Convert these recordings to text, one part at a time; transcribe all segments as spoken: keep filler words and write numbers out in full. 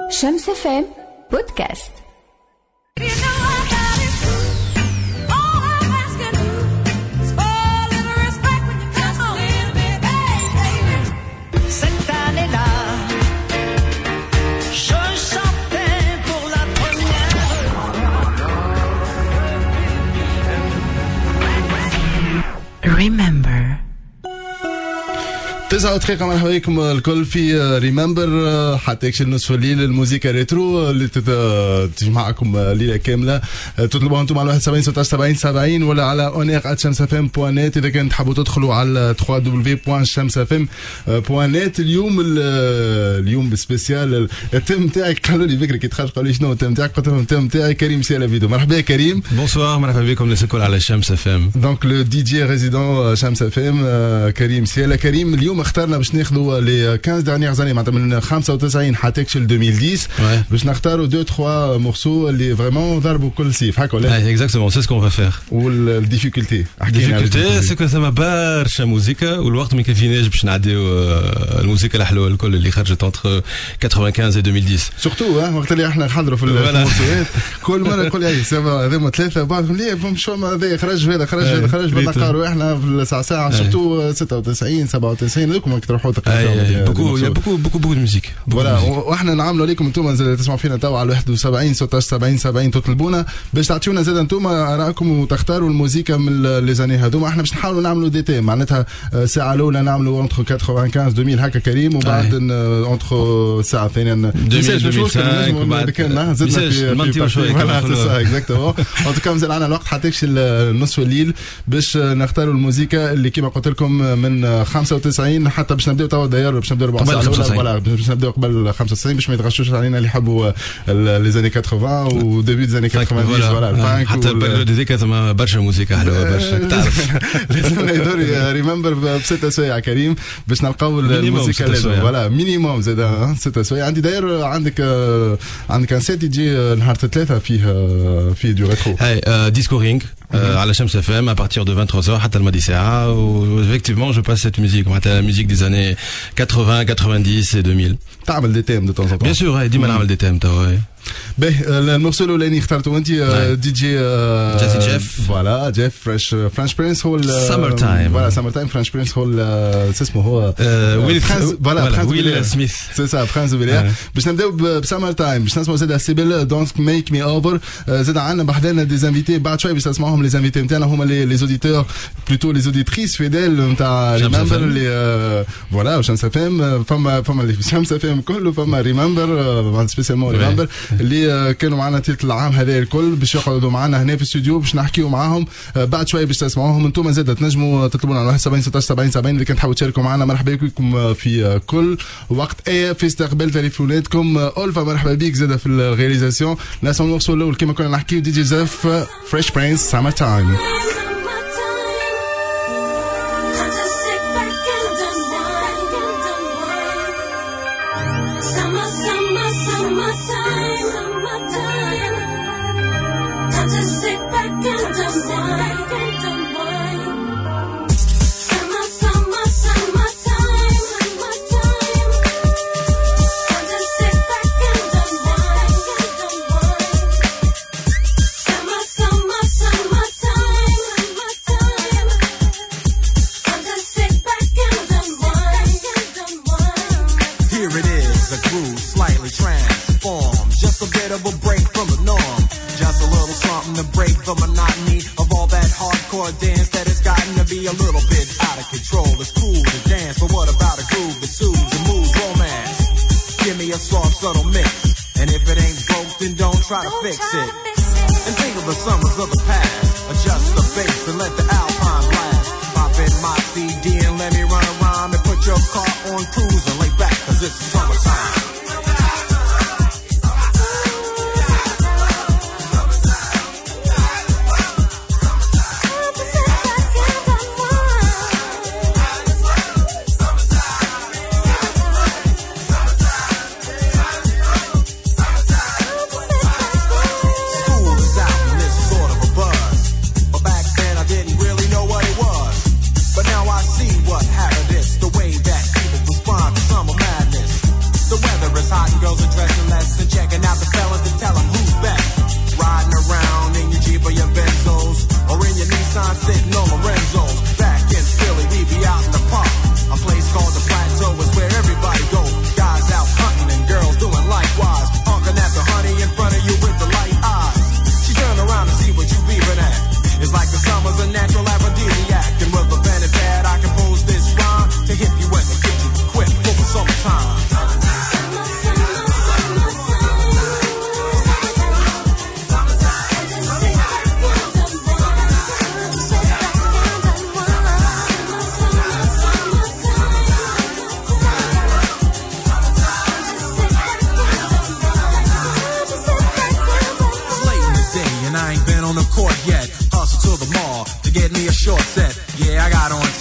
شمس اف ام بودكاست. Remember. تسعة دقائق مرحبا بكم الكل في ريمبر حتى يكشف نصف الليل الموسيقى ريترو اللي تجمعكم ليلة كاملة. تطلبوها انتم على واحد وسبعين ستة عشر سبعين سبعين ولا على اونير ات شمس اف ام بوان نت اذا كنت تحبوا تدخلوا على دبليو دبليو دبليو بوان شمس اف ام بوان نت. اليوم اليوم بسبيسيال التيم نتاعك قالوا لي بكري كي دخلت قالوا لي شنو التيم نتاعك؟ قلت لهم التيم نتاعي كريم سيلا فيديو. مرحبا يا كريم. بونسوار مرحبا بكم الناس الكل على شمس اف ام. دونك لو دي جي ريزيدون شمس اف ام كريم سيلا. كريم اليوم اخترنا باش ناخذ les quinze dernières années معناتها من خمسة وتسعين حتى ل deux mille dix باش نختاروا deux trois morceaux اللي vraiment ضربوا كل سيف هكا ولا؟ Exactement, c'est ce qu'on va faire. والديفيكولتي الديفيكولتي سي كو ثما برشا موسيقى والوقت ما يكفيناش باش نعديو الموسيقى الحلوه الكل اللي خرجت entre quatre-vingt-quinze et deux mille dix. سورتو وقت اللي احنا نحضروا في الموسيقات كل مره نقول اي سما هذوما ثلاثه بعضهم ليه فمش هذا خرج هذا خرج هذا خرج بدنا نقاروا احنا في الساعه ساعه سورتو ستة وتسعين سبعة وتسعين هذوكم راك تروحوا beaucoup il y a beaucoup beaucoup beaucoup de musique. Voilà, واحنا نعملوا لكم انتم تسمعوا فينا توا على واحد وسبعين ستة عشر سبعين سبعين تطلبونا باش تعطيونا زاد انتم ارائكم وتختاروا الموسيقى من لي زاني هذوما. احنا باش نحاولوا نعملوا دي تيم معناتها الساعه الاولى نعملوا انتر quatre-vingt-quinze deux mille هكا كريم وبعد انتر الساعه الثانيه deux mille deux mille cinq وبعد كان زدنا شويه كمان اكزاكتومون. ان تو مازال عندنا الوقت حتى يكشي النصف الليل باش نختاروا الموسيقى اللي كما قلت لكم من خمسة وتسعين حتى باش نبداو توا داير باش نبداو ربع ساعه الاولى ولا باش نبداو قبل خمسة وتسعين باش ما يتغشوش علينا اللي يحبوا لي زاني quatre-vingts وديبي زاني quatre-vingt-dix فوالا الفانك حتى البريود هذيك ثما برشا موسيقى حلوه برشا تعرف. لازم يدور ريمبر بستة سوايع كريم باش نلقاو الموسيقى لازم فوالا مينيموم زاد ستة سوايع. عندي داير عندك عندك ان سيت يجي نهار ثلاثه فيه فيه دو ريترو هاي ديسكو رينج على شمس اف ام à partir de vingt-trois heures حتى الماضي ساعه و effectivement je passe cette musique معناتها la musique des années quatre-vingts quatre-vingt-dix et deux mille. تعمل دي تيم دو طون طون؟ Bien sûr, هاي ديما نعمل دي تيم توا. باهي المورسو الاولاني اخترته انت دي جي جاسي جيف فوالا جيف فريش فرانش برينس هو سمر تايم فوالا سمر تايم فرانش برينس هو شو اسمه هو ويل فوالا ويل سميث سي سا فرانس ويل. باش نبداو بسمر تايم باش نسمعوا زاد سيبل دونت ميك مي اوفر. زاد عندنا بحذانا دي زانفيتي بعد شوي باش نسمعوهم لي زانفيتي نتاعنا هما لي زوديتور بلوتو لي زوديتريس فيديل نتاع ريمبر اللي فوالا شمس اف ام فما فما اللي شمس اف ام كله فما ريمبر سبيسيالمون ريمبر اللي كانوا معنا تيت العام هذا الكل باش يقعدوا معنا هنا في الاستوديو باش نحكيوا معاهم بعد شويه باش تسمعوهم انتم زاد تنجموا تطلبونا على واحد وسبعين ستة عشر سبعين سبعين اللي كنت تحبوا تشاركوا معنا. مرحبا بكم في كل وقت ايه في استقبال تليفوناتكم. ألفا مرحبا بك زاد في الرياليزاسيون. ناس المورسو الاول كما كنا نحكيو دي جي زاف فريش برينس سامر تايم. Try to fix it and think of the summers of the past. Adjust the bass and let the alpine blast. Pop in my C D and let me run around and put your car on cruise and lay back 'cause it's summertime. The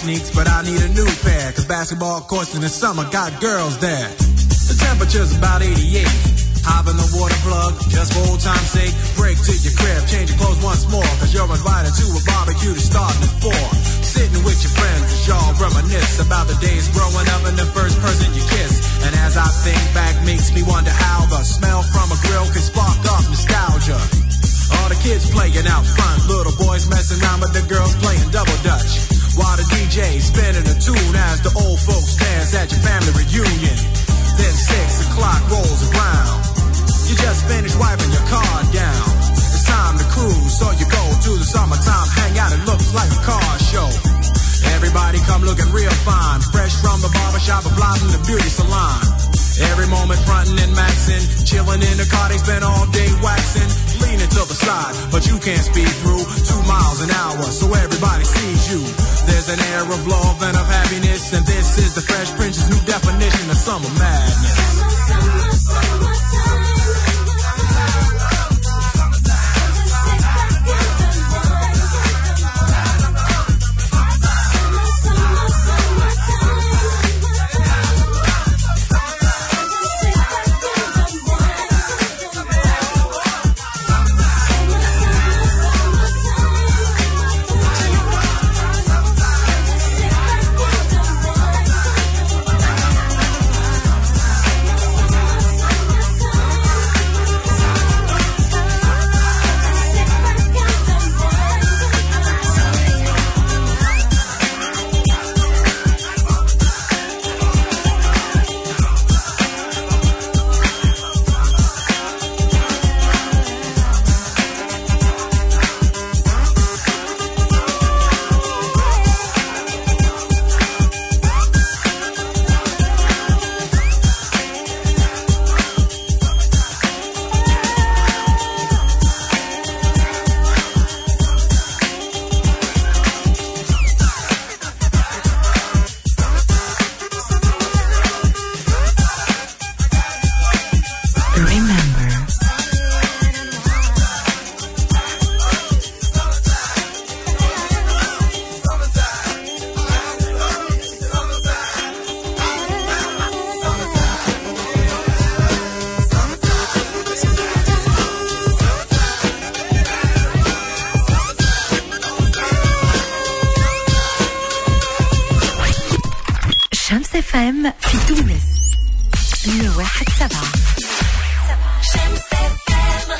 sneaks, but I need a new pair. Cause basketball courts in the summer got girls there. The temperature's about eighty-eight. Hop in the water plug, just for old time's sake. Break to your crib, change your clothes once more. Cause you're invited to a barbecue to start at four. Sitting with your friends as y'all reminisce about the days growing up and the first person you kiss. And as I think back, makes me wonder how the smell from a grill can spark up nostalgia. All the kids playing out front, little boys messing around with the girls playing double dutch. While the D J's spinning a tune as the old folks dance at your family reunion. Then six o'clock rolls around. You just finished wiping your car down. It's time to cruise, so you go to the summertime hangout. It looks like a car show. Everybody come looking real fine, fresh from the barbershop or fly from the beauty salon. Every moment frontin' and maxin', chillin' in the car, they spend all day waxin', leaning to the side, but you can't speed through two miles an hour, so everybody sees you. There's an air of love and of happiness, and this is the Fresh Prince's new definition of summer madness. Summer, summer, summertime. اف ام في تونس مية واحد سبعة. شمس اف ام.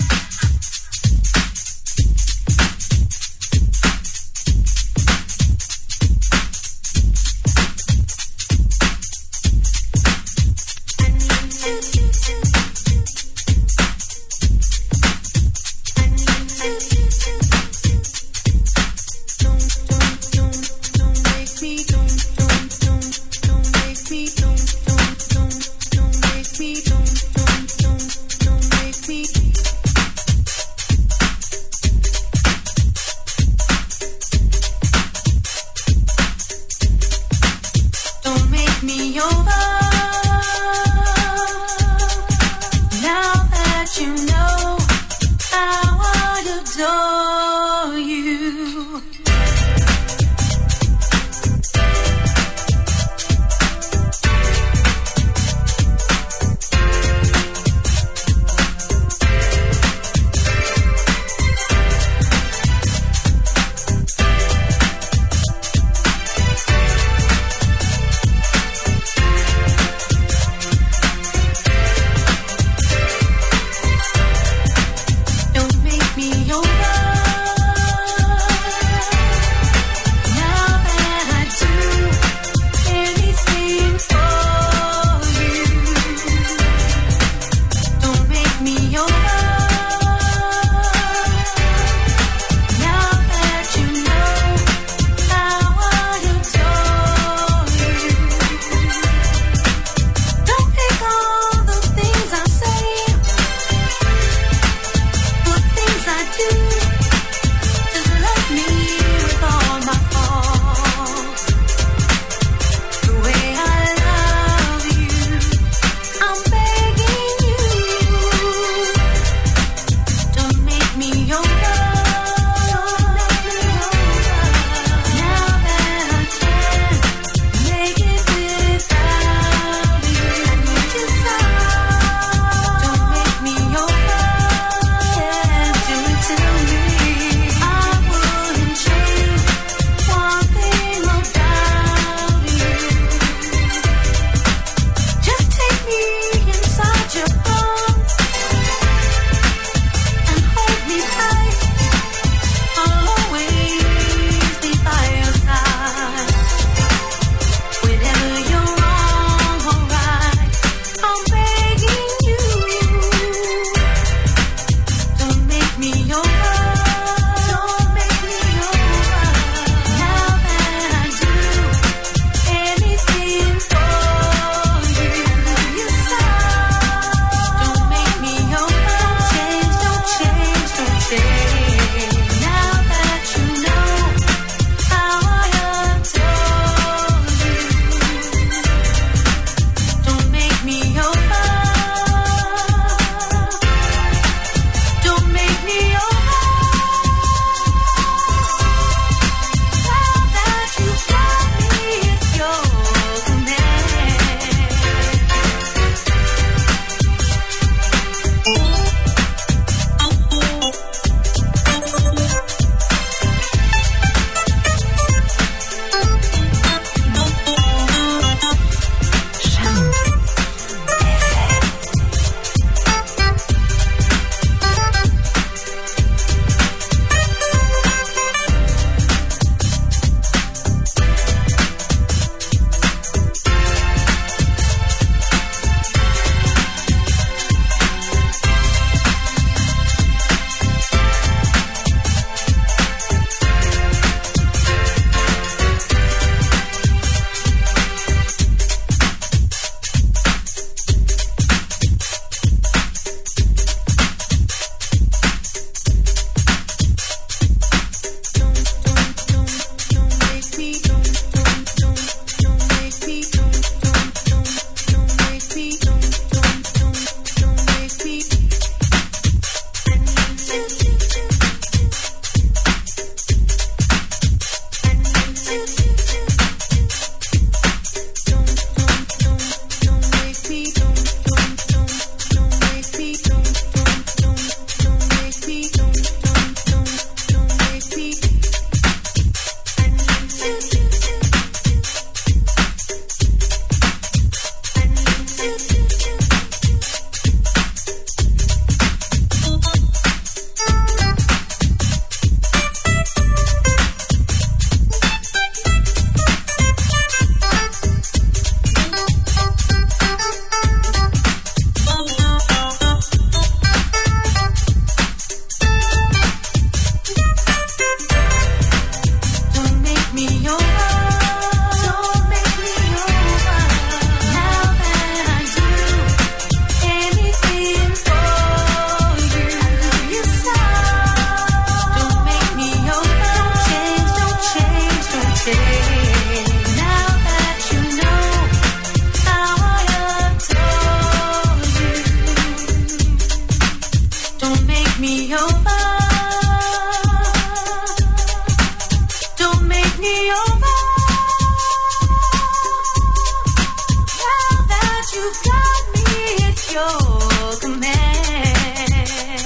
your command.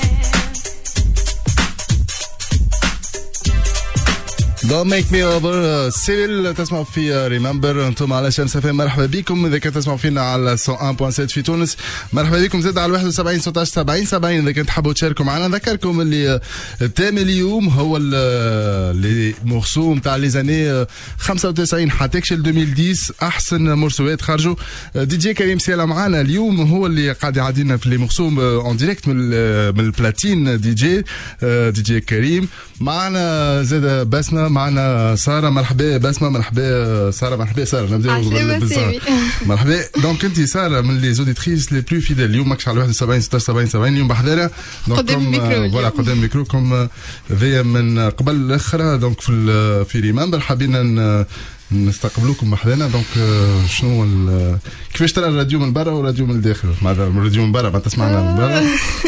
Don't make me over. سيفيل تسمعوا في ريمبر. انتم على شمس اف ام. مرحبا بكم اذا كنت تسمعوا فينا على مية وواحد فاصلة سبعة في تونس. مرحبا بكم زاد على واحد وسبعين ستة عشر سبعين سبعين اذا كنت تحبوا تشاركوا معنا. نذكركم اللي التام اليوم هو اللي مرسوم تاع لي زاني خمسة وتسعين حتى ل ألفين وعشرة. احسن مرسومات خرجوا. دي جي كريم سيلا معنا اليوم هو اللي قاعد يعدينا في لي مرسوم اون ديريكت من من البلاتين. دي جي دي جي كريم معنا زاد بسمه معنا ساره. مرحبا بسمه. مرحبا ساره. مرحبا ساره. نبداو بالساره. مرحبا. دونك انت ساره من لي زوديتريس لي بلو فيديل. اليوم ماكش على واحد وسبعين ستة سبعين سبعين اليوم بحذرة. قدام فوالا قدام ميكروكم ذي من قبل الاخرى. دونك في في ريمامبر حابين نستقبلوكم بحذنا. دونك شنو كيفاش ترى الراديو من برا والراديو من الداخل؟ مع الراديو من برا ما تسمعنا من برا.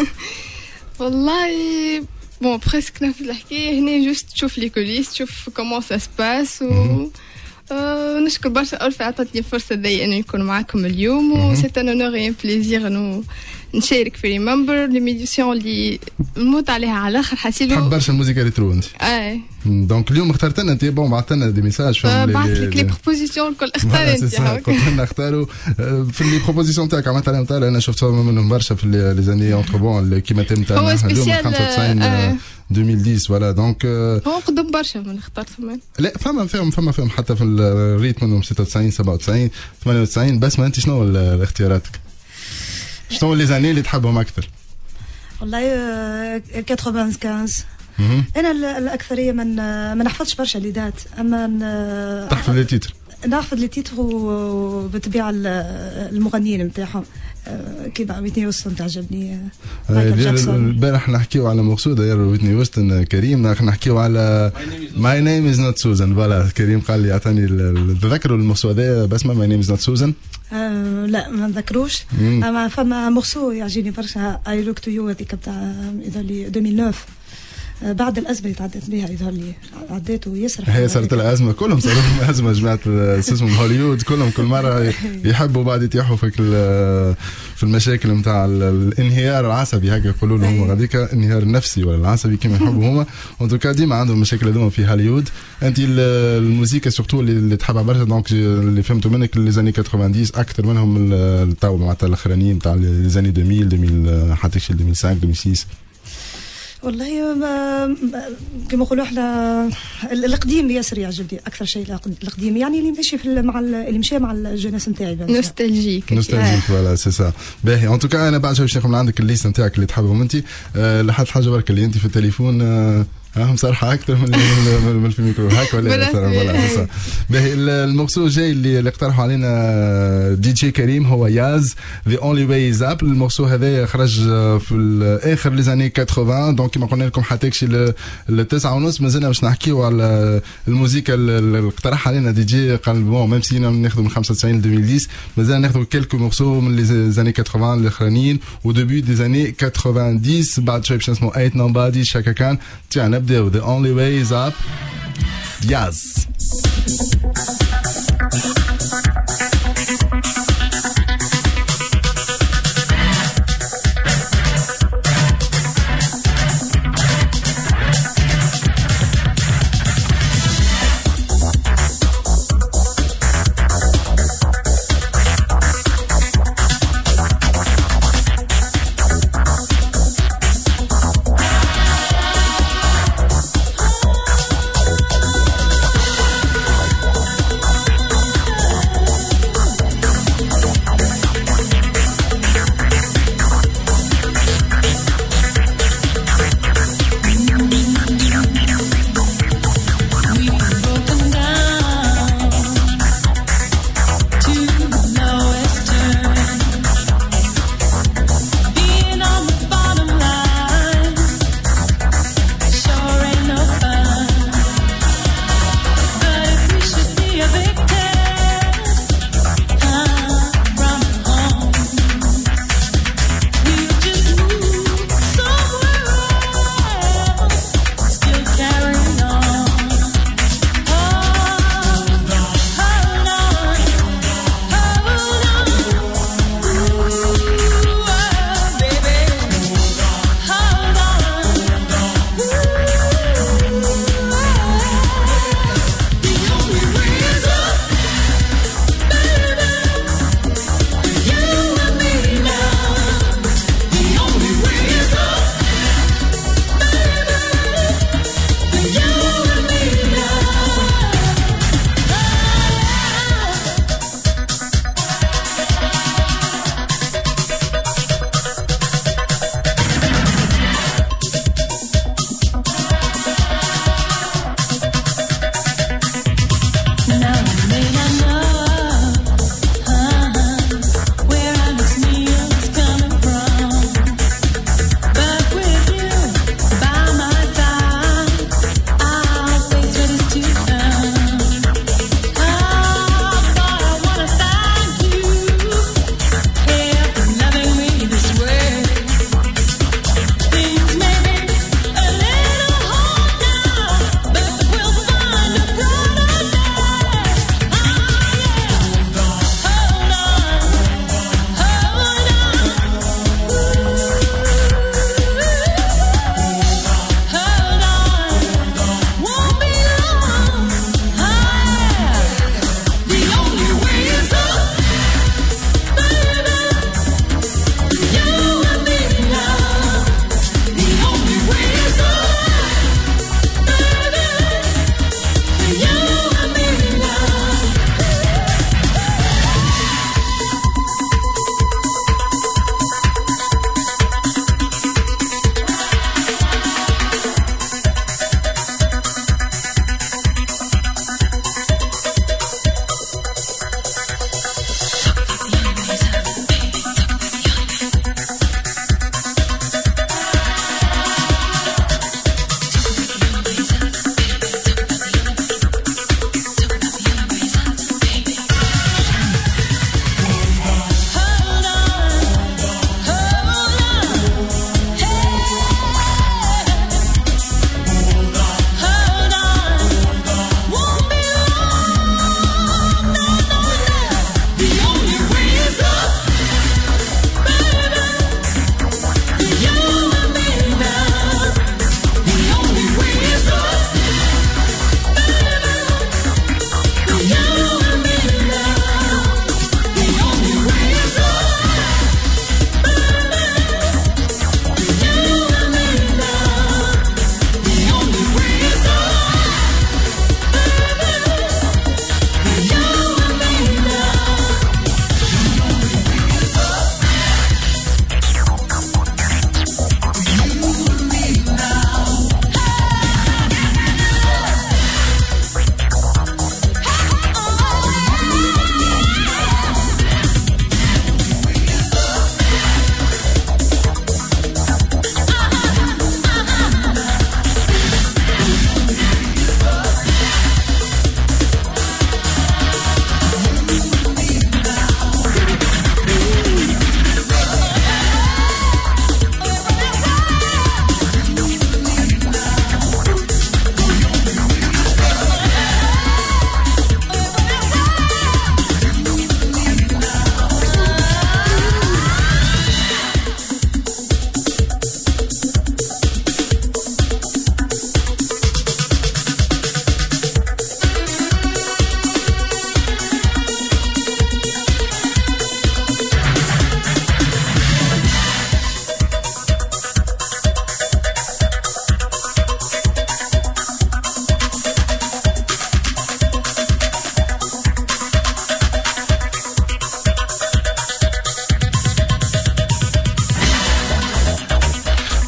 والله بون بريسك نفس الحكايه هنا. جوست تشوف لي كوليس تشوف كومون سا سباس و نشكر برشا ألفة عطتني الفرصة ذي أنه يكون معكم اليوم. و سيت ان اونور اي ان بليزير أنه نشارك في ريمبر ليميديسيون اللي نموت عليها على الآخر. حسيلو تحب برشا الموسيقى الكترو أنت. أي دونك اليوم اخترت لنا أنت. بون بعثت لنا دي ميساج. بعث لك لي بروبوزيسيون الكل. اختار أنت. قلت لنا اختاروا في لي بروبوزيسيون تاعك عملت عليهم طالع. أنا شفتهم منهم برشا في لي زاني أونتر بون كيما تم تاعنا هو سبيسيال خمسة وتسعين ألفين وعشرة. فوالا دونك هو قدم برشا من اخترتهم. لا فما فيهم فما فيهم حتى في الريتم منهم ستة وتسعين سبعة وتسعين ثمانية وتسعين. بس ما انت شنو اختياراتك؟ شنو لي زاني اللي تحبهم اكثر؟ والله خمسة وخمسين. انا الاكثريه من ما نحفظش برشا ليدات. اما تحفظ لي تيتر. نحفظ لي تيتر وبالطبيعه المغنيين نتاعهم. كيما ويتني وستن تعجبني. البارح نحكيو على مقصود داير ويتني وستن كريم. نحكيو على ماي نيم از نوت سوزان. فوالا كريم قال لي اعطاني تذكروا المقصود هذا بسمه ماي نيم از نوت سوزان. لا ما نذكروش. اما فما مقصو يعجبني برشا اي لوك تو يو هذيك بتاع يظهر لي ألفين وتسعة. بعد الازمه اللي تعدت بها يظهر لي عديت ويسرح. هي صارت الازمه كلهم صاروا لهم ازمه جماعه اسمهم هوليوود كلهم كل مره يحبوا بعد يتيحوا في في المشاكل نتاع الانهيار العصبي هكا يقولوا لهم غاديك انهيار النفسي ولا العصبي كما يحبوا هما. ان توكا ديما عندهم مشاكل هذوما في هوليوود. انت الموسيقى سورتو اللي تحبها برشا. دونك اللي فهمته منك لي زاني تسعين اكثر منهم التو معناتها الاخرانيين تاع لي زاني ألفين ألفين حتى ألفين وخمسة ألفين وستة. والله ما كما نقولوا احنا القديم ياسر يعجبني اكثر شيء. القديم يعني اللي ماشي في مع اللي مشى مع الجناس نتاعي. نوستالجيك نوستالجيك فوالا سي سا. باهي ان توكا انا بعد شوي باش ناخذ من عندك الليست نتاعك اللي تحبهم انت. أه لحد حاجه برك اللي انت في التليفون أه اهم صراحه اكثر من من في الميكرو هاك ولا فوالا. باهي المقصود جاي اللي, اللي اقترحوا علينا دي جي كريم هو ياز ذا اونلي واي از اب. المقصود هذا خرج في اخر لي زاني ثمانين. دونك كما قلنا لكم حتى يكشي للتسعة ونص. مازلنا باش نحكيو على الموسيقى اللي اقترح علينا دي جي. قال بون ميم سي ناخذوا من خمسة وتسعين ل ألفين وعشرة مازلنا ناخذوا كيلكو مقصود من لي زاني ثمانين الاخرانيين ودبي دي زاني تسعين. بعد شوي باش نسمعوا ايت نوبادي شاكا كان. تيا نبداو The only way is up. Yes.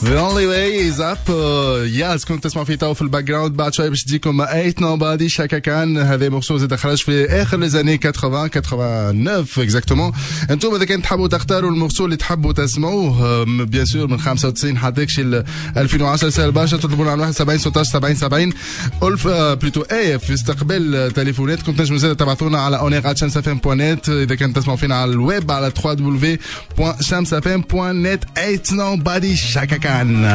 The only way is up. ياس كنت تسمع في تو في الباك جراوند. بعد شوي باش تجيكم Ain't Nobody شاكا كان. هذا مخصوص زاد خرج في اخر ليزاني ثمانين ثمانية وثمانين اكزاكتومون. انتم اذا كنت تحبوا تختاروا المرسو اللي تحبوا تسمعوه بيان سور من خمسة وتسعين حتى يكشي ألفين وعشرة سهل برشا. تطلبونا على واحد سبعين ستطاش سبعين سبعين ألف بلوتو اي في استقبال تليفوناتكم. تنجموا زاد تبعثونا على اونير ات شمس اف ام بوان نت. اذا كنت تسمعوا فينا على الويب على دبليو دبليو دبليو بوان شمس اف ام بوان نت. Ain't Nobody شاكا كان.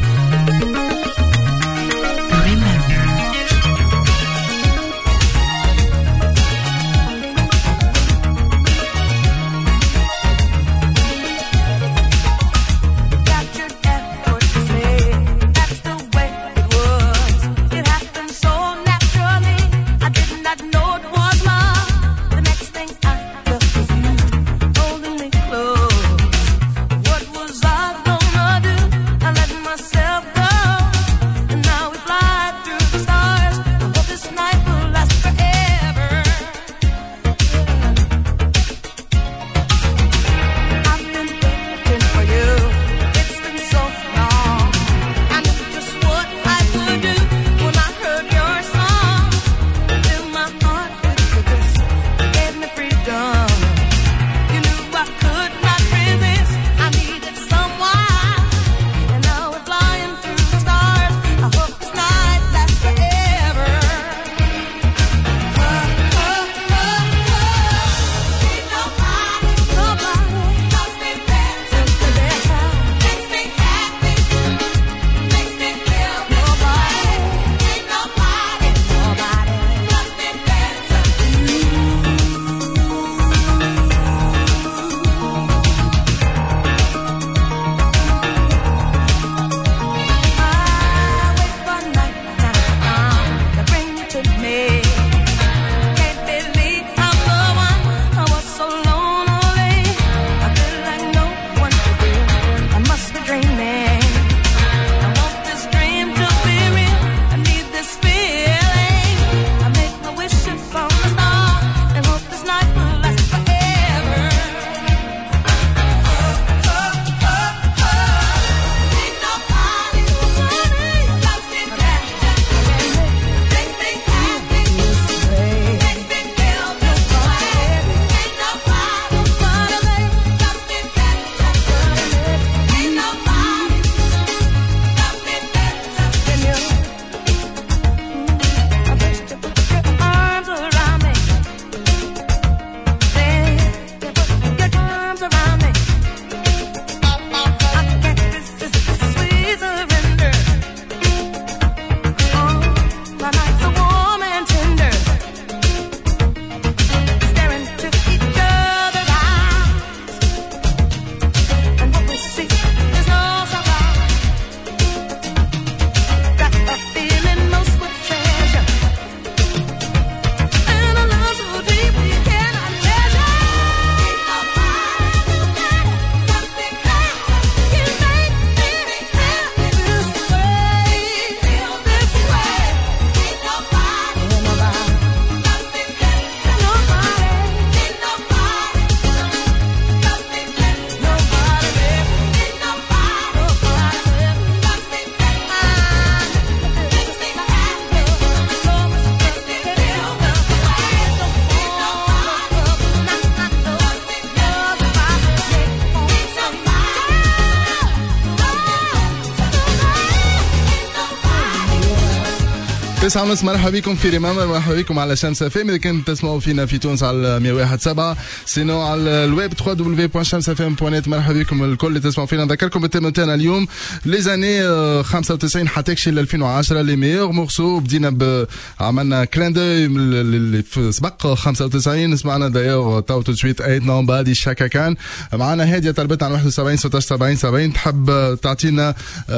تسعة ونص. مرحبا بكم في ريمامبر. مرحبا بكم على شمس اف ام. اذا كنت تسمعوا فينا في تونس على مية وواحد سبعة سينو على الويب دبليو دبليو دبليو بوان شمس اف ام بوان نت. مرحبا بكم الكل اللي تسمعوا فينا. نذكركم بالتيم نتاعنا اليوم لي زاني خمسة وتسعين حتى يكشي ل ألفين وعشرة لي ميور مورسو. بدينا ب عملنا كلان دوي اللي في سبق خمسة وتسعين. سمعنا دايور تو تو سويت Ain't Nobody شاكا كان. معنا هاديه طلبت عن واحد وسبعين ستطاش سبعين سبعين. تحب تعطينا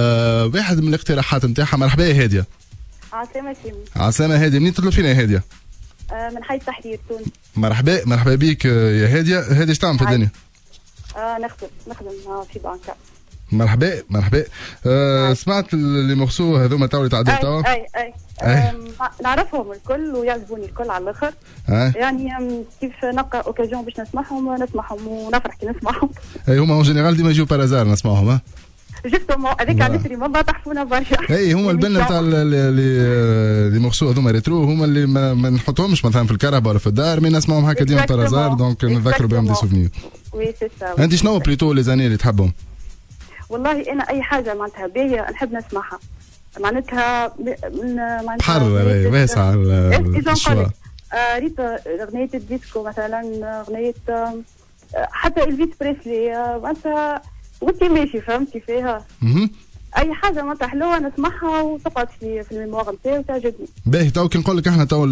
آه واحد من الاقتراحات نتاعها. مرحبا يا هاديه. عسلامة سيمي. عسلامة هادية. منين تطلب فينا يا هادية؟ آه من حي التحرير تونس. مرحبا مرحبا بيك يا هادية. هادية اش تعمل في الدنيا؟ آه نخدم نخدم آه في بنكة. مرحبا مرحبا. آه سمعت اللي مخصو هذوما تو اللي تعدوا توا؟ اي اي اي نعرفهم الكل ويعجبوني الكل على الاخر. يعني كيف نلقى اوكازيون باش نسمعهم نسمعهم ونفرح كي نسمعهم. اي هما اون جينيرال ديما يجيو بارازار نسمعهم. ها جوستومون هذاك علاش اللي والله تحفونا برشا. اي هما البنا نتاع لي مورسو هذوما ريترو هما اللي ما نحطهمش مثلا في الكهرباء ولا في الدار، مي نسمعهم هكا ديما بارازار، دونك نذكروا بهم دي سوفنير. وي سي سا. انت شنو بليتو لي زاني اللي تحبهم؟ والله انا اي حاجه معناتها باهيه نحب نسمعها، معناتها من معناتها حر واسع الشوا. ريت اغنيه الديسكو مثلا، اغنيه حتى الفيس بريسلي معناتها وانت ماشي فهمتي فيها. اي حاجه معناتها حلوه نسمعها وتقعد في في الميموار نتاعي وتعجبني. باهي تو كي نقول لك احنا تو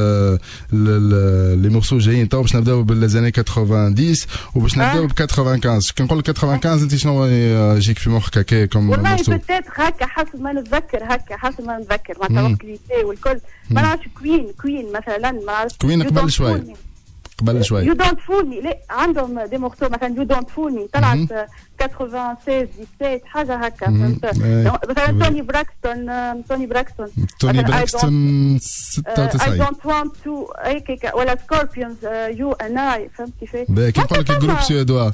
لي مورسو جايين تو باش نبداو بالزاني تسعين وباش نبداو ب خمسة وثمانين. كي نقول لك خمسة وثمانين انت شنو يجيك في مخك هكا كم مورسو؟ والله بتات هكا حسب ما نتذكر، هكا حسب ما نتذكر معناتها وقت الليسي والكل. ما نعرفش كوين كوين مثلا، ما نعرفش كوين قبل شوي قبل شوي يو دونت فولني. لا عندهم دي مورسو مثلا يو دونت فولني طلعت ثمانية وستين سبعة عشر حاجه هكا فهمت. مثلا توني براكستون توني براكستون توني براكستون ستة وتسعين اي دونت وانت تو هيك، ولا سكوربيونز يو ان اي فهمتي فيه. كي نقول لك الجروب سويدوا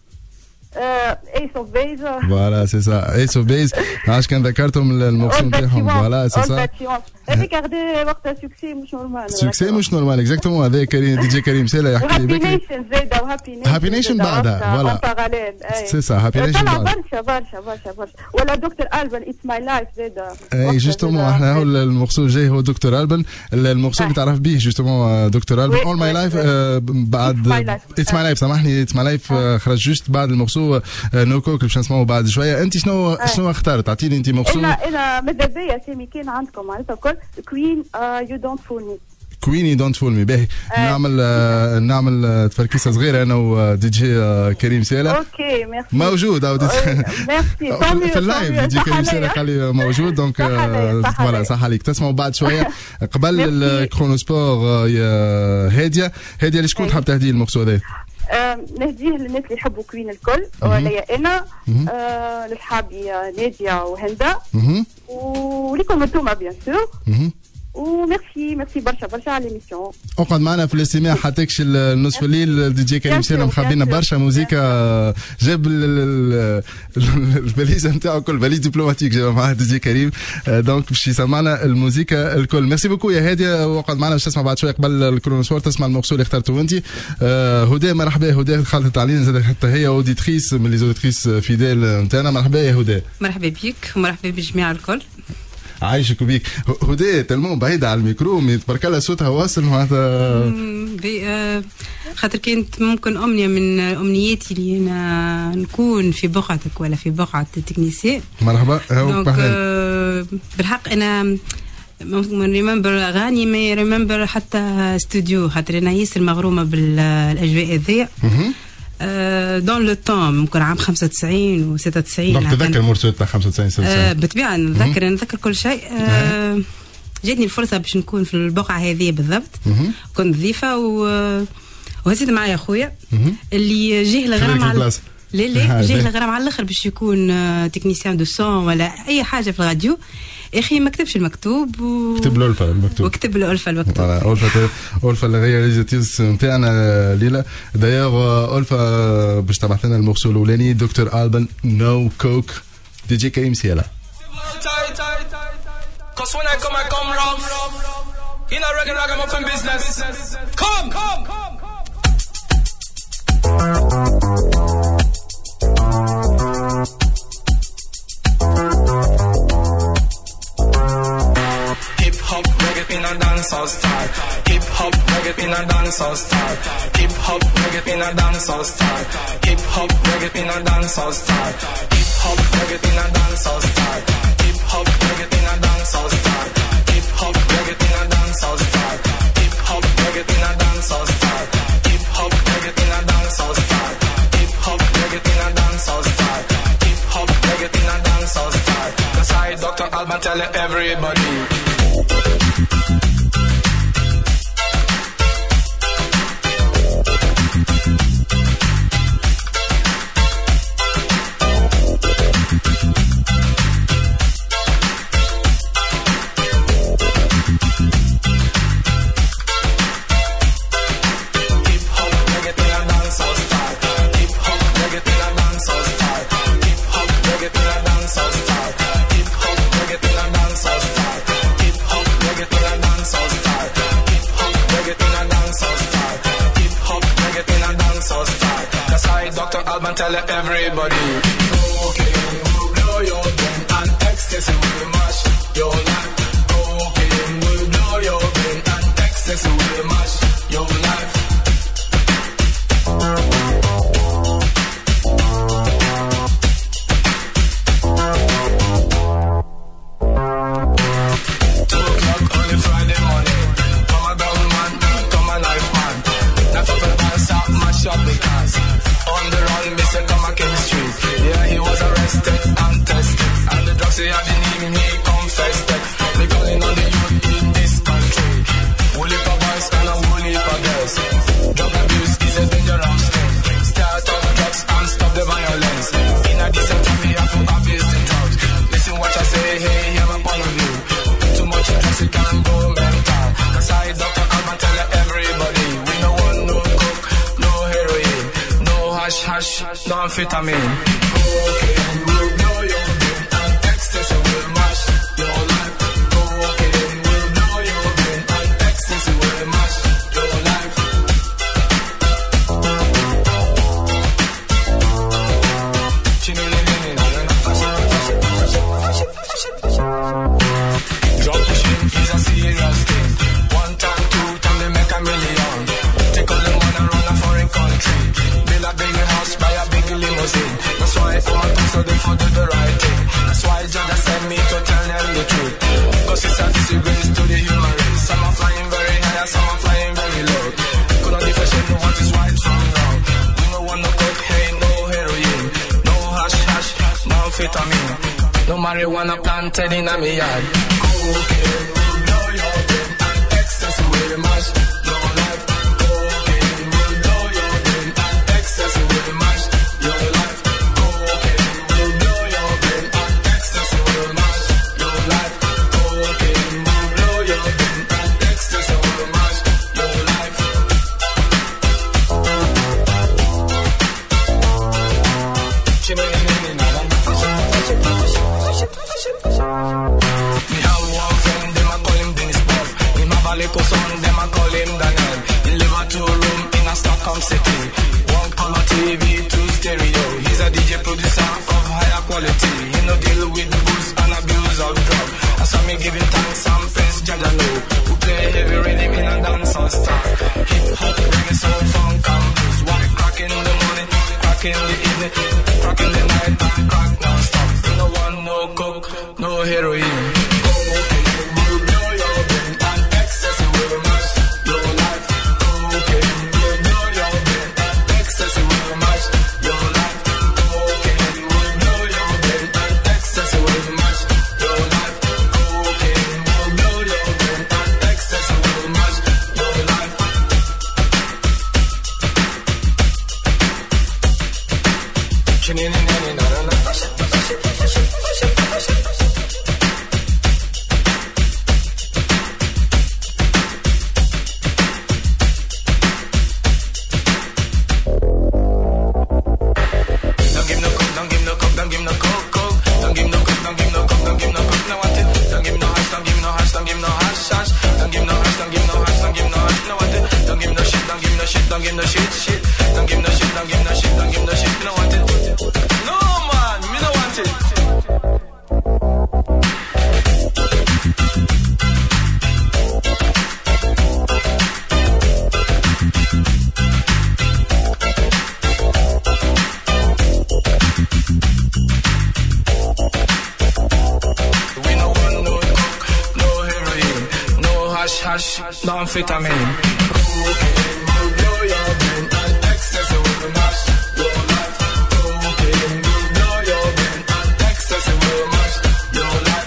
ايس اوف بيز، فوالا سي سا ايس اوف بيز، علاش كان ذكرتهم المورسو نتاعهم فوالا سي سا. هذيك غادي وقتها سوكسي مش نورمال، سوكسي مش نورمال اكزاكتومون. هذا كريم دي جي كريم سيلا يحكي لي بكري. هابي نيشن زاده وهابي نيشن هابي نيشن بعدها فوالا سي سا هابي نيشن بعدها برشا برشا برشا برشا. ولا دكتور البن اتس ماي لايف زاده. اي جوستومون احنا هو المورسو الجاي هو دكتور البن، المورسو اللي تعرف به جوستومون دكتور البن اول ماي لايف بعد اتس ماي لايف سامحني اتس ماي لايف خرج جوست بعد المورسو نو كوك باش نسمعوا بعد شويه. انت شنو شنو اخترت؟ اعطيني انت مورسو. انا انا ماذا بيا سامي كان عندكم معناتها الكل كوين يو دونت فول مي. كوين يو دونت فول مي باهي. نعمل آه نعمل تفركيسه صغيره انا ودي جي آه كريم سيلا. اوكي ميرسي موجود او ميرسي في اللايف دي جي كريم سيلا قال لي موجود دونك فوالا صح عليك. تسمعوا بعد شويه قبل الكرونو سبور يا هاديه. هاديه اللي شكون تحب تهدي المورسو هذا؟ نهديه للناس اللي يحبوا كوين الكل، وليا انا آه لصحابي ناديه وهندا وليكم انتوما بيان سور. وميرسي ميرسي برشا برشا على ليميسيون. اقعد معنا في الاستماع حتكش النصف الليل. دي جي كريم سيلا مخبينا برشا موزيكا، جاب الفاليزه نتاعو كل فاليز دبلوماتيك جاب معاه دي جي كريم، دونك باش يسمعنا الموزيكا الكل. ميرسي بوكو يا هاديه، واقعد معنا باش تسمع بعد شويه قبل الكرونوسفور تسمع المورسو اللي اخترته انت. هدى مرحبا. هدى خالت علينا زاد حتى هي اوديتريس من لي اوديتريس فيديل نتاعنا. مرحبا يا هدى. مرحبا بك ومرحبا بالجميع الكل. عايشك بيك. هدى تلمون بعيدة على الميكرو مي تبارك الله صوتها واصل معناتها. خاطر كانت ممكن أمنية من أمنياتي اللي أنا نكون في بقعتك ولا في بقعة التكنيسية. مرحبا. دونك بالحق أنا ممكن ريمبر أغاني ما ريمبر حتى استوديو، خاطر أنا ياسر مغرومة بالأجواء هذيا. دون لو طون ممكن عام خمسة وتسعين و ستة وتسعين. دونك تذكر المورسو تاع خمسة وتسعين ستة وتسعين؟ آه بالطبيعه نتذكر نتذكر كل شيء. آه جاتني الفرصه باش نكون في البقعه هذه بالضبط. كنت ضيفه و وهزيت معايا خويا اللي جيه الغرام على لا لا جيه الغرام على الاخر باش يكون تكنيسيان دو سون ولا اي حاجه في الراديو. يا اخي ما كتبش المكتوب و كتب له الفا المكتوب وكتب له الفا المكتوب. فوالا الفا الفا اللي هي ريزيتيز نتاعنا ليله. دايوغ الفا باش تبعث لنا المورسو الاولاني دكتور البن نو كوك دي جي كريم سيلا. Cause when I come I come rough in a reggae ragamuffin business. Come come come Hip hop reggae in a dancehall style. Hip hop reggae in a dancehall style. Hip hop reggae in a dancehall style. Hip hop reggae in a dancehall style. Hip hop reggae in a dancehall style. Hip hop reggae in a dancehall style. Hip hop reggae in a dancehall style. Hip hop reggae in a dancehall style. Hip hop reggae in a dancehall style. Hip hop reggae in a dancehall style. Hip hop reggae in a dancehall style. That's why Doctor Alban tell everybody. Hip hop reggae in a dancehall style. Hip hop reggae in a dancehall style. Hip hop reggae in a tell everybody. Cocaine will blow your brain and ecstasy will mash your life. Cocaine will blow your brain and ecstasy will mash your life. Two o'clock on a Friday morning. Come a brown man, come a life man. Not up and pass out, mash up the cars. On the run, Mister Come a King Street. Yeah, he was arrested and tested. And the drugs he had in him, he confessed it. They calling on the youth in this country. Woolly for boys and a woolly for girls. Drug abuse is a dangerous thing. Start off drugs and stop the violence. In a decent time, we have to abuse the drugs. Listen what I say, hey, hear my point of view. Too much drugs, it can go mental. That's why Doctor Alban tell everybody. We no want no coke, no heroin, no hash hash, no amphetamine. Cocaine will blow your brain and ecstasy will mash your life. Cocaine will blow your brain and ecstasy will mash your life. Drug pushing is a serious thing. One time, two time, they make a million. Take all the money and run a foreign country. Build a big house, buy a big limousine. That's why I'm a so they for do the right thing. That's why Jah sent me to tell them the truth. Cause it's a disgrace to the human race. Some are flying very high, some are flying very low. Could not differentiate what is right from wrong. We no want no coke, hey, no heroin, no hash hash, no amphetamine, no marijuana planted in a me yard. Cocaine will blow your brain and ecstasy will mash your life. Cocaine will blow your brain and ecstasy will mash your life. Cocaine will blow your brain and ecstasy will mash your life. Cocaine will blow your brain and ecstasy will mash your life. Me have one friend, them a call him Dennis Buff. Him have a little son, them a call him Daniel. He live a two room in a Stockholm city. One color T V, two stereo. He's a D J producer of higher quality. He no deal with booze and abuse of drug. That's why me give him thanks and praise Jaja know. Who play heavy rhythm in a dancehall style. Hip hop, reggae, soul, funk and blues. White crack in the morning, crack in the evening, crack in the night, and crack non-stop. No one, no coke, no heroin. Cocaine will blow your brain and ecstasy will mash your life. Cocaine will blow your brain and ecstasy will mash your life. Cocaine will blow your brain and ecstasy will mash your life. Cocaine will blow your brain and ecstasy will mash your life. Don't give no coke, don't give no coke, don't give no coke, coke. Don't give no coke, don't give no coke, don't give no coke, no want it. Don't give no hash, don't give no hash, don't give no hash, hash. Don't give no hash, don't give no hash, don't give no hash, no want it. Don't give no shit, don't give no shit, don't give no shit, shit. Don't give no shit, don't give no shit, don't give no shit, me no want it. No man, me no want it. We no want no coke, no heroin, no hash hash, no amphetamine. Cocaine will blow your brain and ecstasy will mash your life. Cocaine will blow your brain and ecstasy will mash your life.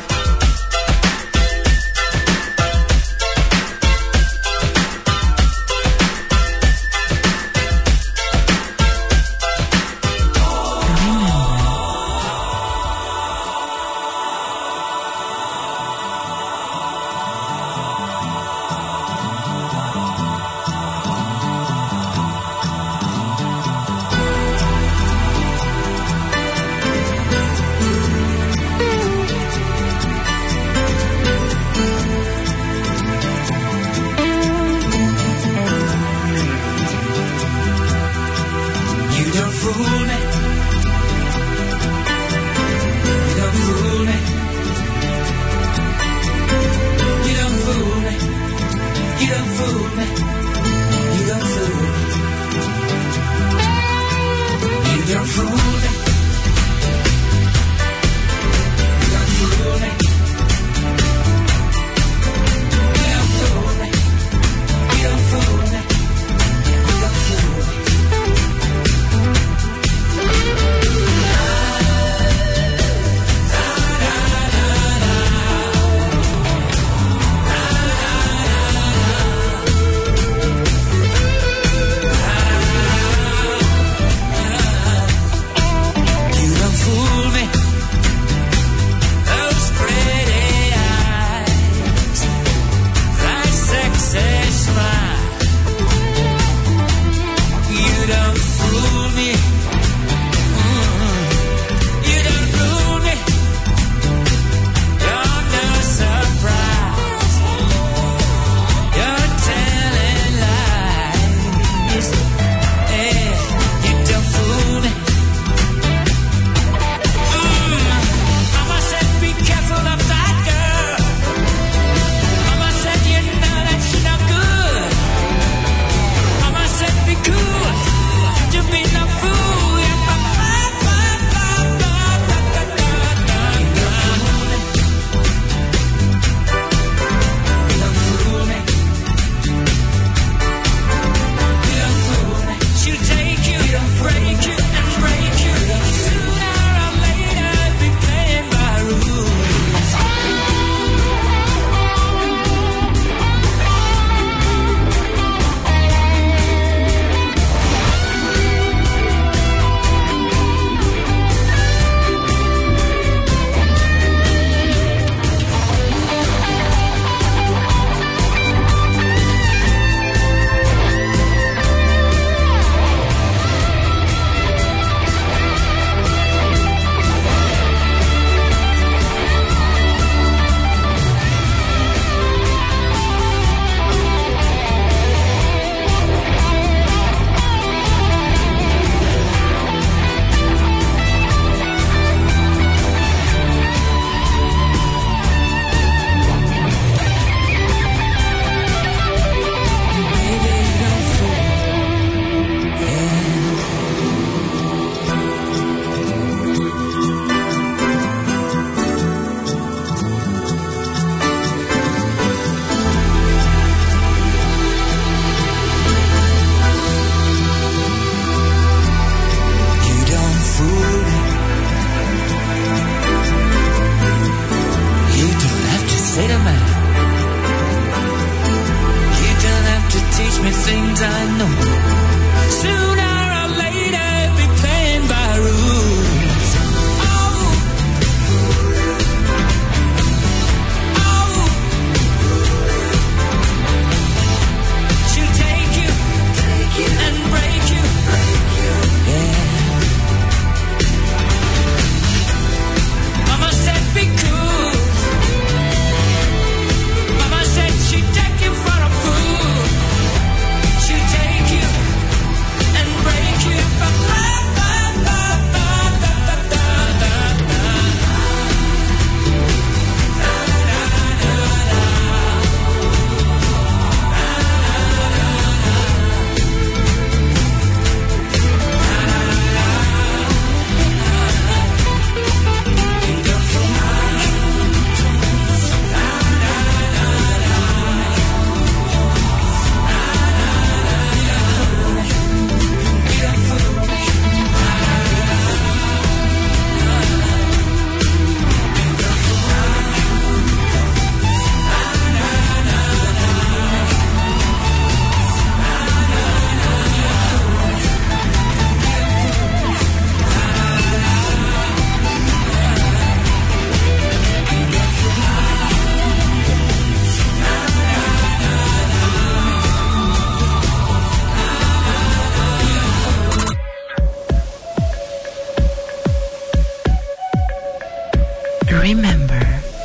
Remember.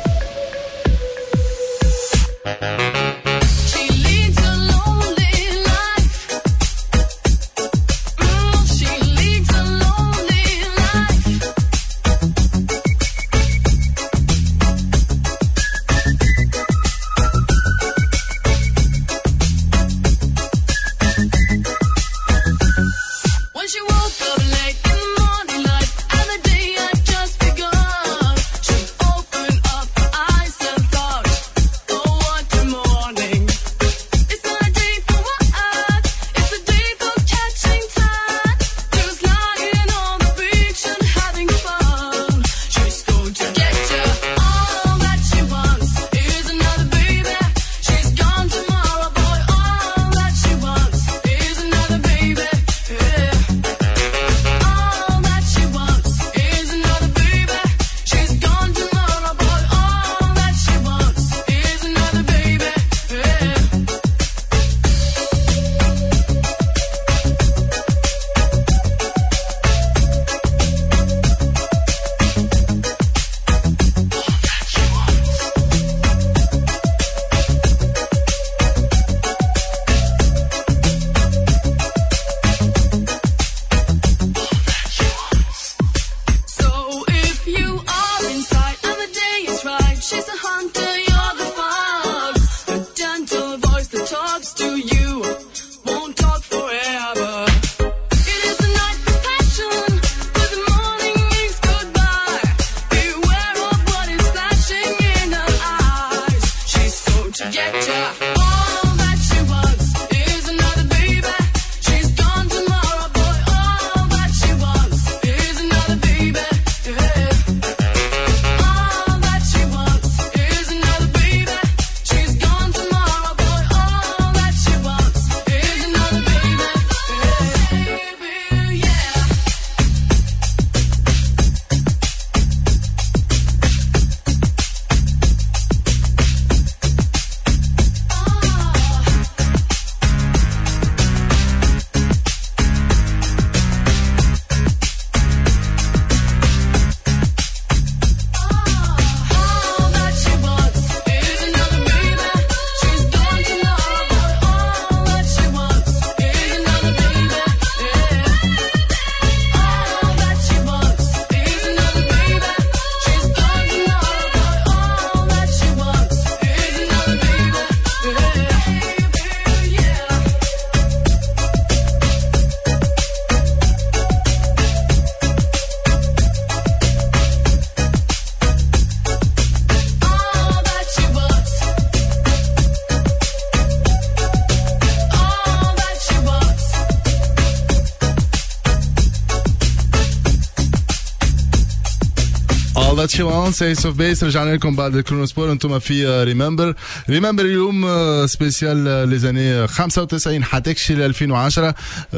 All That She Wants Ace of Base. رجعنا لكم بعد الكرونوسبور. انتم في ريمبر ريمبر اليوم سبيسيال لزاني خمسة وتسعين حتكشي ل ألفين وعشرة.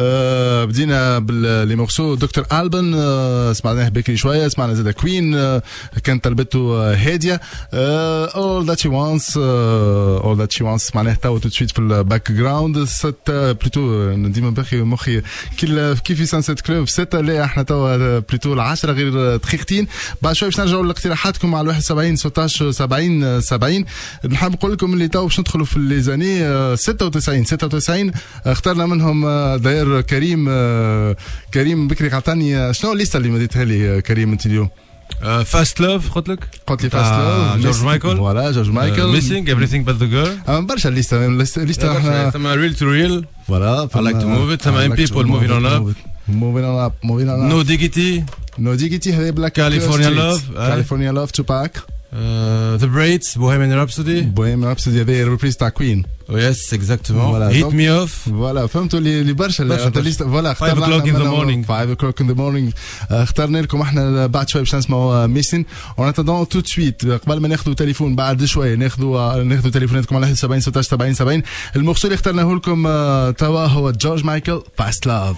أه بدينا باللي مغسو دكتور ألبن، أه سمعناه بكري شويه، سمعنا زاد كوين، أه كانت طلبته هاديه. أه All That She Wants أه All That She Wants سمعناه توا تو سويت في الباك جراوند. ست بلوتو ديما باخي مخي كل كيف سانسيت كلوب ستة. لا احنا توا بلوتو العشرة غير دقيقتين. بعد شوي باش نرجعوا لاقتراحاتكم على واحد وسبعين ستطاش سبعين سبعين. نحب نقول لكم اللي تو باش ندخلوا في لي زاني ستة وتسعين ستة وتسعين. اخترنا منهم داير كريم كريم بكري عطاني شنو الليسته اللي مديتها لي كريم انت اليوم؟ فاست لوف قلت لك، قلت لي فاست لوف جورج مايكل. فوالا جورج مايكل. ميسينج everything but the girl. برشا الليسته الليسته احنا ثم ريل تو ريل. فوالا I like to move it. ثم ام بيبل موفين اون اب. موفين اون اب موفين اون اب. نو ديجيتي نو ديجيتي هذه بلاك كاليفورنيا لوف. كاليفورنيا لوف توباك. ذا بريدز بوهيميان رابسودي. بوهيميان رابسودي هذه ريبريز تاع كوين. يس اكزاكتومون. هيت مي اوف. فوالا فهمتوا اللي اللي برشا فوالا اخترنا خمسة in the morning. five o'clock in the morning. اخترنا لكم احنا بعد شوي باش نسمعوا ميسين. اون اتندون تو سويت قبل ما ناخذوا تليفون بعد شوي ناخذوا ناخذوا تليفوناتكم على سبعين ستطاش سبعين سبعين. المغسول اللي اخترناه لكم توا هو جورج مايكل فاست لاف.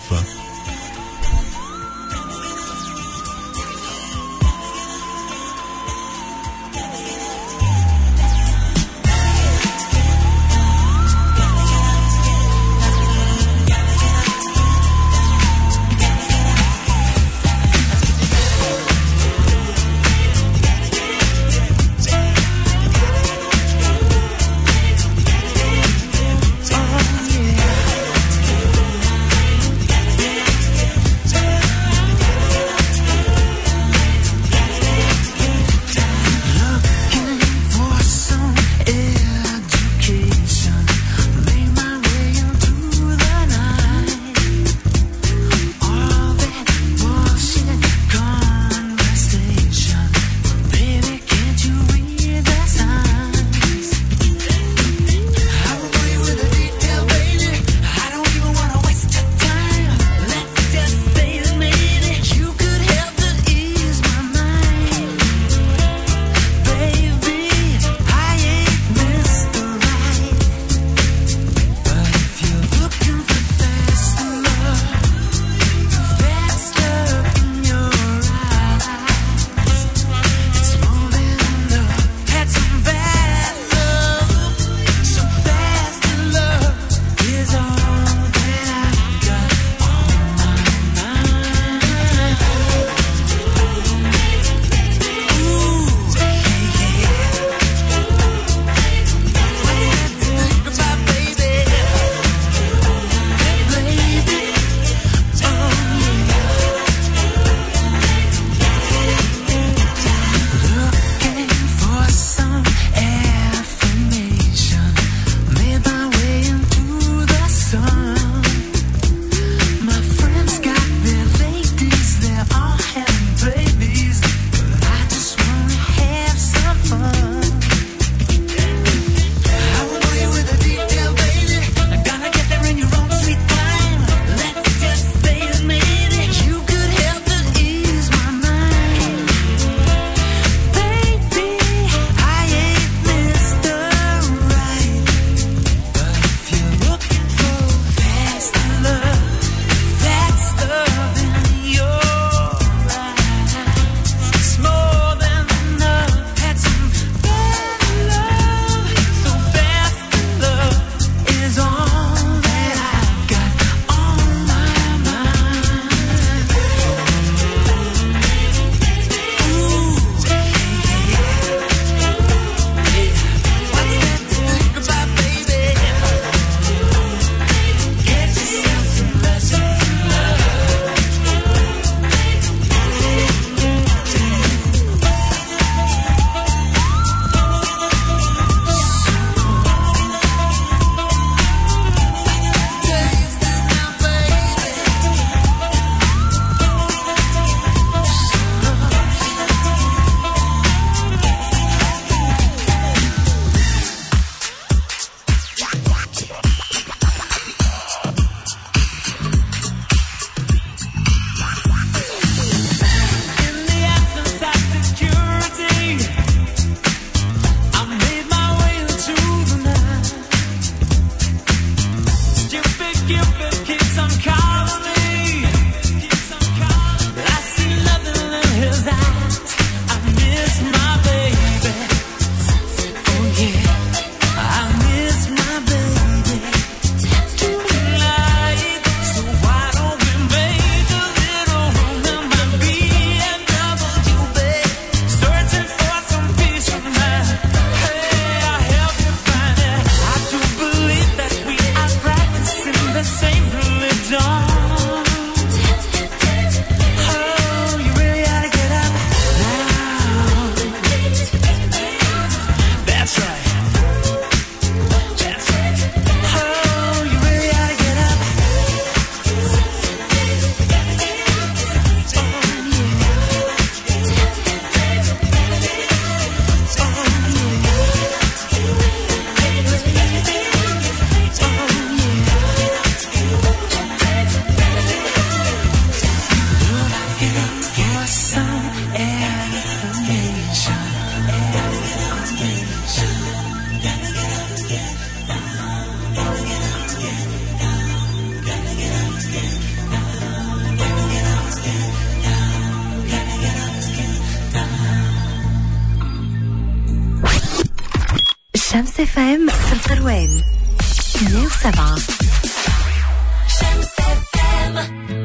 اف ام في القروان مية وسبعة. شمس اف ام.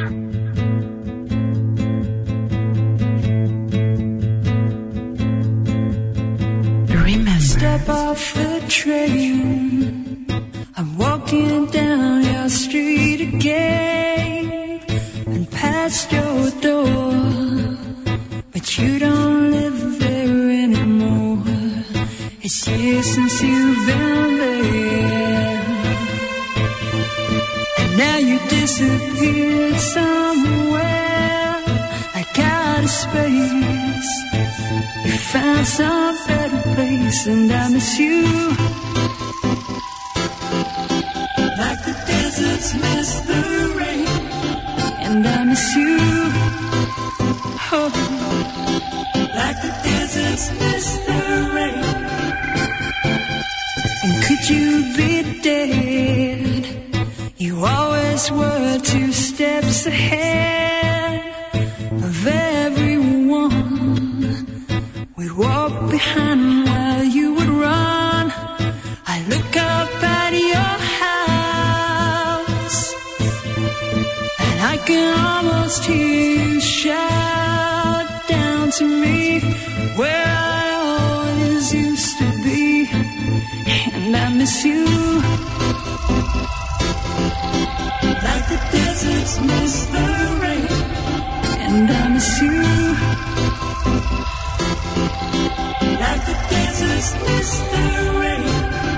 Step off the train, I'm walking down your street again and past your door, but you don't live there anymore. It's years since you've been there, and now you disappeared somewhere like out of space. You found some better place, and I miss you like the deserts miss the rain, and I miss you, oh, like the deserts miss the rain. And could you be dead? You always were two steps ahead of everyone. We'd walk behind while you would run. I look up at your house, and I can almost hear you shout down to me where I always used to be. And I miss you like the deserts miss the rain, and I miss you like the deserts miss the rain.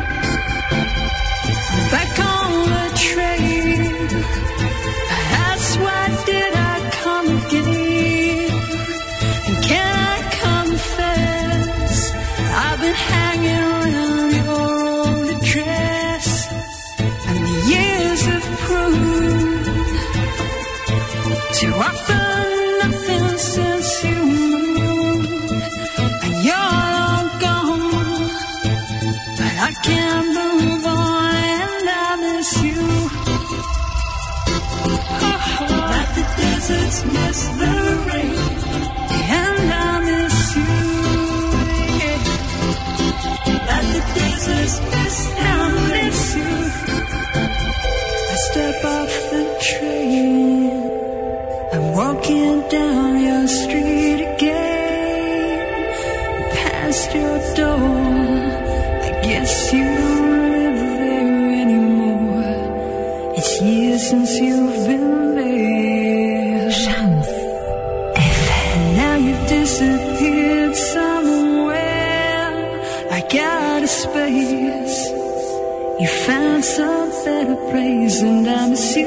Back on the train, that's why did I come again? And can I confess, I've been hanging around your old address, and the years have proved to offer nothing since you moved. And you're gone, but I can't move on, and I miss you, oh, like the deserts miss the rain, and I miss you, yeah. Like the deserts miss, I miss you. I step off the train, I'm walking down your street again, past your door. I guess you don't live there anymore. It's years since you've been there. Shams And now you've disappeared somewhere like out of space. You found some better place, and I miss you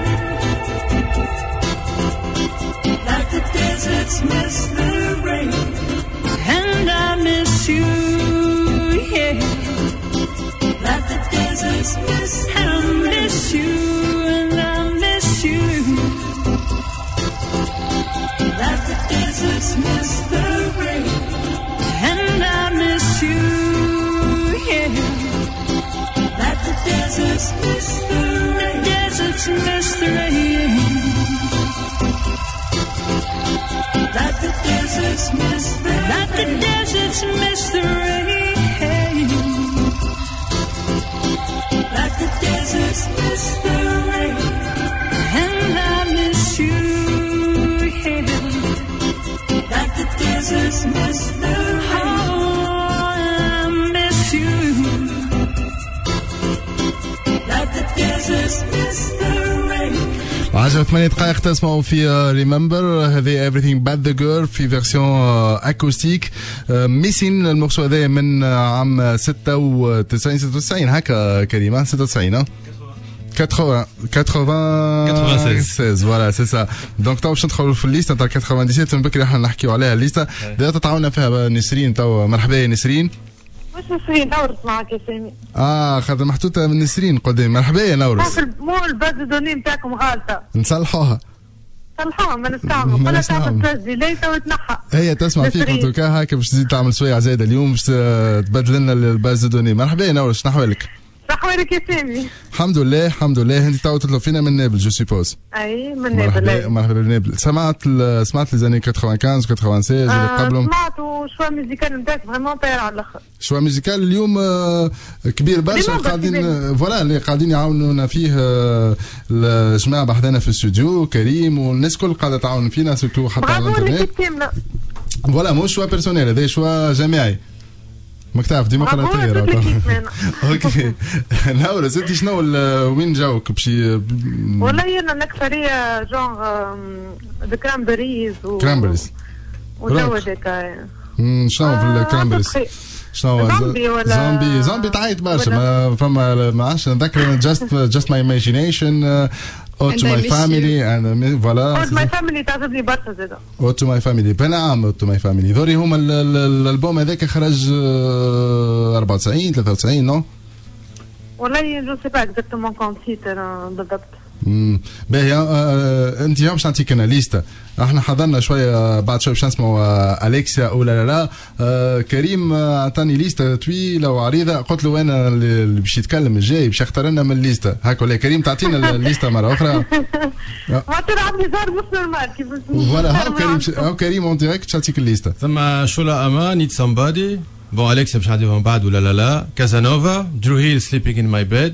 like the deserts miss the rain, and I miss you, yeah, like the deserts miss, and I miss you, and I miss you, like the deserts miss the rain, and I miss you, yeah, like the deserts miss the rain, the deserts miss the rain. Like the deserts miss the rain, like the deserts miss the rain, like the deserts miss the rain, and I miss you, yeah, like the deserts miss the rain, oh, I miss you, like the deserts miss the rain. عشرة ثمانية دقائق تسمعوا في ريمبر. هذه everything but the girl في فيرسيون اكوستيك. ميسين المقصود هذا من عام ستة وتسعين ستة وتسعين هكا كريمة ستة وتسعين quatre-vingts quatre-vingt-seize فوالا سي سا. دونك تو باش ندخلوا في الليسته تاع سبعة وثمانين من بكري احنا نحكيو عليها الليسته دابا تتعاوننا فيها نسرين. تو مرحبا يا نسرين. مش نسرين نورس معك يا سامي. اه خاطر محطوطه من نسرين قدامي. مرحبا يا نورس. مو الباز دوني نتاعكم غالطه نصلحوها صلحوها ما نستعمل ولا تعمل تسجيل وتنحى. هي تسمع فيك وتوكا هكا باش تزيد تعمل شويه عزاده اليوم باش تبدل لنا الباز دوني. مرحبا يا نورس شنو احوالك؟ أحوالك يا سامي؟ الحمد لله الحمد لله. انت تو تطلب فينا من نابل جو سيبوز. اي من نابل. مرحبا بنابل. سمعت سمعت لي زاني خمسة وثمانين ستة اللي قبلهم. سمعت وشوا ميوزيكال نتاعك فريمون طاير على الاخر. شوا ميوزيكال اليوم كبير برشا قاعدين فوالا اللي قاعدين يعاونونا فيه الجماعه بحذانا في الاستوديو كريم والناس الكل قاعده تعاون فينا سورتو حتى على الانترنت. فوالا مو شوا بيرسونيل هذا شوا جماعي. ماك تعرف ديمقراطية. اوكي. نورس انت شنو وين جاوك بشي؟ والله انا الاكثرية جونغ ذا كرامبريز و كرامبريز وجو هذاك. شنو في الكرامبريز؟ شنو زومبي ولا زومبي زومبي تعيط برشا ما فما ما عادش نذكر جاست جاست ماي ايماجينيشن او تو ماي فاميلي انا فوالا او تو ماي فاميلي تعجبني برشا زاده او تو ماي فاميلي بنعم او تو ماي فاميلي ذوري هما الالبوم هذاك خرج أربعة وتسعين ثلاثة وتسعين نو والله جو سي با اكزاكتومون كون تيتر بالضبط. امم باهي انت اليوم باش نعطيك انا ليسته. احنا حضرنا شويه بعد شويه باش نسمعوا اليكسيا ولا لا لا. آه كريم عطاني ليسته طويله وعريضه قلت له انا اللي باش يتكلم الجاي باش يختار لنا من الليسته هاك ولا كريم تعطينا الليسته مره اخرى. ما ترى عندي زار مش نورمال كيف فوالا هاو كريم هاو كريم اون ديريكت باش نعطيك الليسته. ثم شولا اما نيد سامبادي بون اليكسيا باش نعطيهم بعد ولا لا لا. كازانوفا درو هيل سليبينج ان ماي بيد.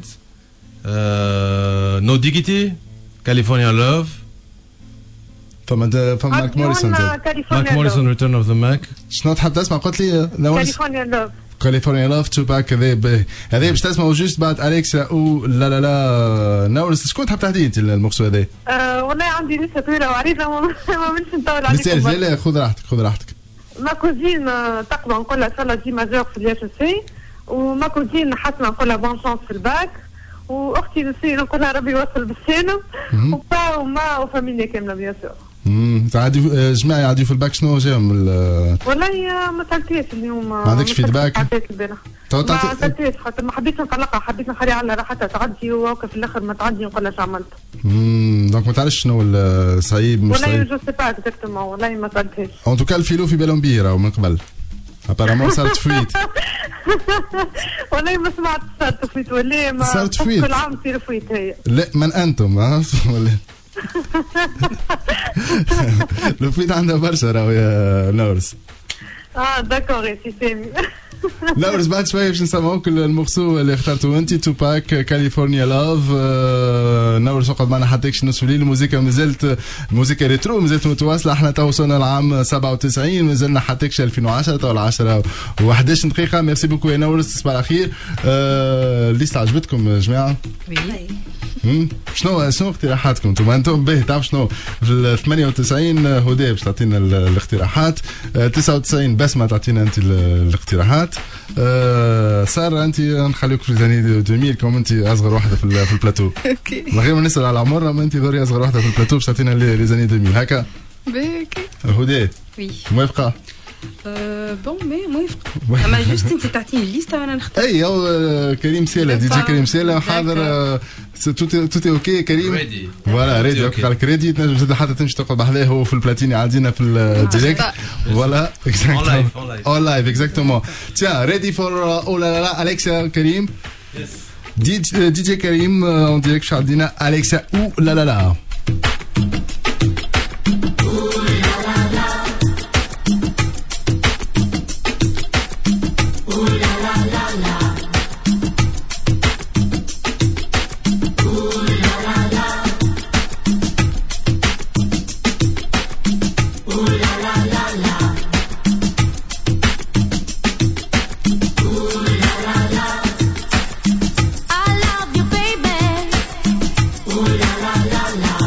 نو ديجيتي كاليفورنيا لوف. فما فما مارك موريسون مارك موريسون ريتيرن اوف ذا ماك. شنو تحب تسمع؟ قلت لي كاليفورنيا لوف. كاليفورنيا لوف توباك هذا هذا باش تسمعوا جوست بعد اليكسا او لا لا لا. نورس شكون تحب تحدي انت المقصود هذا؟ أه والله عندي لسه طويله وعريضه ما منش نطول عليكم. لا لا خذ راحتك خذ راحتك. ما كوزين تقبل نقولها ان شاء الله دي ماجور في الاتش سي وما كوزين حسنا نقولها بون شانس في الباك واختي نسي نقولها ربي يوصل بالسنه وبا وما وفاميليا كامله بيان سور. امم عادي جماعه عادي في الباك شنو جاهم؟ والله ما سالتيش اليوم. ما عندكش فيدباك؟ ما سالتيش خاطر ما حبيتش نقلقها حبيت نخليها على راحتها تعدي وهكا في الاخر ما تعدي نقول لها اش عملت. امم دونك ما تعرفش شنو الصعيب مش صعيب؟ والله جو سي با اكزاكتومون والله ما سالتهاش. ان توكا الفيلو في بالهم بيه راهو من قبل. ابارامون صارت فويت. والله ما سمعت صارت فويت ولا ما صارت فويت كل عام تصير فويت هي. لا من انتم ها ولا الفويت عندها برشا راهو يا نورس. اه داكور يا سي سامي. نورس بعد شويه باش نسمعوك الموسو اللي اخترته انت توباك كاليفورنيا لاف. نورس وقت معنا حطيكش نصف الليل. الموسيقى مازالت موسيقى ريترو مازالت متواصله. احنا تو وصلنا العام سبعة وتسعين مازلنا حطيكش ألفين وعشرة تو عشرة وأحد عشر دقيقه. ميرسي بوكو يا نورس تصبح على خير. الليست عجبتكم يا جماعه؟ وي. شنو شنو اقتراحاتكم انتم؟ انتم باهي تعرف شنو في ثمانية وتسعين هدى باش تعطينا الاقتراحات. تسعة وتسعين بسمه تعطينا انت الاقتراحات. أه ساره انت نخليك في زاني ألفين كوم انت اصغر واحده في في البلاتو. اوكي من غير ما نسال على عمرنا ما انت دوري اصغر واحده في البلاتو باش تعطينا لي زاني ألفين هكا. اوكي هدى وي موافقه؟ بون مي موافقه اما جوست انت تعطيني الليسته وانا نختار. اي او كريم سيلا دي جي كريم سيلا حاضر. توتي اوكي كريم فوالا ريدي قال ريدي تنجم زاد حتى تمشي تقعد بحذاه هو في البلاتيني عندنا في الديريكت فوالا اكزاكتومون اون لايف اكزاكتومون. تيا ريدي فور او لا لا اليكسا كريم دي دي جي كريم اون ديريكت شو عندنا اليكسا او لا لا لا. La la la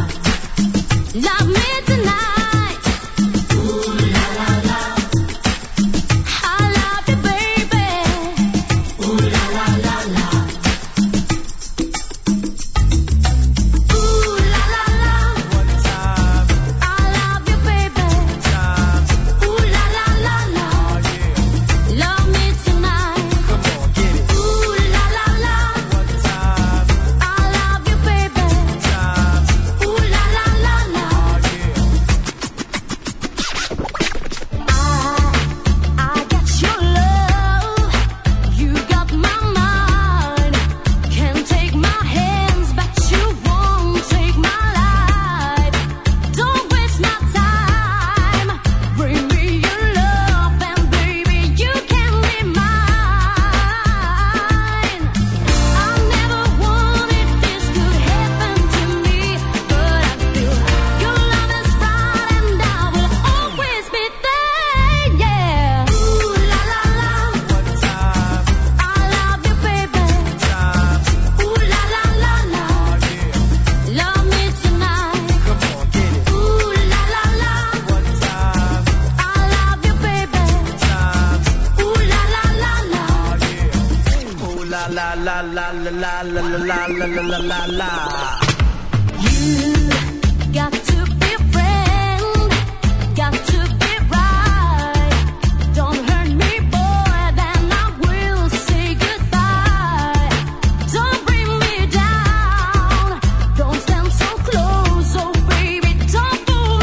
la la la la la la la la la la. You got to be a friend, got to be right. Don't hurt me, boy, then I will say goodbye. Don't bring me down, don't stand so close, oh baby, don't fool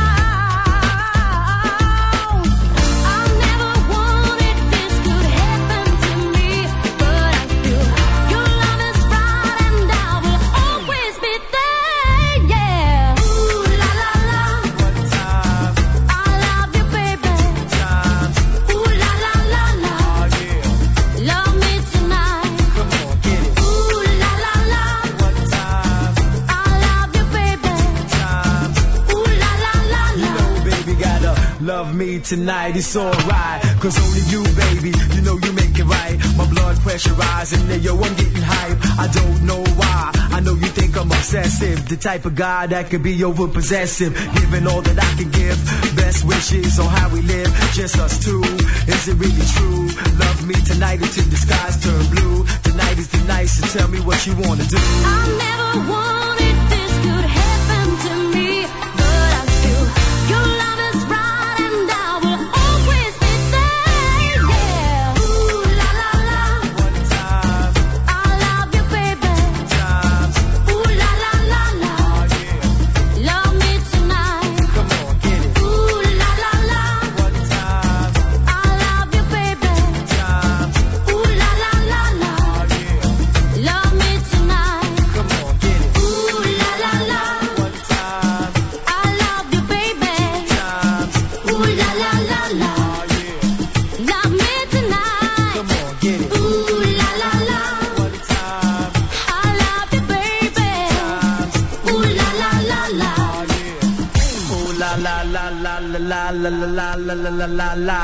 around. I never wanted this could happen to me, but I feel your love is right and I will always be there, yeah. Ooh la la la, One time, I love you, baby. times, Ooh la la la la, oh yeah. love me tonight. Come on, get it. Ooh la la la, One time, I love you, baby. times. Ooh la la la You la. know, baby, gotta love me tonight, it's alright. Cause only you, baby, you know you make it right. My blood pressure rising, and yo, I'm getting hype. I don't know why, I know you think I'm obsessive. The type of guy that could be over possessive. Giving all that I can give, best wishes on how we live, just us two. Is it really true? Love me tonight until the skies turn blue. Tonight is the night, so tell me what you wanna do. I never wanted this could happen to me, but I feel your love is right and I will always be there, yeah. Ooh la la la, One time, I love you, baby. times, Ooh la la la la, oh yeah. love me tonight. Come on, get it. Ooh la la la, One time, I love you, baby. times, Ooh la la la la, oh yeah. love me tonight. Come on, get it. Ooh la la la, One time, I love you, baby. times, Ooh la la la la, oh yeah. love me tonight. Come on, get it. Ooh la la la, One time, I love you, baby. times, Ooh la la la la. oh yeah. Ooh la la la la la la la la la la la la la.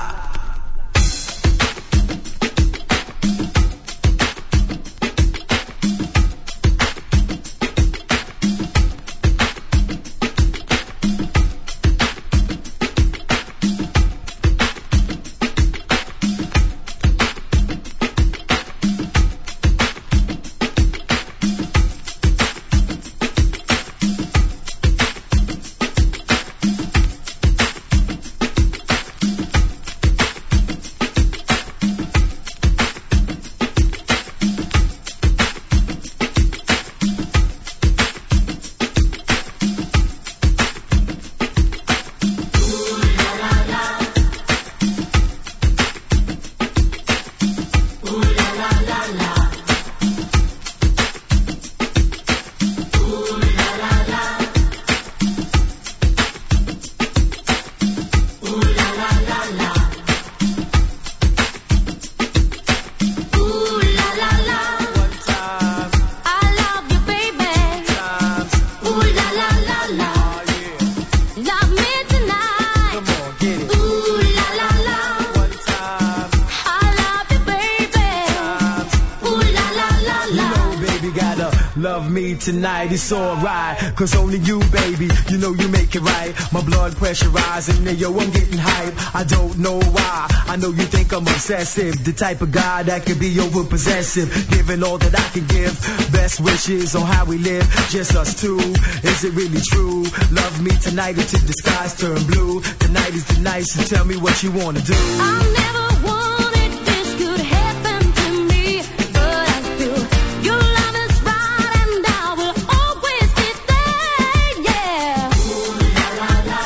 Ooh la la la, One time, I love you, baby. times, Ooh la la la la, oh yeah. love me tonight. Come on, get it. Ooh la la la, One time, I love you, baby. times. Ooh la la la You la. know, baby, gotta love me tonight, it's alright. Cause only you, baby, you know you make it right. My blood pressure rising, and yo, I'm getting hype. I don't know why, I know you think I'm obsessive. The type of guy that could be over possessive. Giving all that I can give, best wishes on how we live, just us two. Is it really true? Love me tonight until the skies turn blue. Tonight is the night, so tell me what you wanna do. I never wanted this could happen to me, but I feel your love is right and I will always be there, yeah. Ooh la la la,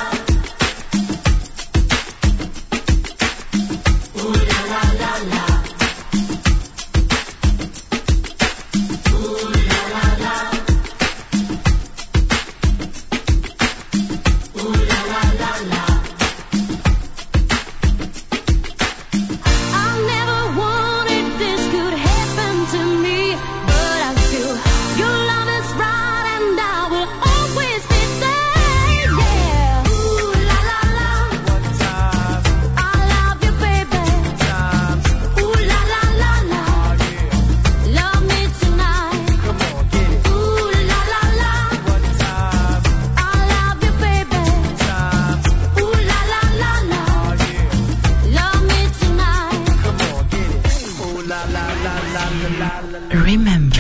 ooh la la la la, ooh la la la, ooh la la la la. Remember.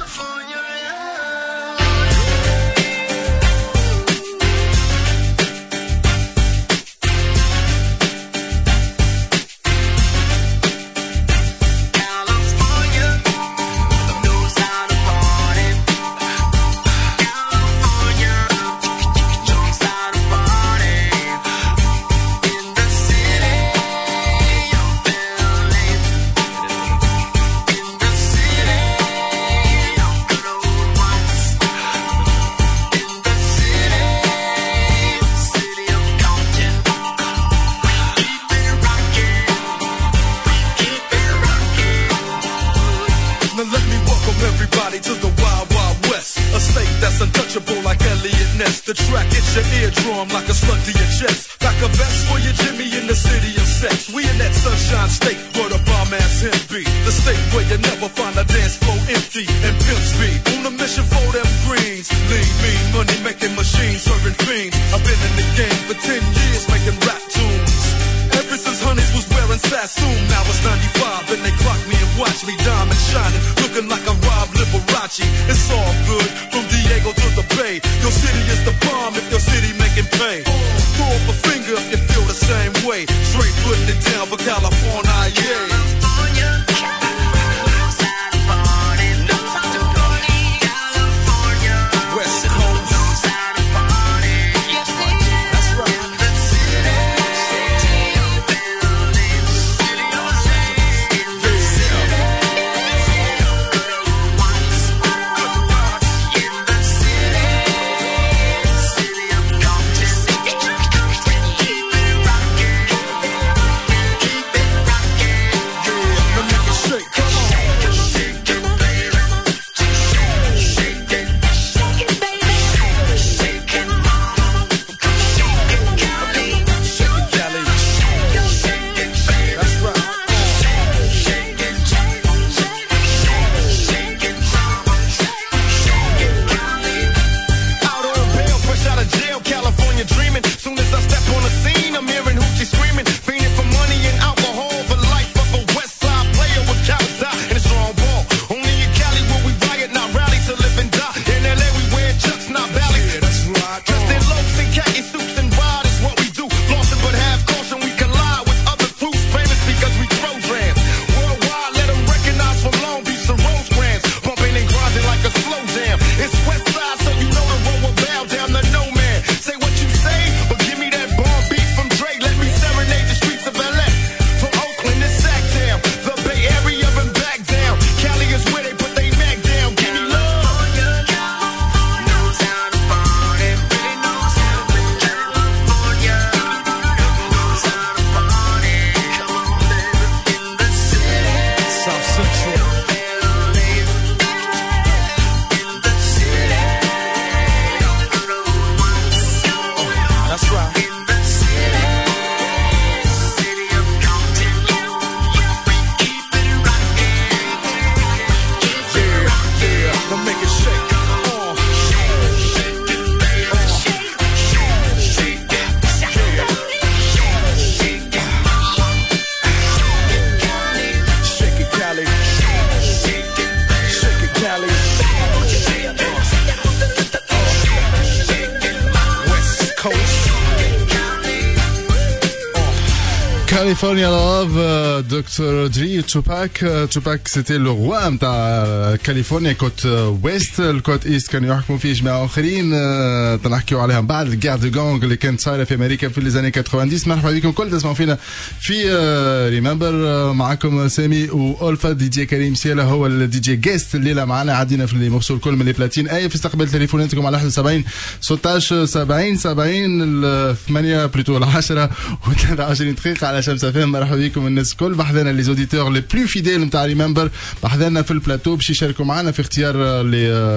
California Love, docteur Dre, Tupac. Tupac c'était le roi نتاع كاليفورنيا كوت ويست. الكوت ايست كانوا يحكموا فيه جماعه اخرين تنحكيوا عليها بعد الجار دو غونغ اللي كانت صايره في امريكا في لي زاني تسعين. مرحبا بكم كل تسمعوا فينا في ريمبر. معكم سامي والفا. دي جي كريم سيلا هو الدي جي جيست الليله معنا. عدينا في الموصول كل من لي بلاتين. اي في استقبال تليفوناتكم على واحد وسبعين ستة عشر سبعين سبعين الثمانية بلوتو العشرة وثلاثة وعشرين دقيقه على شمس فهم. مرحبا بكم الناس الكل. بحذانا لي زوديتور لي بلو فيديل نتاع ريمبر. بحذانا في البلاتو باش يشاركوا معنا في اختيار لي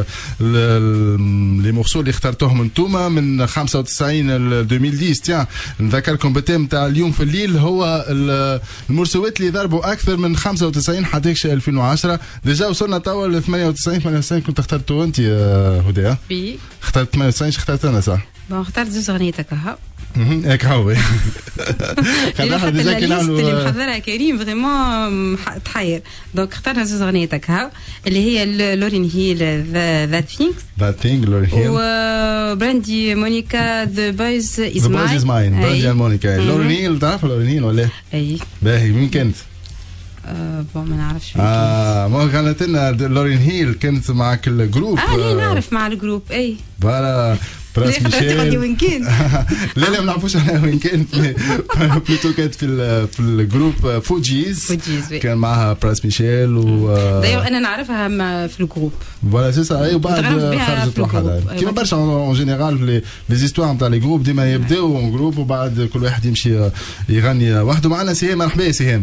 لي مورسو اللي اخترتوهم انتوما من خمسة وتسعين ل ألفين وعشرة. تيان نذكركم بالتيم نتاع اليوم في الليل هو المرسوات اللي ضربوا اكثر من خمسة وتسعين حتى ألفين وعشرة. ديجا وصلنا توا ل ثمانية وتسعين. ثمانية وتسعين كنت اخترتوا انت هدى؟ بي اخترت ثمانية وتسعين. اخترت انا صح؟ بون اخترت زوج اغنيتك هكا هيك هو خلينا ديجا كي نعملوا اللي محضرها كريم فريمون تحير دونك اخترنا زوز اغنيتك هاو اللي هي لورين هيل ذات ثينكس ذات ثينك لورين هيل وبراندي مونيكا ذا بويز از ماين ذا بويز از ماين براندي مونيكا لورين هيل تعرف لورين هيل ولا اي باهي مين كانت؟ بون ما نعرفش اه ما كانت لنا لورين هيل كانت معك الجروب اه ليه نعرف مع الجروب اي فوالا براس ميشيل وين كنت؟ لا لا ما نعرفوش انا وين كنت بلوتو كانت في في الجروب فوجيز فوجيز كان معها براس ميشيل و دايوغ انا نعرفها في الجروب فوالا سي سا اي وبعد خرجت وحدها كيما برشا اون جينيرال لي زيستوار نتاع لي جروب ديما يبداو اون جروب وبعد كل واحد يمشي يغني وحده. معنا سهام مرحبا يا سهام.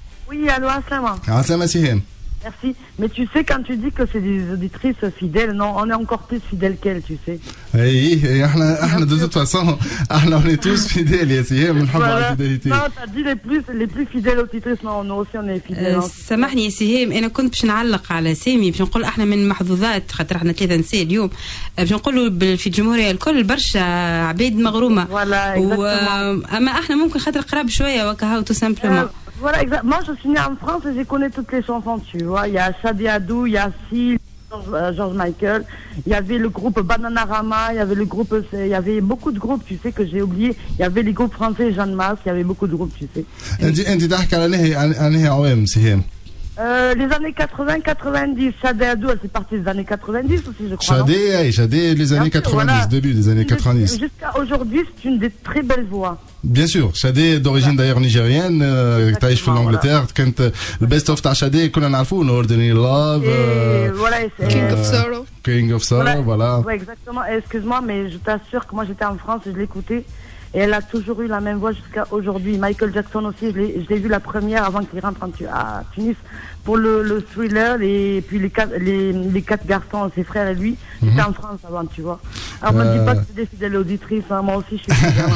وي الو السلامة. السلامة سهام. Merci. Mais tu sais, quand tu dis que c'est des auditrices fidèles, non, on est encore plus fidèles qu'elles, tu sais. Oui, احنا احنا de toute façon, احنا on est tous fidèles يا سهام نحبوا على الفيداليتي. Non, t'as dit les plus les plus fidèles auditrices, non, nous aussi on est fidèles. سامحني يا سهام انا كنت باش نعلق على سامي باش نقول احنا من محظوظات خاطر احنا ثلاثة نساء اليوم باش نقولوا في الجمهورية الكل برشا عباد مغرومة. Voilà, exactement. اما احنا ممكن خاطر قراب شوية وكهو tout simplement. Voilà, exactement. Moi, je suis née en France et je connais toutes les chansons, tu vois. Il y a Shadi Adou, il y a Sil, George, George Michael. Il y avait le groupe Bananarama, il y avait le groupe, il y avait beaucoup de groupes, tu sais, que j'ai oublié. Il y avait les groupes français, Jeanne Masse, il y avait beaucoup de groupes, tu sais. انت انت تحكي على نهي على نهي عوام سهام. Euh, les années quatre-vingts quatre-vingt-dix, Shadi Adou, elle fait partie des années quatre-vingt-dix aussi, je crois. Shadi, oui, Shadi, les années quatre-vingt-dix, voilà. Début des années quatre-vingt-dix. Jusqu'à aujourd'hui, c'est une des très belles voix. Bien sûr, Shadi d'origine d'ailleurs nigérienne, تعيش في l'Angleterre, كانت le best of تاع Shadi كلنا نعرفوه, Ordinary Love, voilà, King of Sorrow. King of Sorrow, voilà. Ouais, exactement. Excuse-moi, mais je t'assure que moi j'étais en France et je l'écoutais. Et elle a toujours eu la même voix jusqu'à aujourd'hui. Michael Jackson aussi, je l'ai, je l'ai vu la première avant qu'il rentre en, à Tunis pour le, le Thriller et puis les quatre, les, les quatre garçons, ses frères et lui, mm-hmm. J'étais en France avant, tu vois. Alors ne me dis pas que c'est des fidèles auditrices, hein, moi aussi je suis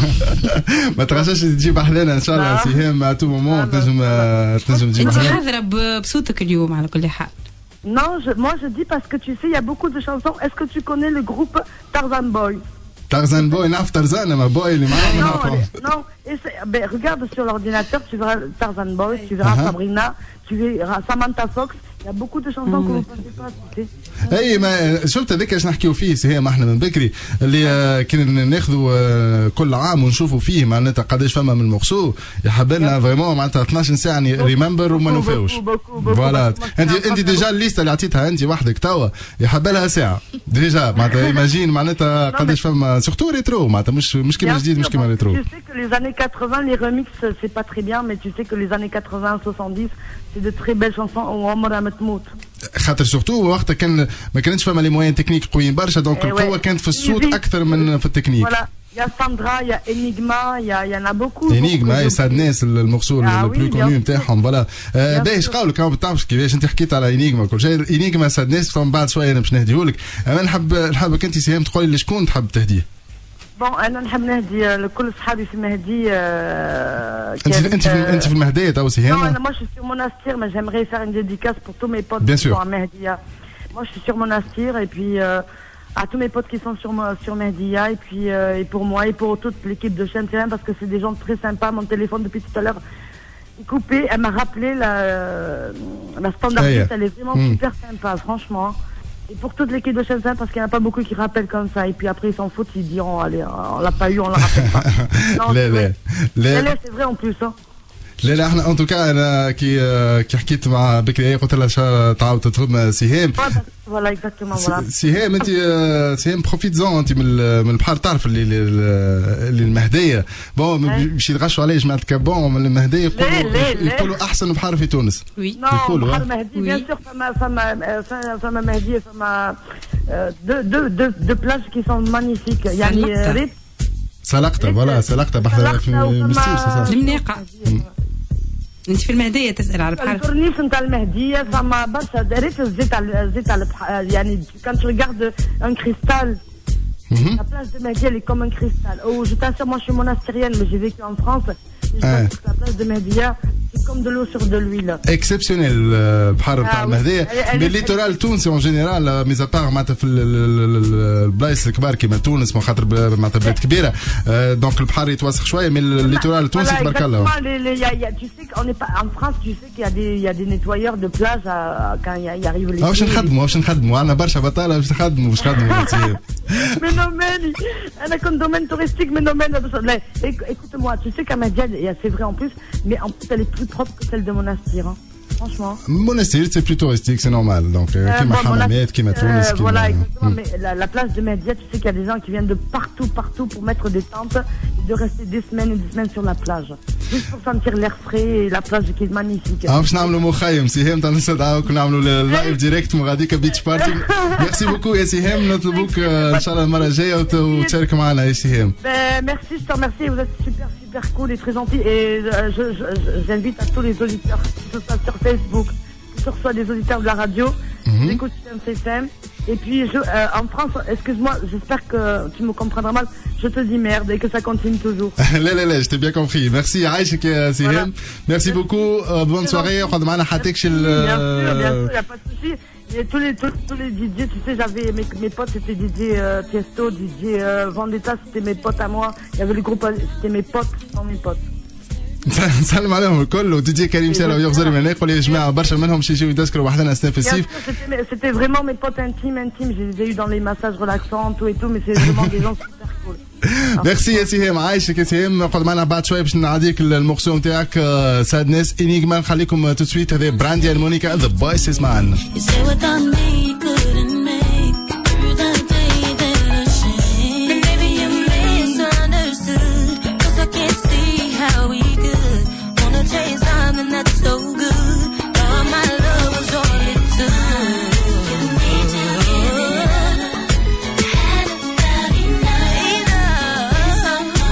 fidèle. ما ترجعش تجيب أحلانا إن شاء الله سهام à tout moment تنجم تنجم تجيب. أنت حاضرة بصوتك اليوم على كل حال. Non, je, moi je dis parce que tu sais, il y a beaucoup de chansons. Est-ce que tu connais le groupe Tarzan Boy? Tarzan Boy, نعرف Tarzan, ma boy اللي معاه non, non, ben, regarde sur l'ordinateur, tu verras Tarzan Boy, tu verras uh-huh. Sabrina, tu verras Samantha Fox, il y a beaucoup de chansons mmh. que vous ne pensez pas, tu sais. اي ما شفت هذاك اش نحكيو فيه سهام احنا من بكري اللي كنا ناخذوا كل عام ونشوفوا فيه معناتها قداش فما من مورسو يحبلنا فريمون معناتها اثناش ساعه ريمبر وما نوفاوش فوالا. انت انت ديجا الليسته اللي عطيتها انت وحدك توا يحبلها ساعه ديجا معناتها ايماجين معناتها قداش فما سورتو ريترو معناتها مش مش كيما جديد مش كيما ريترو. Tu sais que les années quatre-vingts les remixes c'est pas très bien mais tu sais que les années quatre-vingts soixante-dix c'est de très belles chansons وعمرها ما تموت. خاطر سورتو وقتها كان ما كانتش فما لي موين تكنيك قويين برشا دونك القوه كانت في الصوت اكثر من في التكنيك. Voilà, il y a Sandra, il y a Enigma, il y a il y en a beaucoup. Enigma, سعد ناس المغسول البلو كونو نتاعهم فوالا. باهي قالوا كانوا بتعرفش كيفاش انت حكيت على انيغما كل شيء. انيغما سعد ناس من بعد شويه انا باش نهديهولك. انا نحب نحبك انت سهام تقولي لي شكون تحب تهديه. بون انا نحب نهدي لكل صحابي في المهدي. انت انت في انت في المهديه تو سهام؟ Non, moi je suis sur Monastir mais j'aimerais faire une dédicace pour tous mes potes qui sont à Mehdia. Moi je suis sur Monastir et puis euh, à tous mes potes qui sont sur sur Mehdia et puis euh, et pour moi et pour toute l'équipe de Chaîne Terrain parce que c'est des gens très sympas. Mon téléphone depuis tout à l'heure est coupé, elle m'a rappelé la la standardiste, elle est vraiment mm. super sympa franchement. Et pour toute l'équipe de Shenzhen, parce qu'il n'y en a pas beaucoup qui rappellent comme ça. Et puis après, ils s'en foutent, ils diront, allez, on l'a pas eu, on la rappelle pas. Non, c'est vrai. C'est vrai en plus. Hein. لا لا احنا ان توكا انا كي كي حكيت مع بكري قلت لها تعاود تطلب سهام فوالا اكزاكتومون فوالا سهام انت سهام بروفيت زون انت من من البحر تعرف اللي اللي المهديه بون باش يتغشوا عليه جماعه كابون من المهديه يقولوا يقولوا احسن بحر في تونس يقولوا بحر مهدي بيان سور فما فما فما مهديه فما دو دو دو دو بلاج كي سون مانيفيك يعني ريت سلقته فوالا سلقته بحر في مستير سي المناقه. انت في المهديه تسال على البحر الكورنيش نتاع المهديه فما برشا ريت الزيت على الزيت على يعني كان tu regardes un cristal la place de Mehdi elle est comme un cristal. Oh je t'assure moi je suis monastérienne mais j'ai vécu en France. Je pense que la place de Mehdi c'est comme de l'eau sur de l'huile. Exceptionnel البحر بتاع المهدية. mais littoral التونسي en général mis à part معناتها في البلايص الكبار كيما تونس من خاطر معناتها بلاد كبيرة دونك البحر يتوسخ شوية mais الليتورال التونسي تبارك الله. Tu sais qu'en en France tu sais qu'il y a des il y a des nettoyeurs de plage quand il arrive les. واش نخدموا واش نخدموا أنا برشا بطالة واش نخدموا واش نخدموا. Phénomène, un comme domaine touristique, mais domaine. Écoute-moi, tu sais qu'à Mahdia, c'est vrai en plus, mais en plus elle est plus propre que celle de Monastir. Hein. Franchement. Monastir, c'est plus touristique, c'est normal. Donc, qui m'a Hamamet, qui m'a Tunis, qui voilà, exactement. Mais la, la place de Mahdia, tu sais qu'il y a des gens qui viennent de partout, partout pour mettre des tentes et de rester des semaines et des semaines sur la plage. Juste pour sentir l'air frais et la plage qui est magnifique. Ah, باش نعملوا مخيم سيهام تاع نستدعوك نعملوا اللايف ديريكت من غاديك بيتش بارتي. ميرسي بوكو يا سيهام نطلبوك ان شاء الله المره الجايه وتشارك معنا يا سيهام. Merci, je te remercie, vous êtes super super cool et très gentil et je, je, j'invite à tous les auditeurs que ce soit sur Facebook, que ce soit des auditeurs de la radio, mm-hmm. j'écoute M C F M et puis je, euh, en France, excuse-moi, j'espère que tu me comprendras mal, je te dis merde et que ça continue toujours. لا لا لا, je t'ai bien compris. Merci عايشك يا سيهام. Merci beaucoup. Euh, bonne soirée. خذ معنا حتىك شي. Bien sûr, bien sûr, y a pas de souci. Et tous les tous, tous les D J, tu sais, j'avais mes, mes potes c'était D J euh, Tiesto, D J euh, Vendetta, c'était mes potes à moi. Il y avait le groupe, c'était mes potes, sans mes potes. نسلم عليهم الكل ودي جي كريم سالم يغزر من هناك يقول يا جماعه برشا منهم شي يجيو يتذكروا وحدنا اثناء في الصيف. C'était vraiment mes potes intimes, intimes. Je les ai eu dans les massages relaxants, tout et tout, mais c'est vraiment des gens super cool. ميرسي يا سيهام عايشك يا سيهام. نقعد معنا بعد شويه باش نعطيك المورسو نتاعك سادنس انيغما. نخليكم تو سويت هذا براندي مونيكا ذا بايسز معنا. How we could wanna chase something that's so good. All my love was all it took. You need to give it up. Had about enough.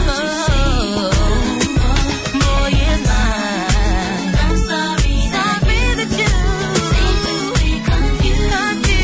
Boy, it's mine. I'm sorry, sorry that you seem to be confused.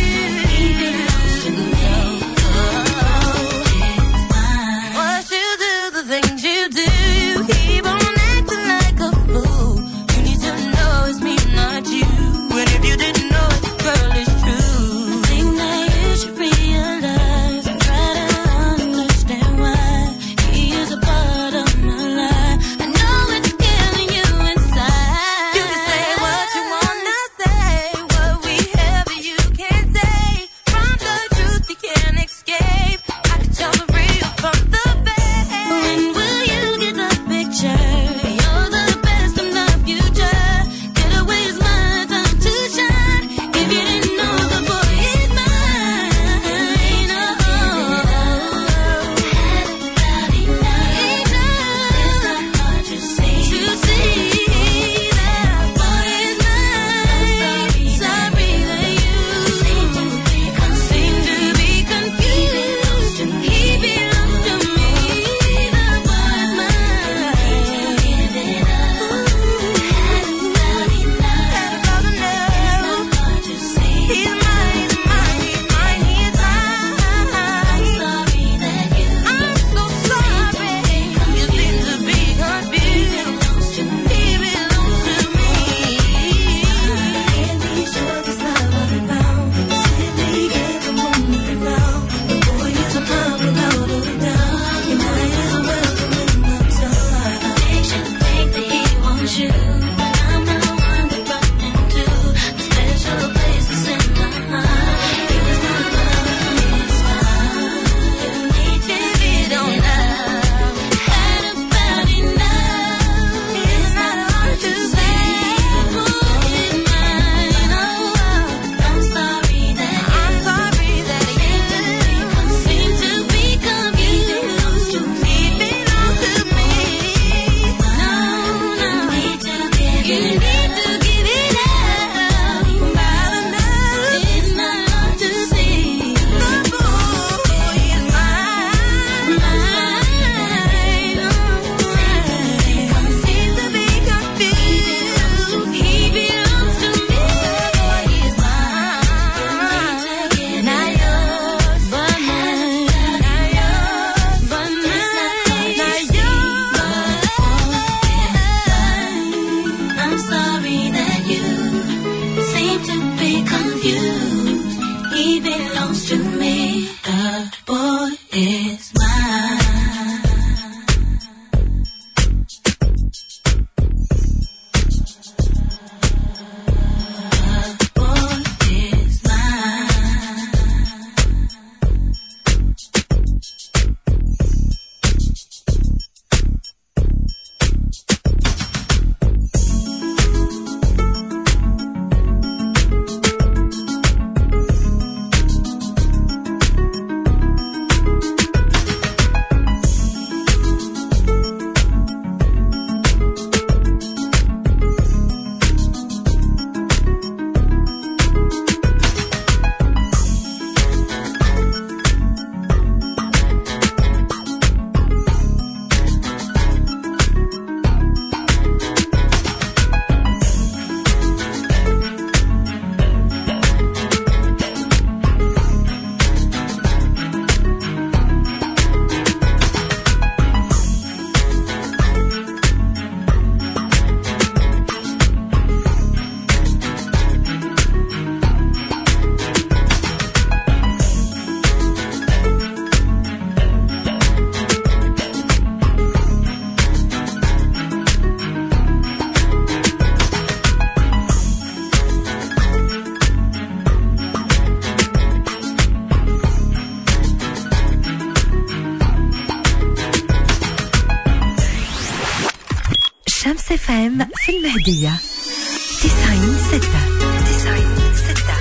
في المهدية تسعين ستة تسعين ستة.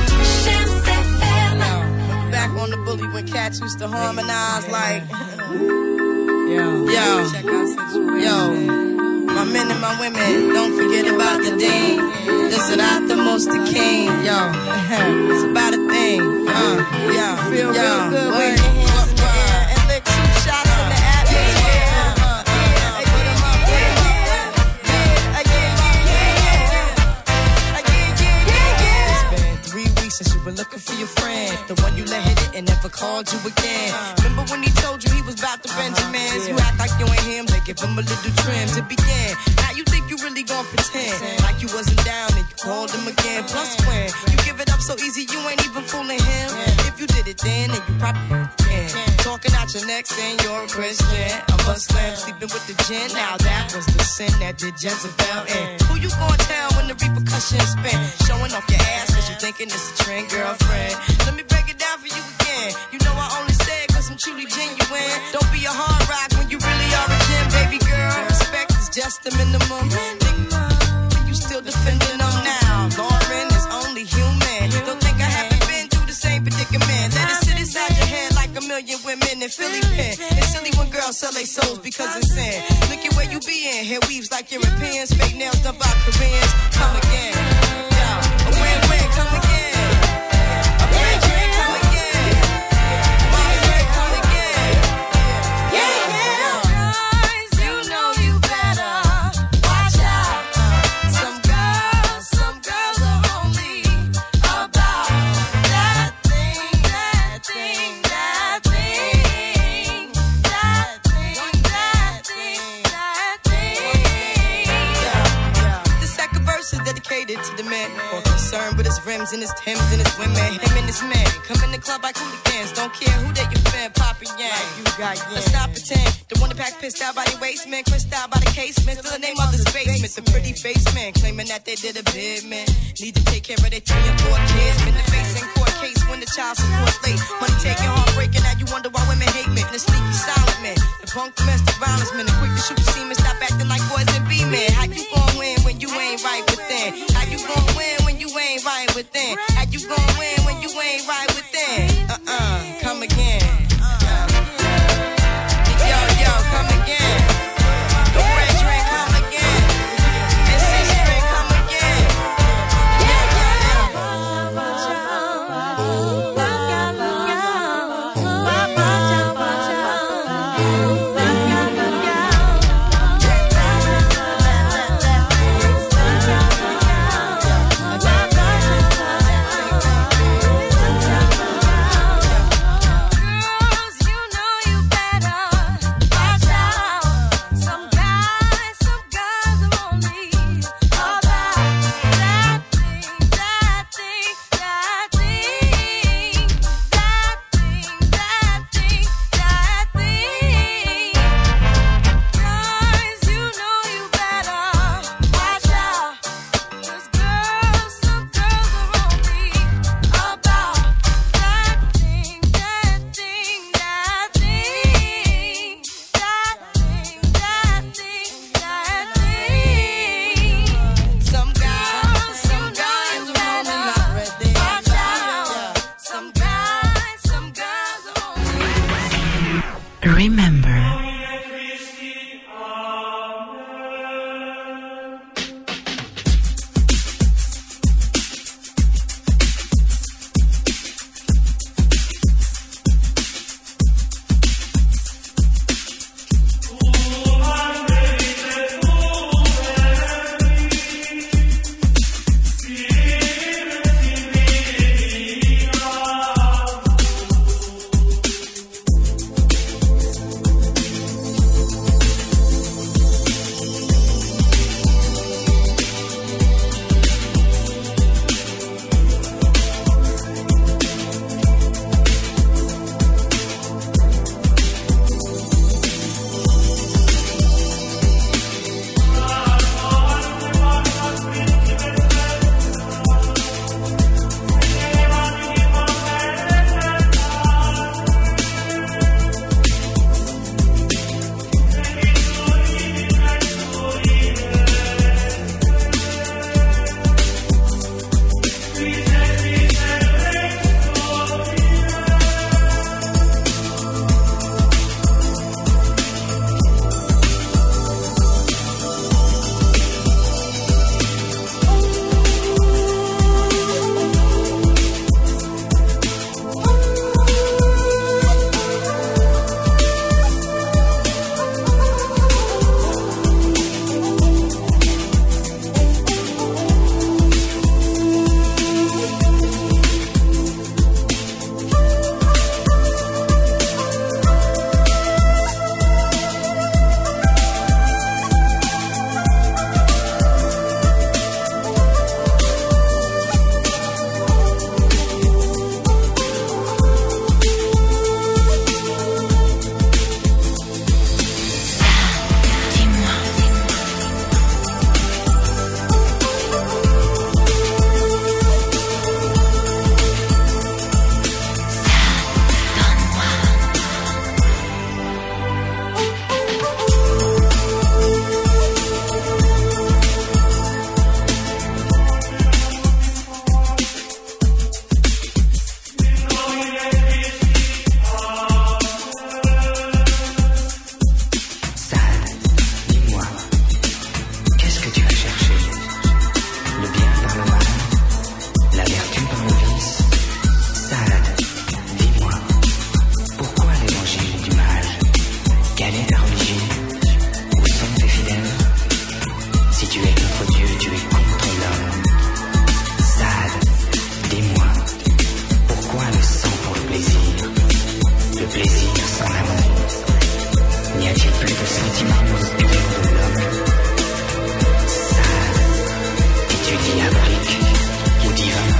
Back on the bully when cats used to harmonize like yo, yo, yo, my men and my women, don't forget about the dean. Listen out the most the king, yo. It's about a thing, uh, yo, feel yo, real good with your hands in the air and lick two shots in the atmosphere. Since you were looking for your friend, the one you let hit it and never called you again. Remember when he told you he was about to Benjamins? You act like you ain't him, they give him a little trim to begin. Now you think you really gon' pretend like you wasn't down and you called him again. Plus when you give it up so easy, you ain't even fooling him. If you did it then, then you probably can. Talking out your neck saying you're a Christian, a Muslim, sleeping with the gin. Now that was the sin that did Jezebel in. Who you gonna tell when the repercussions spin? Showing off your ass cause you thinking it's a trend, girlfriend. Let me break it down for you again. You know I only say it cause I'm truly genuine. Don't be a hard rock when you really are a gem, baby girl. Respect is just the minimum. Think you still defending them now. Lauren is only human. Don't think I haven't been through the same predicament. Let it sit inside your head like a million women in Philly pen. It's silly when girls sell their souls because it's sin. Look at where you be in. Hair weaves like Europeans. Fake nails done by Koreans. Come again. Yo, a win-win, come again. To the man, more concerned with his rims and his Timbs and his women. Him and his man come in the club like hooligans. Don't care who they your fan, Papa Yang. You got yeah. Let's not pretend. The one that pack pissed out by the waistman, crissed out by the casement. Still the name of the basement. The pretty face man claiming that they did a bid, man. Need to take care of their three and four kids. Been the face in court case when the child support late. Money taking, heartbreaking. Now you wonder why women hate me. The sneaky silent man, the punk domestic violence man, the quick to shoot the semen. Stop acting like boys and be men. How you gon' win when you ain't right within? How you gon' win when you ain't right within? How you gon' win when you ain't right within? Uh-uh, come again. Uh, yo, yo, come again. The red drink, come again. And six drink, come again. Yeah, yeah, tu es contre l'homme. Sade, dis-moi, pourquoi le sang pour le plaisir? Le plaisir sans l'amour. N'y a-t-il plus de sentiments autour de l'homme? Sade, es-tu diabolique ou divin?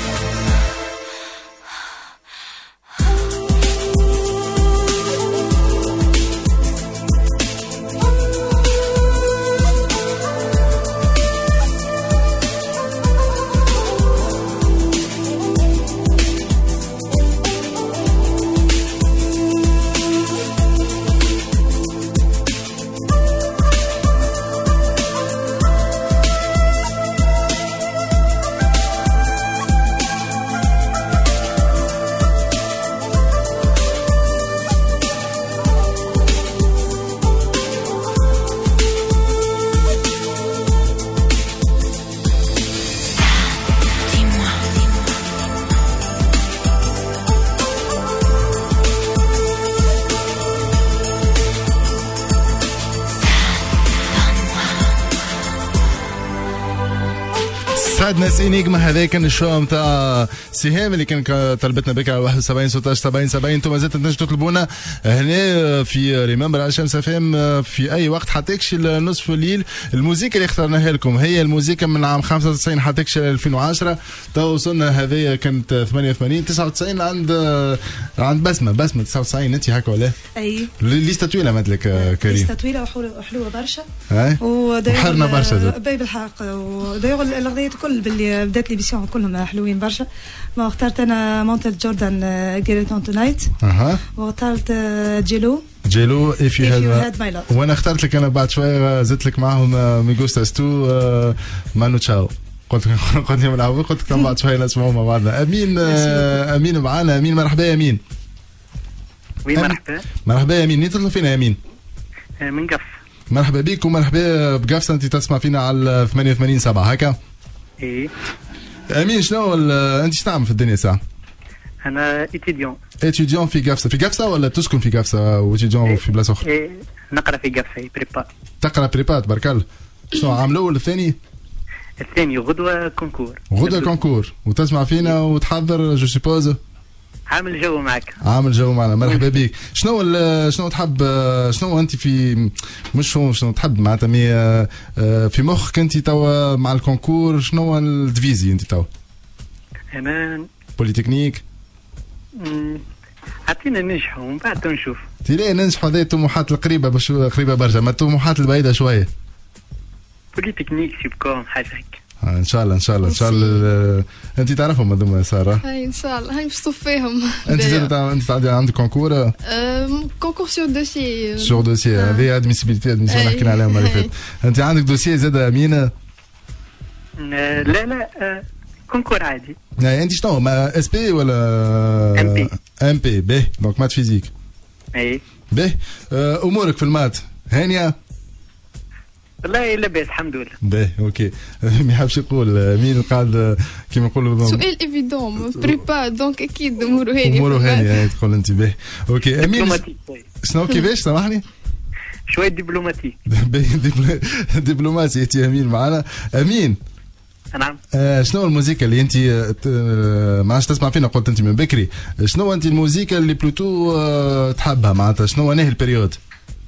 ناس انيجما هذا كان الشو نتاع سهام اللي كان طلبتنا بك على واحد وسبعين ستة عشر سبعين سبعين. انتم مازلتوا تنجموا تطلبونا هنا في ريمبر على شمس اف ام في اي وقت حتى تكشي نصف الليل. الموسيقى اللي اخترناها لكم هي الموسيقى من عام خمسة وتسعين حتى تكشي ألفين وعشرة. تو وصلنا هذه كانت ثمانية وثمانين تسعة وتسعين عند عند بسمه بسمه تسعة وتسعين. انت هكا ولا؟ اي ليستا طويله مدلك كريم. ليستا طويله وحلوه برشا. اي وحرنا برشا باي بالحق. ودايوغ الاغنيات الكل باللي بدات ليبيسيون كلهم حلوين برشا. ما اخترت انا مونتل جوردان جيريتون تونايت. اها واخترت جيلو جيلو اف يو هاد. وانا اخترت لك انا بعد شويه زدت لك معاهم ميغوستاس تو مانو تشاو. قلت قلت لهم العفو قلت لكم بعد شويه نسمعوا مع بعضنا. امين امين معانا. امين مرحبا يا امين. وي مرحبا. مرحبا يا امين. مين تطلب فينا يا امين؟ من قف. مرحبا بك ومرحبا بقفصه. انت تسمع فينا على ثمانية وثمانين سبعة هكا؟ ايه. امين شنو انت ايش تعمل في الدنيا ساعه؟ انا اتيديون. اتيديون في قفصه. في قفصه ولا تسكن في قفصه واتيديون إيه. في بلاصه اخرى؟ ايه نقرا في قفصه بريبا. تقرا بريبا تبارك الله. شنو عام الاول الثاني؟ الثاني غدوه كونكور. غدوه كونكور وتسمع فينا وتحضر جو سيبوز. عامل جو معك. عامل جو معنا. مرحبا بك. شنو شنو تحب شنو انت في مش شنو شنو تحب معناتها مي في مخك انت توا مع الكونكور شنو الدفيزي انت توا؟ انا بوليتكنيك. عطينا ننجحوا ومن بعد نشوف. تي ننجحوا هذه الطموحات القريبه باش قريبه برشا ما الطموحات البعيده شويه. بوليتكنيك سيبكم حاجه هيك. ان شاء الله ان شاء الله ان شاء الله. انت تعرفهم هذوما ساره؟ هاي ان شاء الله هاي مش فيهم. انت زاد انت عندك كونكور؟ كونكور سور دوسي. سور دوسي هذه ادميسيبيليتي ادميسيون حكينا عليها المره اللي فاتت. انت عندك دوسي زاد امينه؟ لا لا كونكور عادي. انت شنو ما اس بي ولا ام بي؟ ام بي باهي دونك مات فيزيك. اي باهي. امورك في المات هانيه؟ والله لاباس الحمد لله. باهي اوكي. ما يحبش يقول مين قاعد كيما نقولوا سؤال ايفيدون بريبا دونك اكيد اموره هانيه. اموره هانيه تقول انت. باهي اوكي. امين شنو كيفاش سامحني؟ شويه دبلوماتيك. دبلوماسي انت امين معنا. امين نعم. آه شنو الموسيقى اللي انت ما عادش تسمع فينا قلت انت من بكري شنو انت الموسيقى اللي بلوتو آه تحبها معناتها شنو انهي البريود؟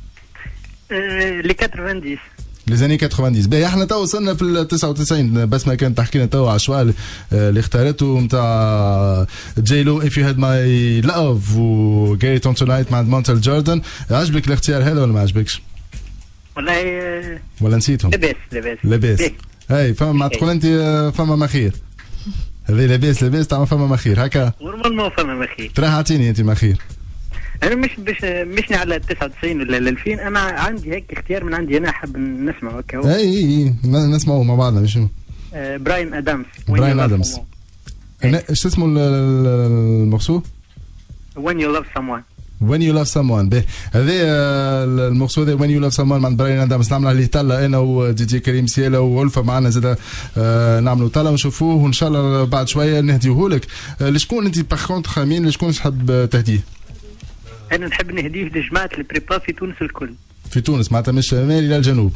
آه لي ثمانين لي زاني ثمانين. باهي احنا تو وصلنا في ال تسعة وتسعين. بس ما كانت تحكي لنا تو عشوائي اللي اختارته نتاع جيلو اف يو هاد ماي لاف وجيريتون تونايت مع مونتل جوردان. عجبك الاختيار هذا ولا ما عجبكش؟ والله ولا نسيتهم؟ لاباس لاباس لاباس. هاي فما ما تقول انت فما مخير. هذه لاباس لاباس تعمل فما مخير هكا؟ نورمالمون فما مخير. ترى اعطيني انت مخير. انا مش باش مشني على تسعة وتسعين ولا ألفين. انا عندي هيك اختيار من عندي انا حاب نسمعه هكا. اي اي نسمعه مع بعضنا مش آه براين ادمز. براين ادمز. ايش اسمه المقصود؟ When you love someone. When you love someone. به هذا المقصود When you love someone مع براين ادمز. نعملها ليه طلة انا ودي جي كريم سيالا وولفا معنا زاد آه نعملوا طلة ونشوفوه وان شاء الله بعد شويه نهديهولك. آه لشكون انت باغ كونتر خامين لشكون تحب تهديه؟ انا نحب نهديه لجماعه البريبا في تونس الكل. في تونس معناتها من الشمال الى الجنوب.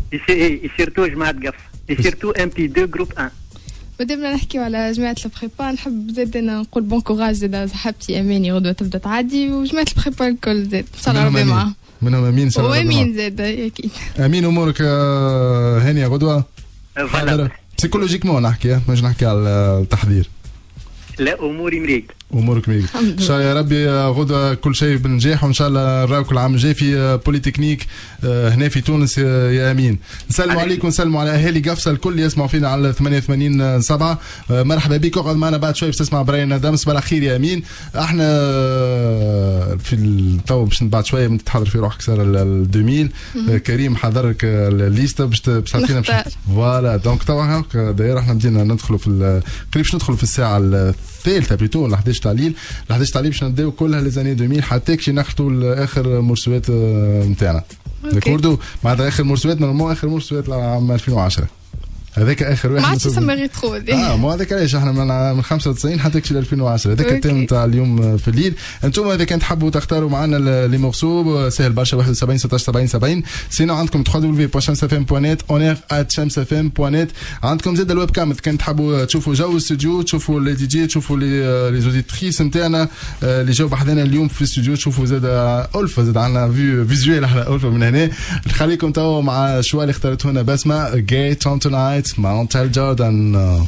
يسيرتو جماعة قف يسيرتو ام بي اثنين جروب واحد. ودمنا نحكيو على جماعة البريبا نحب زاد أنا نقول بون كوراج زاد صاحبتي أماني غدوة تبدا تعدي وجماعة البريبا الكل زاد إن شاء الله ربي معاهم. منهم أمين إن شاء الله. وأمين زاد أكيد. أمين أمورك هانية غدوة؟ حاضرة. سيكولوجيكمون نحكي مش نحكي على التحضير. لا أموري مريق. امورك ميك ان شاء الله يا ربي غدوه كل شيء بالنجاح وان شاء الله نراوك العام الجاي في بوليتكنيك هنا في تونس يا امين. نسلموا عليكم ونسلموا على اهالي قفصه الكل يسمعوا فينا على ثمانية وثمانين سبعة. مرحبا بك اقعد معنا بعد شوي باش تسمع براين ندم. صباح الخير يا امين. احنا في التو باش بعد شويه من تحضر في روحك صار ال ألفين كريم حضرك الليسته باش تعطينا فوالا دونك تو هاك داير احنا بدينا ندخلوا في قريب باش ندخلوا في الساعه الثالثه بليتو ل أحد عشر تعليل ل أحد عشر تعليل باش نبداو كلها لي زاني ألفين حتى كي ناخذوا اخر مرسوات نتاعنا داكوردو معناتها اخر مرسوات نورمال اخر مرسوات لعام ألفين وعشرة هذاك اخر واحد ما عادش يسمى ريترو اه مو هذاك علاش احنا من من خمسة وتسعين حتى كي ل ألفين وعشرة هذاك التيم نتاع اليوم في الليل. انتم اذا كان تحبوا تختاروا معنا لي مورسو سهل برشا واحد وسبعين ستة عشر سبعين سبعين سينو عندكم دبليو دبليو دبليو دوت شمس اف ام دوت نت اونير ات شمس اف ام دوت نت. عندكم زاد الويب كام كان تحبوا تشوفوا جو الاستوديو تشوفوا لي دي جي تشوفوا لي لي زوديتريس نتاعنا اللي جاوا بحذنا اليوم في الاستوديو تشوفوا زاد ألفة زاد عندنا فيو فيزوال على ألفة من هنا. نخليكم توا مع الشوا اللي اختارته لنا بسمه جاي تون تونايت مع تيل جوردن. Oh,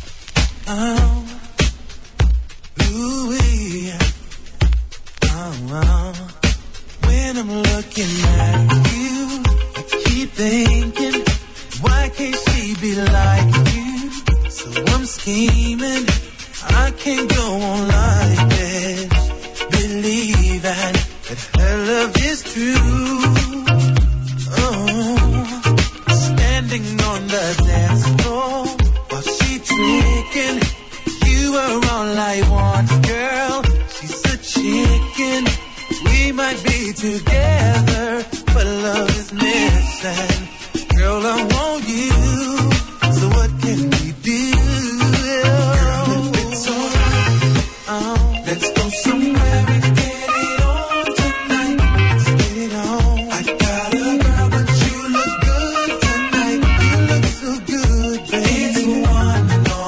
ooh-wee. Oh, oh. When I'm looking at you, I keep thinking, why can't she be like you? So I'm scheming, I can't go on like this, believing that her love is true. Oh, standing on the dance floor, tricking, you are all I want, girl. She's a chicken. We might be together, but love is missing. Girl, I want you. So what can we do? Girl, if it's alright, oh, let's go somewhere and get it on tonight. Let's get it on. I got a girl, but you look good tonight. You look so good, baby. It's one.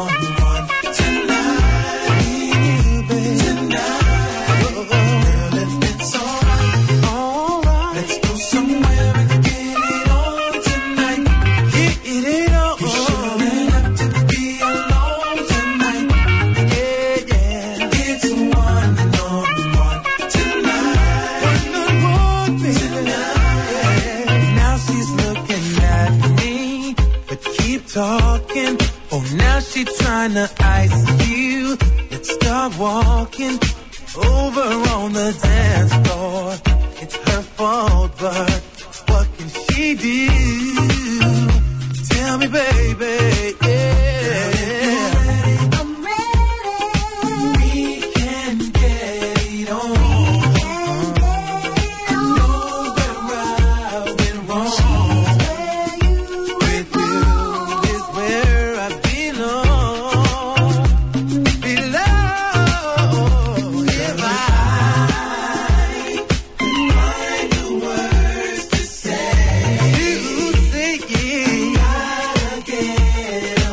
Talking, oh now she tryna ice you. Let's start walking over on the dance floor. It's her fault, but what can she do? Tell me, baby, yeah. I'm ready. We can get it on. I know where I've been wrong. Get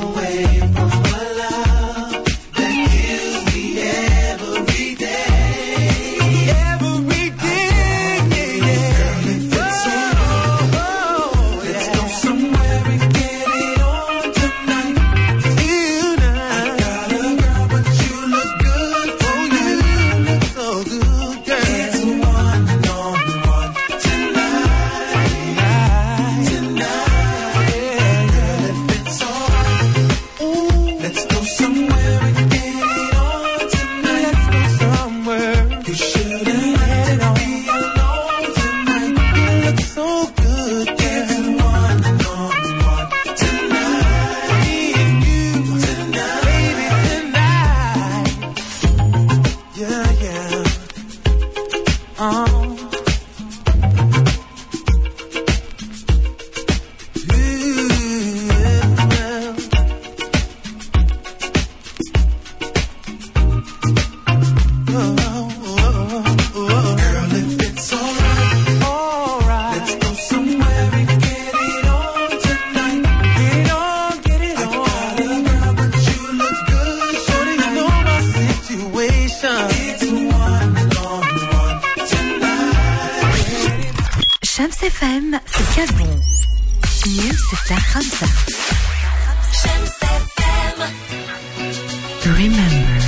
ستة خمسة. Remember.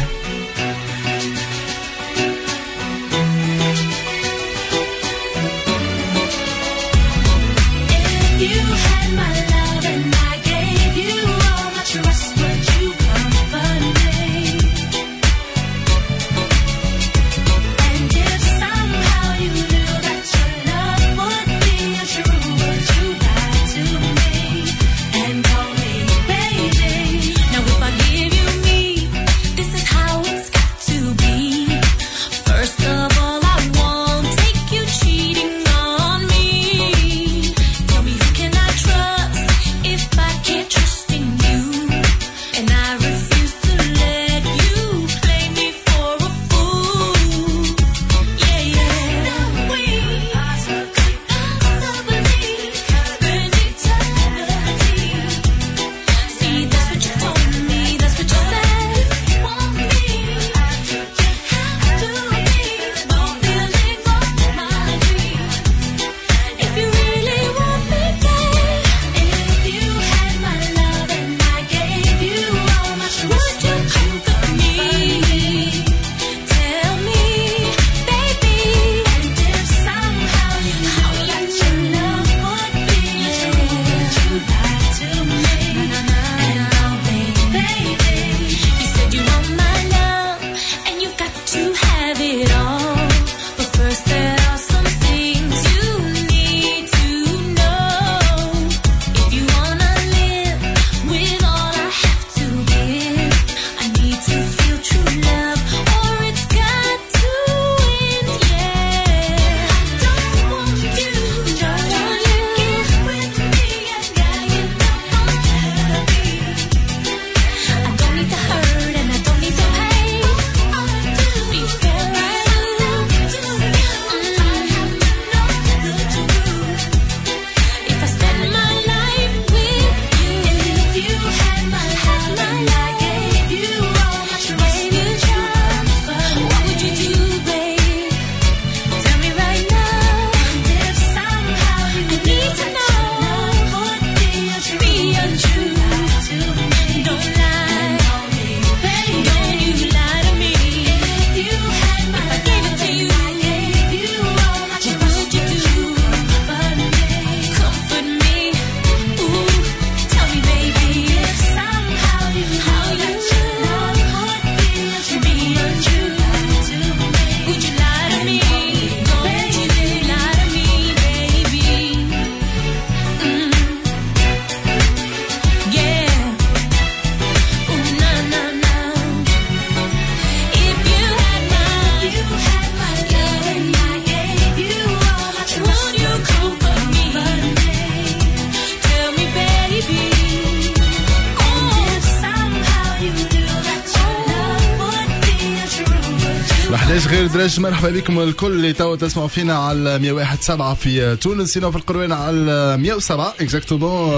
ليش غير درج. مرحبا بكم الكل اللي توا تسمعوا فينا على مية وواحد سبعة في تونس، هنا في القروينة على مية وسبعة اكزاكتومون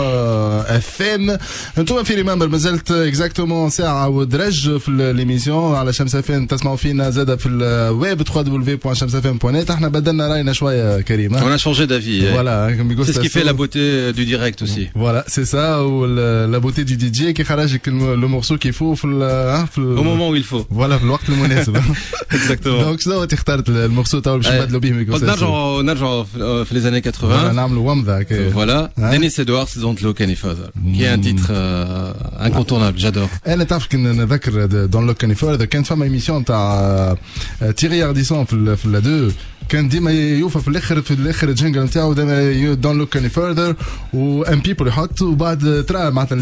اف ام. انتم في ريمبر مازلت اكزاكتومون ساعة ودرج في ليميسيون على شمس اف ام. تسمعوا فينا زاده في الويب دبليو دبليو دبليو بوان شمس اف ام بوان نت. احنا بدلنا راينا شوية كريم. On a changé d'avis. Voilà, c'est ce qui fait la beauté du direct aussi. Voilà, c'est ça, ou la beauté du D J qui خرج le morceau qu'il faut au moment où il faut. Voilà, في الوقت المناسب. Exactement. Donc شنو انت اخترت المورسو تاع باش نبدلوا به ميكروفون؟ نرجعوا نرجعوا في les années quatre-vingts. نعملوا ومضه. Voilà, Dennis Edwards dans Lock and Father, qui est un titre euh, incontournable, j'adore. انا تعرف كي نذكر dans Lock and Father كانت فما ايميسيون تاع تيري ارديسون في في لا دو، كان ديما يوفى في الاخر في الاخر الجنجل نتاعو ديما دون لوك اني فيرذر وام بيبل يحط، وبعد ترى معناتها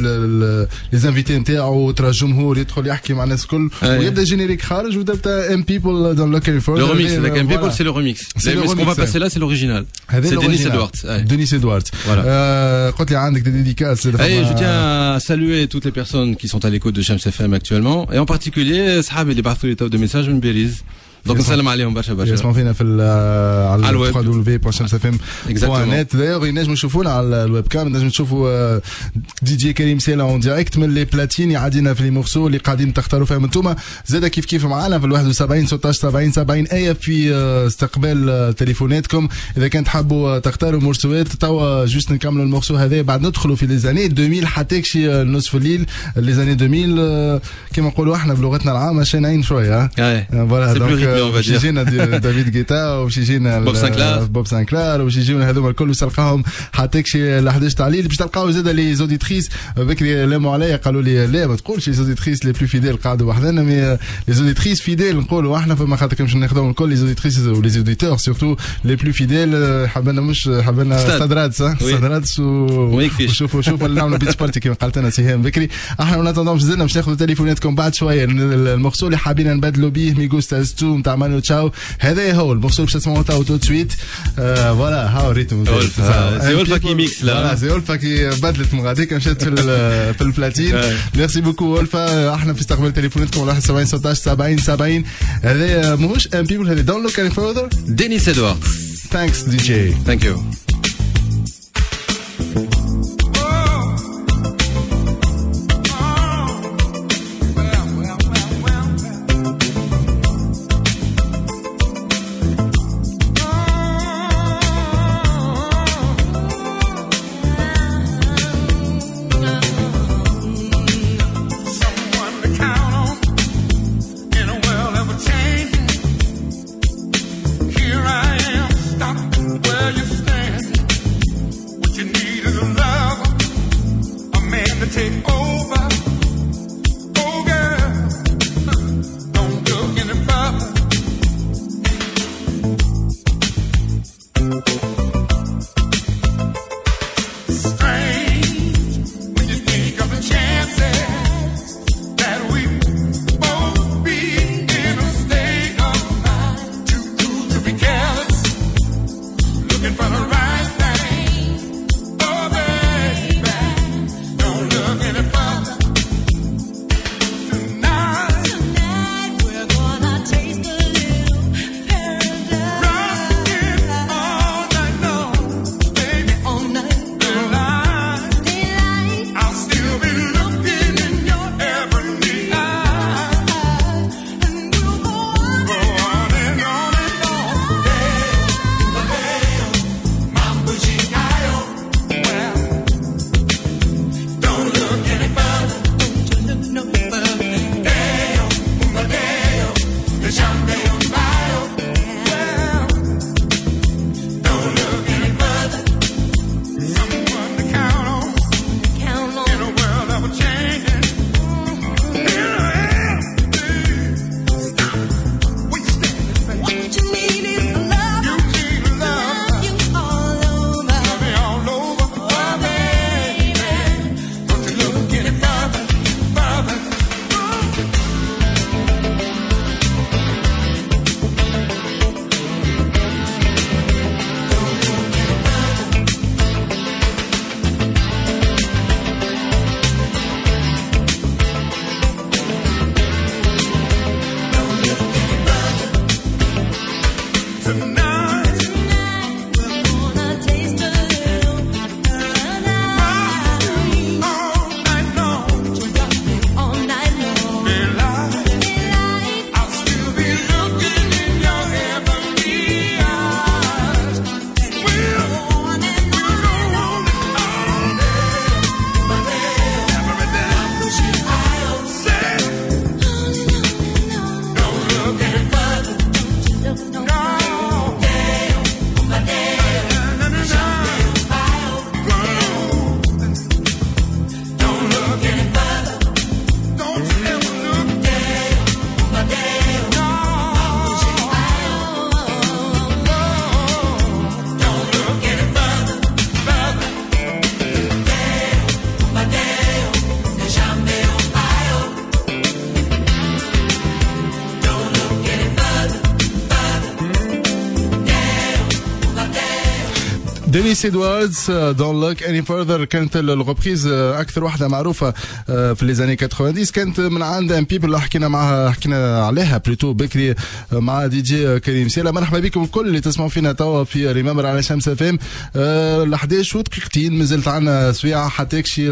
لي زانفيتي نتاعو ترى الجمهور يدخل يحكي مع الناس الكل ويبدا الجينيريك خارج وتبدا ام بيبل دون لوك اني فيرذر. Le remix, like M People, c'est le remix. Mais ce qu'on va passer là, c'est l'original. C'est Dennis Edwards. Dennis Edwards. Voilà. قلت لي عندك des dédicaces. Et je tiens à saluer toutes les personnes qui sont à l'écoute de Shams F M actuellement, et en particulier صحابي اللي بعثوا لي تو des messages من بيريز. دونك نسلم عليهم برشا برشا يسمعوا فينا في على الويب دبليو دبليو بوان شمس اف ام بوان نت. دايوغ ينجموا يشوفونا على الويب كام، ينجموا تشوفوا دي جي كريم سيلا اون ديريكت من لي بلاتين يعدينا في لي مورسو اللي قاعدين تختاروا فيهم انتوما. زاد كيف كيف معانا في واحد وسبعين ستة عشر سبعين سبعين ايه في استقبال تليفوناتكم. اذا كان تحبوا تختاروا مورسوات توا جوست نكملوا المورسو هذا بعد ندخلوا في لي زاني ألفين حتى شي نصف الليل. لي زاني ألفين كما نقولوا احنا بلغتنا العامه شينين شويه. فوالا دونك باش يجينا دافيد غيتا وباش يجينا بوب سانكلار بوب سانكلار وباش يجيونا هذوما الكل باش تلقاهم حتى شي ل احد عشر تاع الليل. باش تلقاو زاد لي زوديتريس بكري لاموا عليا قالوا لي لا ما تقولش لي زوديتريس لي بلو فيديل قاعدوا وحدنا، مي لي زوديتريس فيديل نقولوا احنا فما خاطر باش ناخذهم الكل لي زوديتريس ولي زوديتور سورتو لي بلو فيديل. حبنا مش حبنا استدراد صح استدراد وشوفوا شوفوا نعملوا بيتش بارتي كما قالت لنا سهام بكري. احنا ونتظن زدنا باش ناخذوا تليفوناتكم بعد شويه. المورسو اللي حابين نبدلوا به ميغوستا ستو نتاع مانو تشاو هذا هو المورسو باش تسمعوا تو تو سويت. فوالا هاو ريتم سي اولفا كي ميكس لا سي اولفا كي بدلت من غاديك مشات في في البلاتين. ميرسي بوكو اولفا. احنا في استقبال تليفوناتكم واحد وسبعين ستة عشر سبعين سبعين. هذا ماهوش ان بيبل هذا دون لوك اني فurther دينيس ادوارد. ثانكس دي جي ثانك يو. Where you stand, what you need is a love. دينيس إدواردز Don't Look Any Further كانت الغوبريز أكثر واحدة معروفة في لي زاني تسعين كانت من عند ام بيبل اللي حكينا معها حكينا عليها بليتو بكري مع دي جي كريم سيلا. مرحبا بكم الكل اللي تسمعوا فينا توا في ريمبر على شمس اف ام. ل احداش ودقيقتين مازلت عندنا سويعة حتى يكشي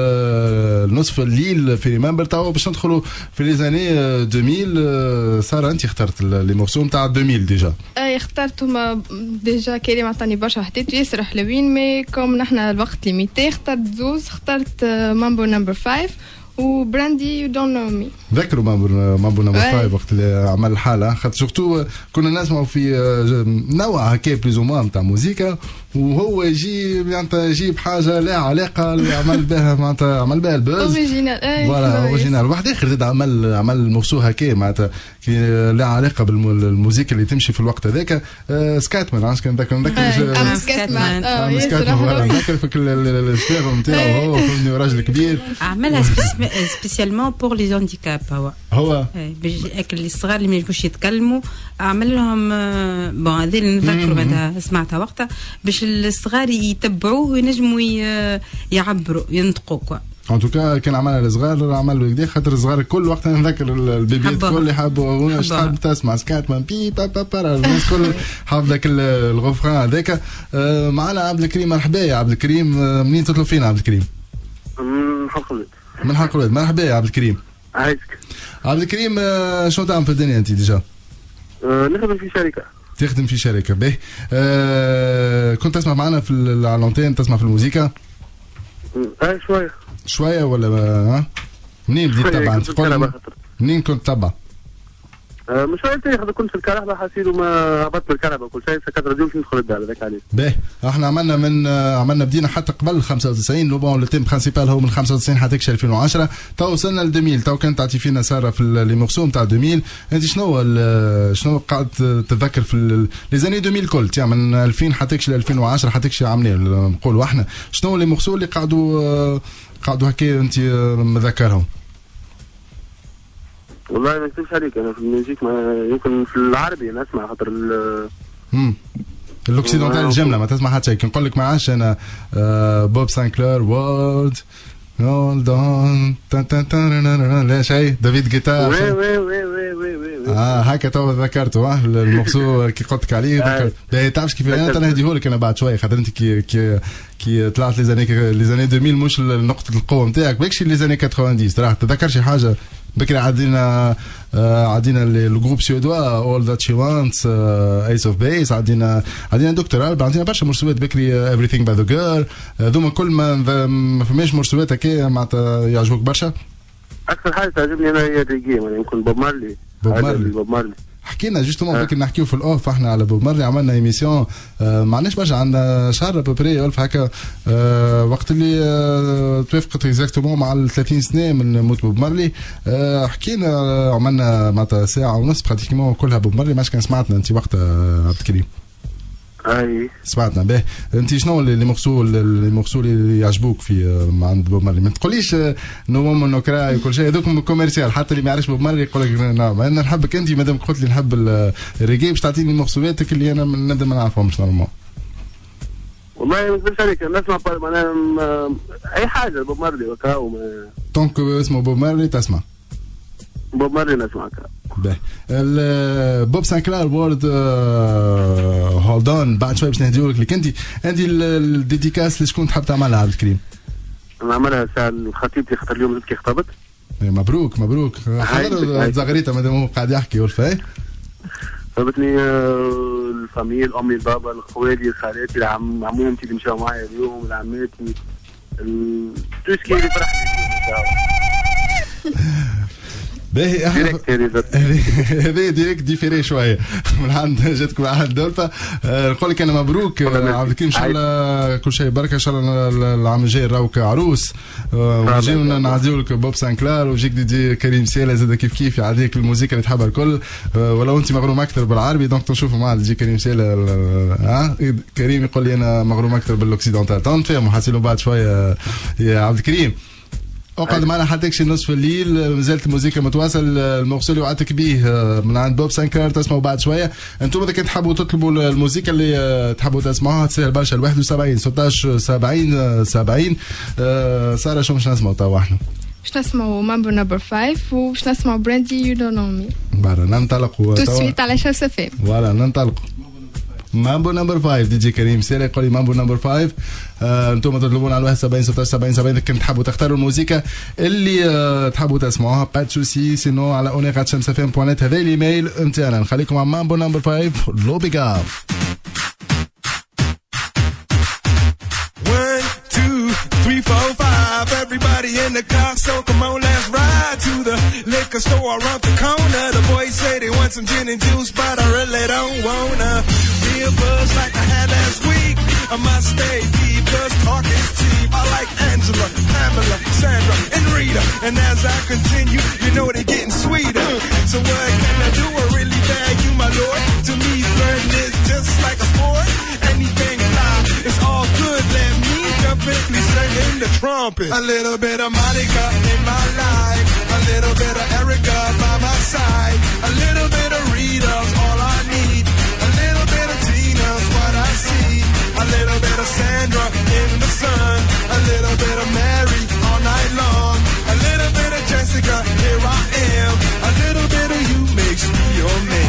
نصف الليل في ريمبر توا باش ندخلوا في لي زاني ألفين. سارة انت اخترت لي مورسو نتاع ألفين ديجا. اي اخترتهم ديجا كريم عطاني برشا حطيت ياسر حلوين مي كوم نحنا الوقت ليميتي اخترت زوز اخترت مامبو نمبر فايف وبراندي يو دون نو مي. ذكروا مامبو مامبو نمبر فايف وقت اللي عمل الحاله خاطر سورتو كنا نسمعوا في نوع هكا بليز او موان نتاع موزيكا وهو يجي معناتها يجيب حاجه لا علاقه اللي عمل بها معناتها عمل بها البوز اوريجينال. فوالا اوريجينال. واحد اخر زاد عمل عمل مورسو هكا معناتها لا علاقه بالموزيكا اللي تمشي في الوقت هذاك. سكاتمان عرفت كان ذاك نذكر ام سكاتمان ام سكاتمان نذكر فيك السبيغ نتاعو هو فهمني راجل كبير عملها سبيسيالمون بور لي هانديكاب. هو هو اللي الصغار اللي ما يجموش يتكلموا عمل لهم بون هذه اللي نذكروا بعدها سمعتها وقتها باش الصغار يتبعوه وينجموا يعبروا ينطقوا كوا. ان توكا كان عملها للصغار عملوا كدا خاطر الصغار الكل وقت نذكر البيبي الكل يحبوا واش تحب تسمع سكاتمان بي با با با الناس الكل حافظ ذاك الغفران هذاك. معنا عبد الكريم. مرحبا يا عبد الكريم. منين تطلب فينا عبد الكريم؟ من حق الولد. من حق الولد. مرحبا يا عبد الكريم. عايزك عبد الكريم. شنو تعمل في الدنيا انت ديجا؟ نخدم في شركه. تخدم في شركه باهي. أه كنت تسمع معنا في العنتين تسمع في الموسيقى؟ اي شويه شويه ولا ها؟ منين بديت تتبع انت؟ منين كنت تتبع؟ أه مش عارف ايه كنت في الكهرباء حسيت وما هبطت بالكهرباء كل شيء سكت راديو باش ندخل الدار هذاك عليه. باهي احنا عملنا من عملنا بدينا حتى قبل خمسة وتسعين لو بون لو تيم برينسيبال هو من خمسة وتسعين حتى يكشف ألفين وعشرة تو وصلنا ل ألفين. تو كانت تعطي فينا ساره في لي مورسو نتاع ألفين. انت شنو شنو قاعد تتذكر في لي زاني ألفين كل يعني من ألفين حتى يكشف ألفين وعشرة حتى يكشف عاملين نقولوا احنا شنو لي مورسو اللي قعدوا قعدوا هكا انت مذكرهم؟ والله ما نكتبش عليك انا في الميوزيك ما يمكن في العربي انا اسمع خاطر ال امم الاوكسيدونتال الجمله ما تسمع حتى شيء. نقول لك ما عادش انا بوب سانكلير وورد هولد اون لا شيء دافيد جيتار. وي وي وي وي وي وي اه هكا تو ذكرته اه الموضوع كي قلت لك عليه ذكرت. تعرفش كيف انا تنهديهولك انا بعد شويه خاطر انت كي كي كي طلعت لي زاني لي زاني ألفين مش نقطه القوه نتاعك باكش لي زاني تسعين راح تذكر شي حاجه بكري عدينا آه عدينا الجروب سويدوا اول ذات شي وانتس ايس اوف بيس عدينا عدينا دكتور الب عندنا برشا مرسومات بكري everything by the girl هذوما كل ما ما فماش مرسومات هكا معناتها يعجبوك برشا. اكثر حاجه تعجبني انا هي الريجي يمكن بوب مارلي. بوب مارلي بوب مارلي حكينا جوستومون بكري نحكيو في الاوف احنا على بوب مارلي عملنا ايميسيون آه ما عندناش برشا عندنا شهر ببري الف هكا آه وقت اللي آه توافقت اكزاكتومون مع ال ثلاثين سنه من موت بوب مارلي آه حكينا آه عملنا معناتها ساعه ونص براتيكمون كلها بوب مارلي ماش كان سمعتنا انت وقتها عبد الكريم. اي سمعتنا باهي. انت شنو اللي مغسو اللي مغسو اللي يعجبوك في عند بوب مارلي؟ ما تقوليش نو مومون نو كراي وكل شيء هذوك كوميرسيال حتى اللي ما يعرفش بوب مارلي يقول لك نعم انا نحبك انت مادام قلت لي نحب الريجي باش تعطيني مغسواتك اللي انا ندم ما نعرفهمش نورمال. والله ما نقدرش عليك نسمع معناها اي حاجه بوب مارلي وكا وما دونك اسمه بوب مارلي تسمع بوب مارلي نسمعك. باهي بوب سانكلير وورد هولد اون بعد شوي باش نهديولك لك انت عندي الديديكاس اللي شكون تحب تعملها عبد الكريم؟ نعملها ساعه خطيبتي خاطر اليوم كي خطبت. مبروك مبروك حضر زغريته مادام هو قاعد يحكي والفاي خطبتني الفاميل الامي البابا الخوالي الخالاتي عمومتي اللي مشاو معايا اليوم العماتي توسكي اللي فرحني باهي احنا هذا ديريكت ديفيري شويه من عند جاتكم عند دولفه. نقول لك انا مبروك عبد الكريم ان شاء الله كل شيء بركه ان شاء الله العام الجاي نراوك عروس ونجيو نعديو لك بوب سانكلار ويجيك دي, دي كريم سيلا زاد كيف كيف يعديك الموسيقى اللي تحبها الكل ولو انت مغروم اكثر بالعربي دونك نشوفوا معاه تجي كريم سيلا ها كريم يقول لي انا مغروم اكثر بالاوكسيدونتال تو نتفاهموا حاسين بعد شويه يا عبد الكريم. اقعد معنا حتى شي نصف الليل، مازالت الموسيقى متواصل. المورسو اللي وعدتك به من عند بوب سانكار تسمعوا بعد شويه. انتم اذا كنت تحبوا تطلبوا الموسيقى اللي تحبوا تسمعوها تسهل برشا. واحد وسبعين ستطاش سبعين سبعين. ساره شو باش نسمعوا توا احنا؟ باش نسمعوا مامبو نمبر فايف وباش نسمعوا براندي يو دون نو مي. برا ننطلقوا تو سويت على شمس اف ام. فوالا ننطلقوا. مامبو نمبر فايف دي جي كريم سيري يقول لي مامبو نمبر فايف. آه، انتم تطلبون على واحد وسبعين ستطاش سبعين سبعين. كنت تحبوا تختاروا الموسيقى اللي آه تحبوا تسمعوها با سوسي. سينو على اونيغات شمس اف ام بوانت هذا الايميل نتاعنا. نخليكم مع مامبو نمبر فايف. لو بيغا Three, four, five, everybody in the car, so come on, let's ride to the liquor store around the corner. The boys say they want some gin and juice, but I really don't wanna be a buzz like I had last week. I must stay deep, cause talk is cheap. I like Angela, Pamela, Sandra, and Rita. And as I continue, you know they're getting sweeter. So what can I do? I really bag you, my lord. To me, flirting is just like a sport. Anything fly, it's all good, let me jump in, please sing in the trumpet. A little bit of Monica in my life, a little bit of Erica by my side, a little bit of Rita's all I need, a little bit of Tina's what I see, a little bit of Sandra in the sun, a little bit of Mary all night long, a little bit of Jessica, here I am, a little bit of you makes me your man.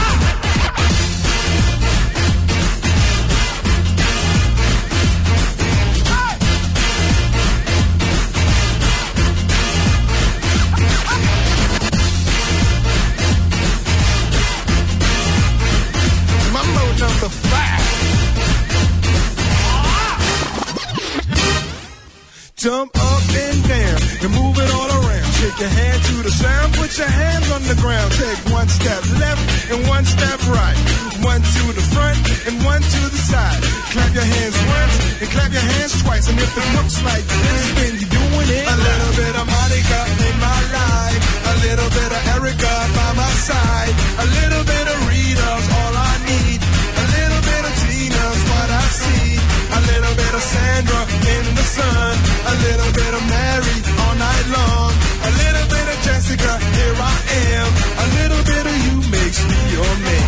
Number five. Jump up and down and move it all around. Shake your hand to the sound, put your hands on the ground. Take one step left and one step right. One to the front and one to the side. Clap your hands once and clap your hands twice. And if it looks like this, then you're doing it. A little bit of Monica in my life, a little bit of Erica by my side, a little bit of Rita's all I need. What I see, a little bit of Sandra in the sun, a little bit of Mary all night long, a little bit of Jessica, here I am, a little bit of you makes me your man.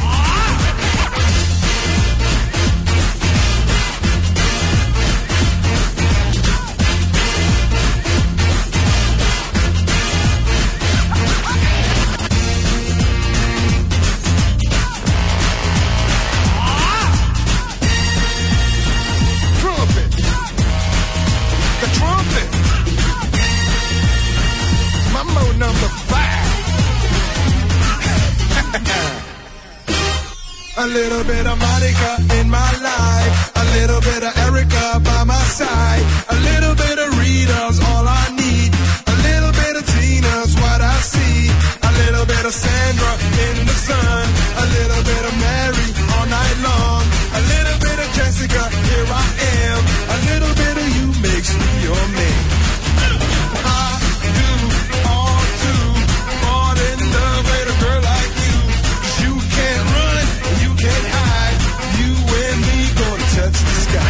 Number five. A little bit of Monica in my life, a little bit of Erica by my side, a little bit of Rita's all I need, a little bit of Tina's what I see, a little bit of Sandra in the sun, a little bit of Mary all night long, a little bit of Jessica, here I am, a little bit of you makes me your man. Touch the sky.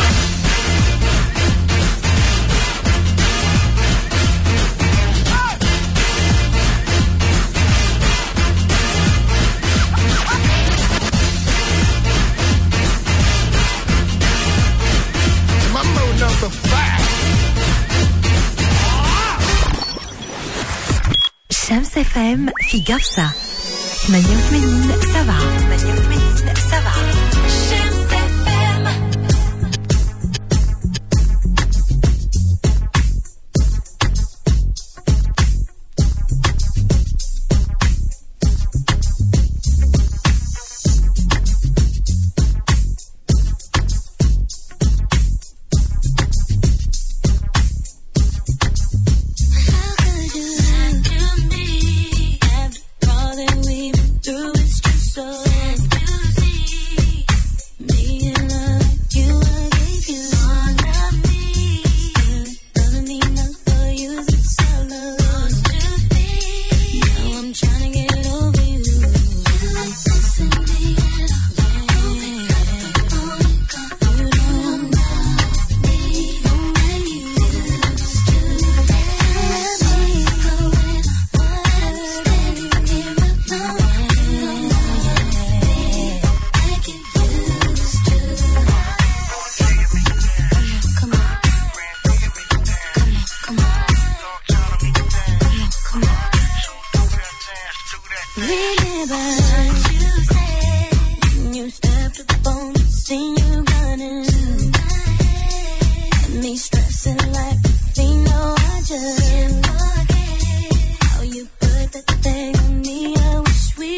Mambo number five. شمس اف ام في قفصة ثمانية وثمانين سبعة ثمانية وثمانين سبعة. Through it's just so sad. Remember you said you stepped up on the scene, you running me stressing like you know I just how you put that thing on me. I wish we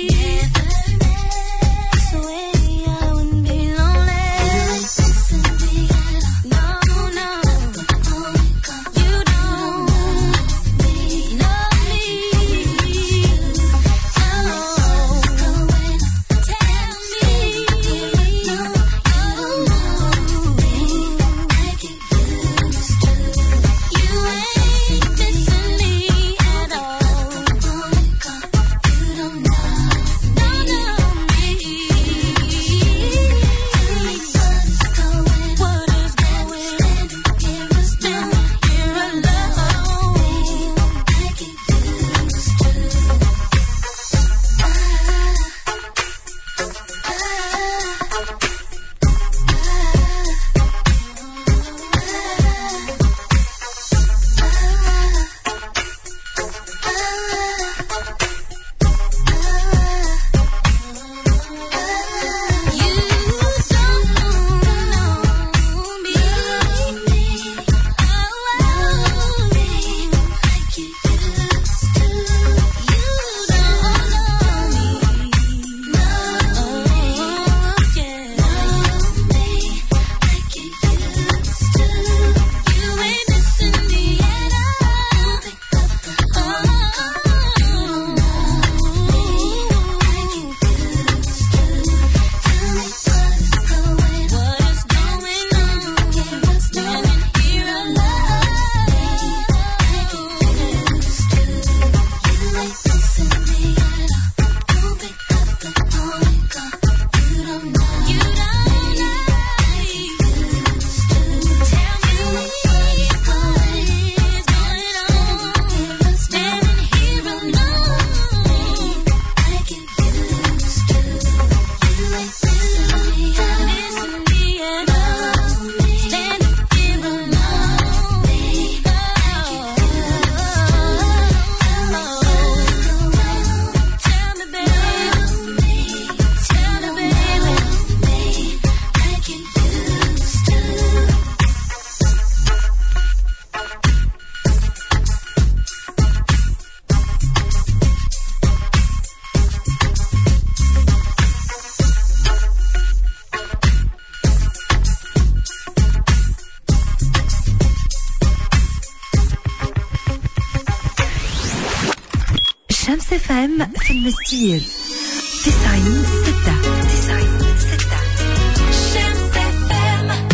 شمس اف ام في المسجير تسعين ستة تسعين ستة شمس اف ام.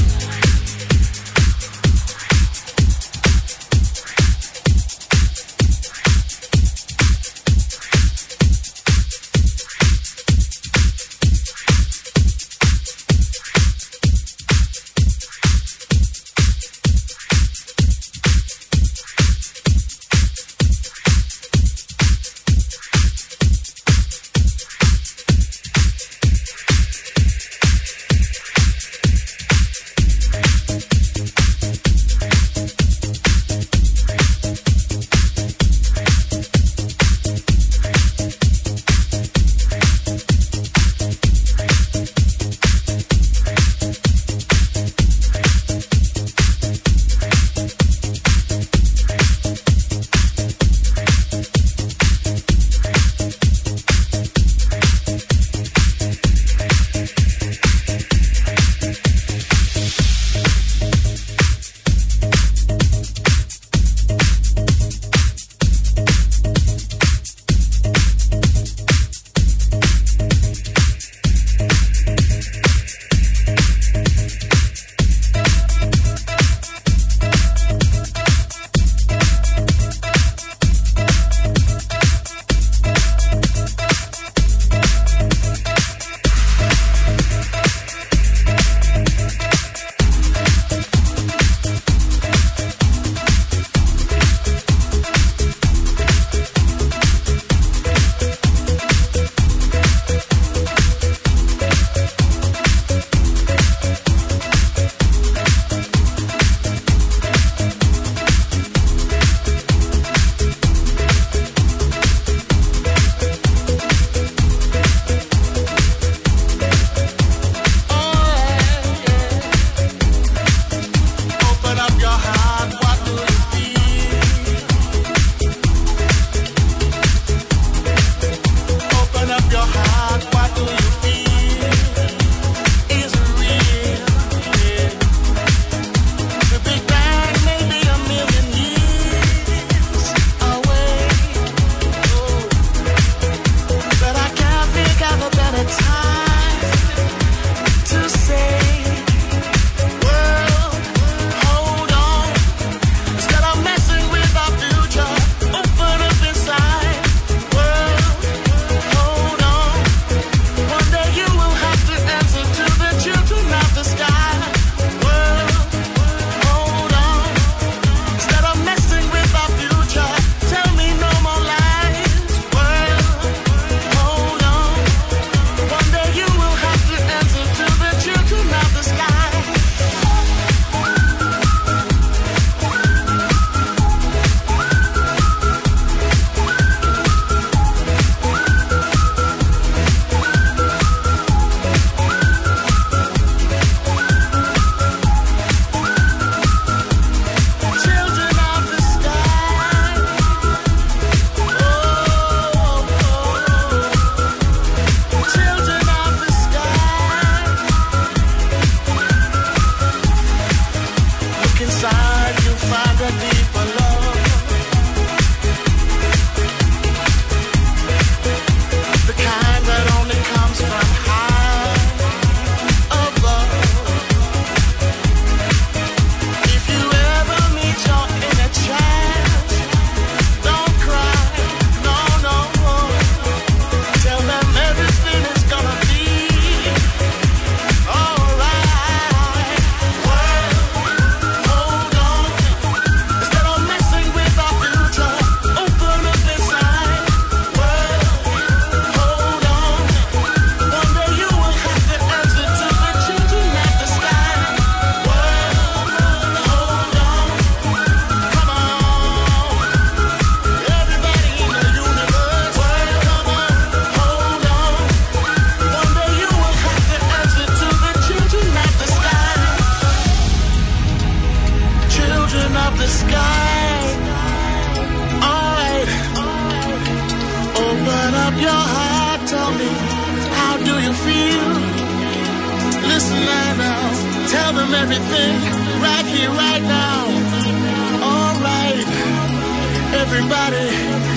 up your heart, tell me, how do you feel? Listen right now, tell them everything, right here, right now. All right, everybody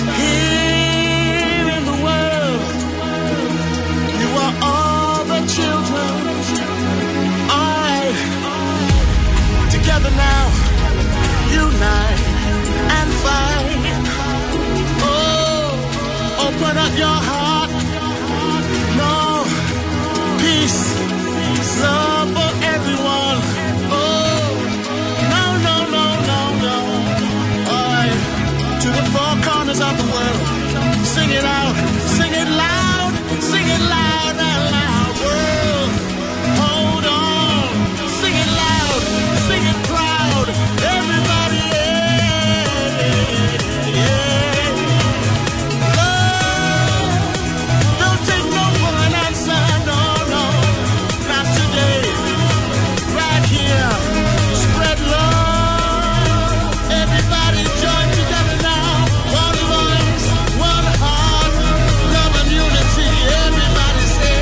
here in the world, you are all the children. All right, together now, unite and fight. Oh, open up your heart. No, peace, love for everyone. Oh, no, no, no, no, no. All right, to the four corners of the world, sing it out, sing it loud, sing it loud and loud. World, hold on, sing it loud, sing it proud. Everybody, yeah, yeah. Love, don't take no for an answer, no, no, not today. Right here, spread love. Everybody join together now. One voice, one heart, love and unity. Everybody say.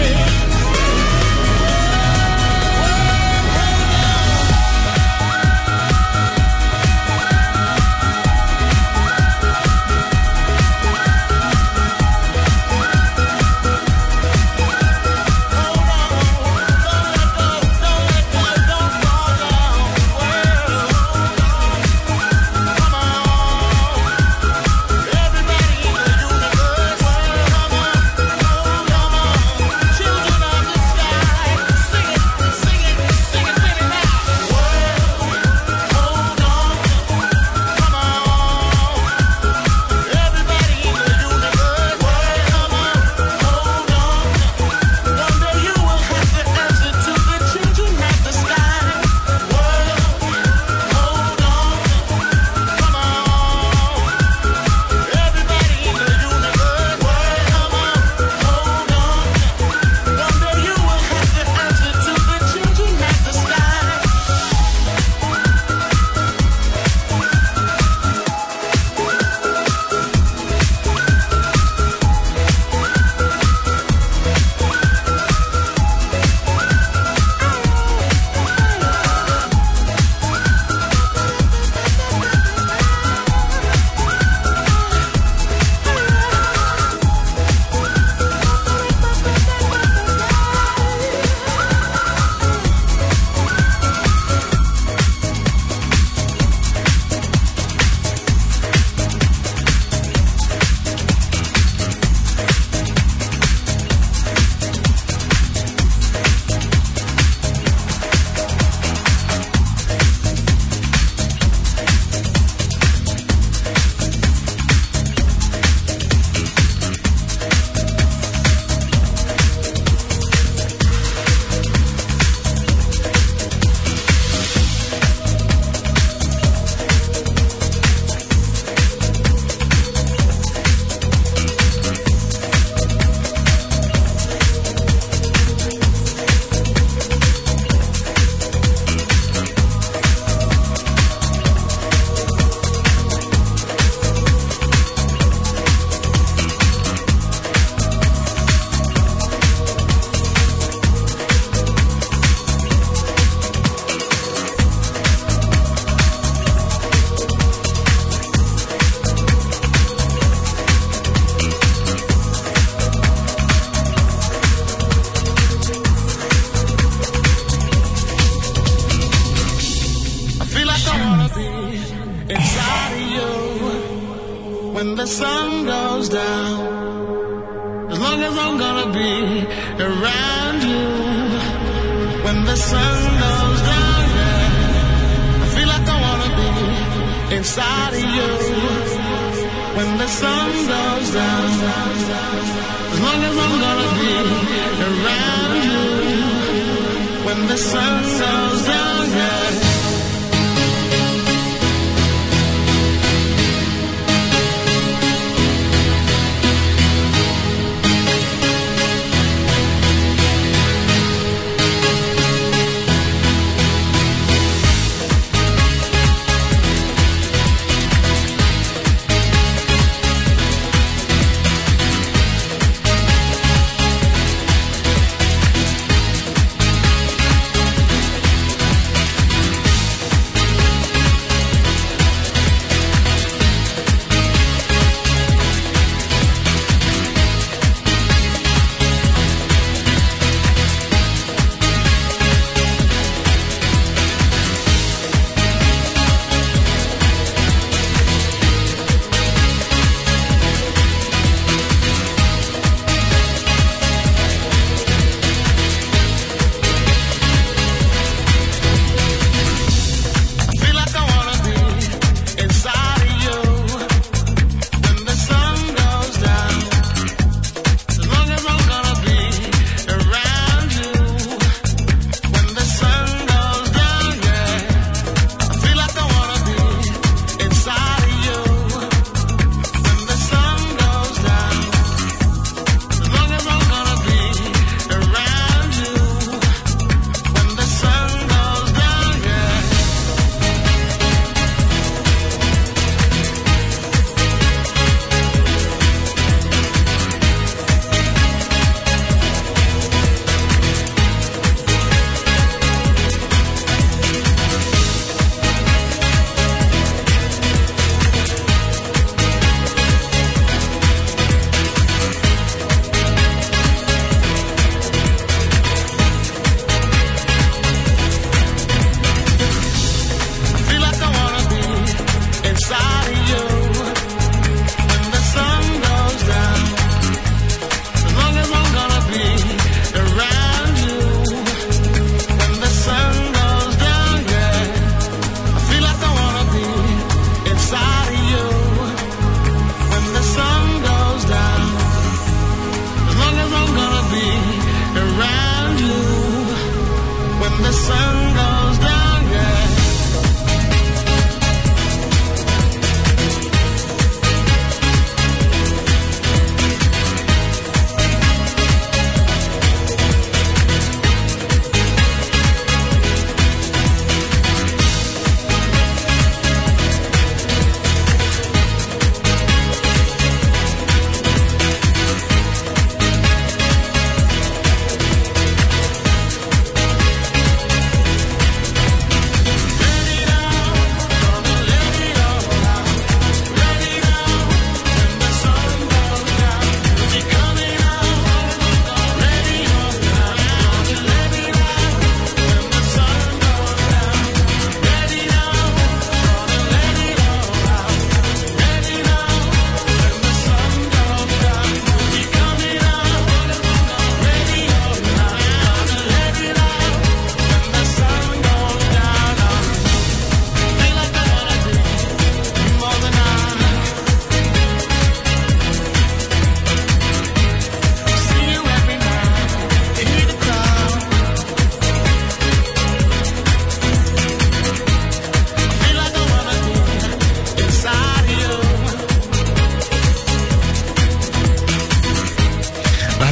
When the sun goes down, as long as I'm gonna be around you. When the sun goes down, yeah, I feel like I wanna be inside of you. When the sun goes down, as long as I'm gonna be around you. When the sun goes down, yeah.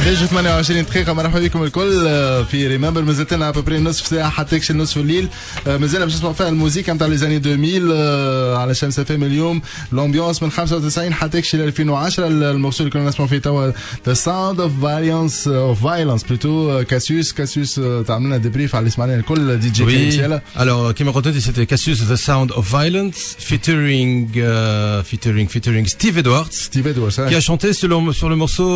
حداش ثمانية وعشرين دقيقة. مرحبا بكم الكل في ريمبر. مازالت لنا ابري نصف ساعة حتى يكشف نصف الليل. مازلنا باش نسمعوا فيها الموسيقى نتاع لي زاني ألفين على شمس اف ام اليوم. لومبيونس من خمسة وتسعين حتى يكشف ألفين وعشرة. الموسوعة اللي كنا نسمعوا فيه توا ذا ساوند اوف فايلنس اوف فايلنس بلوتو كاسيوس. كاسيوس تعمل لنا ديبريف على اللي سمعناه الكل. دي جي كي alors كيما قلت انت سيتي كاسيوس ذا ساوند اوف فايلنس featuring featuring featuring Steve Edwards. Steve Edwards qui a chanté sur le sur le morceau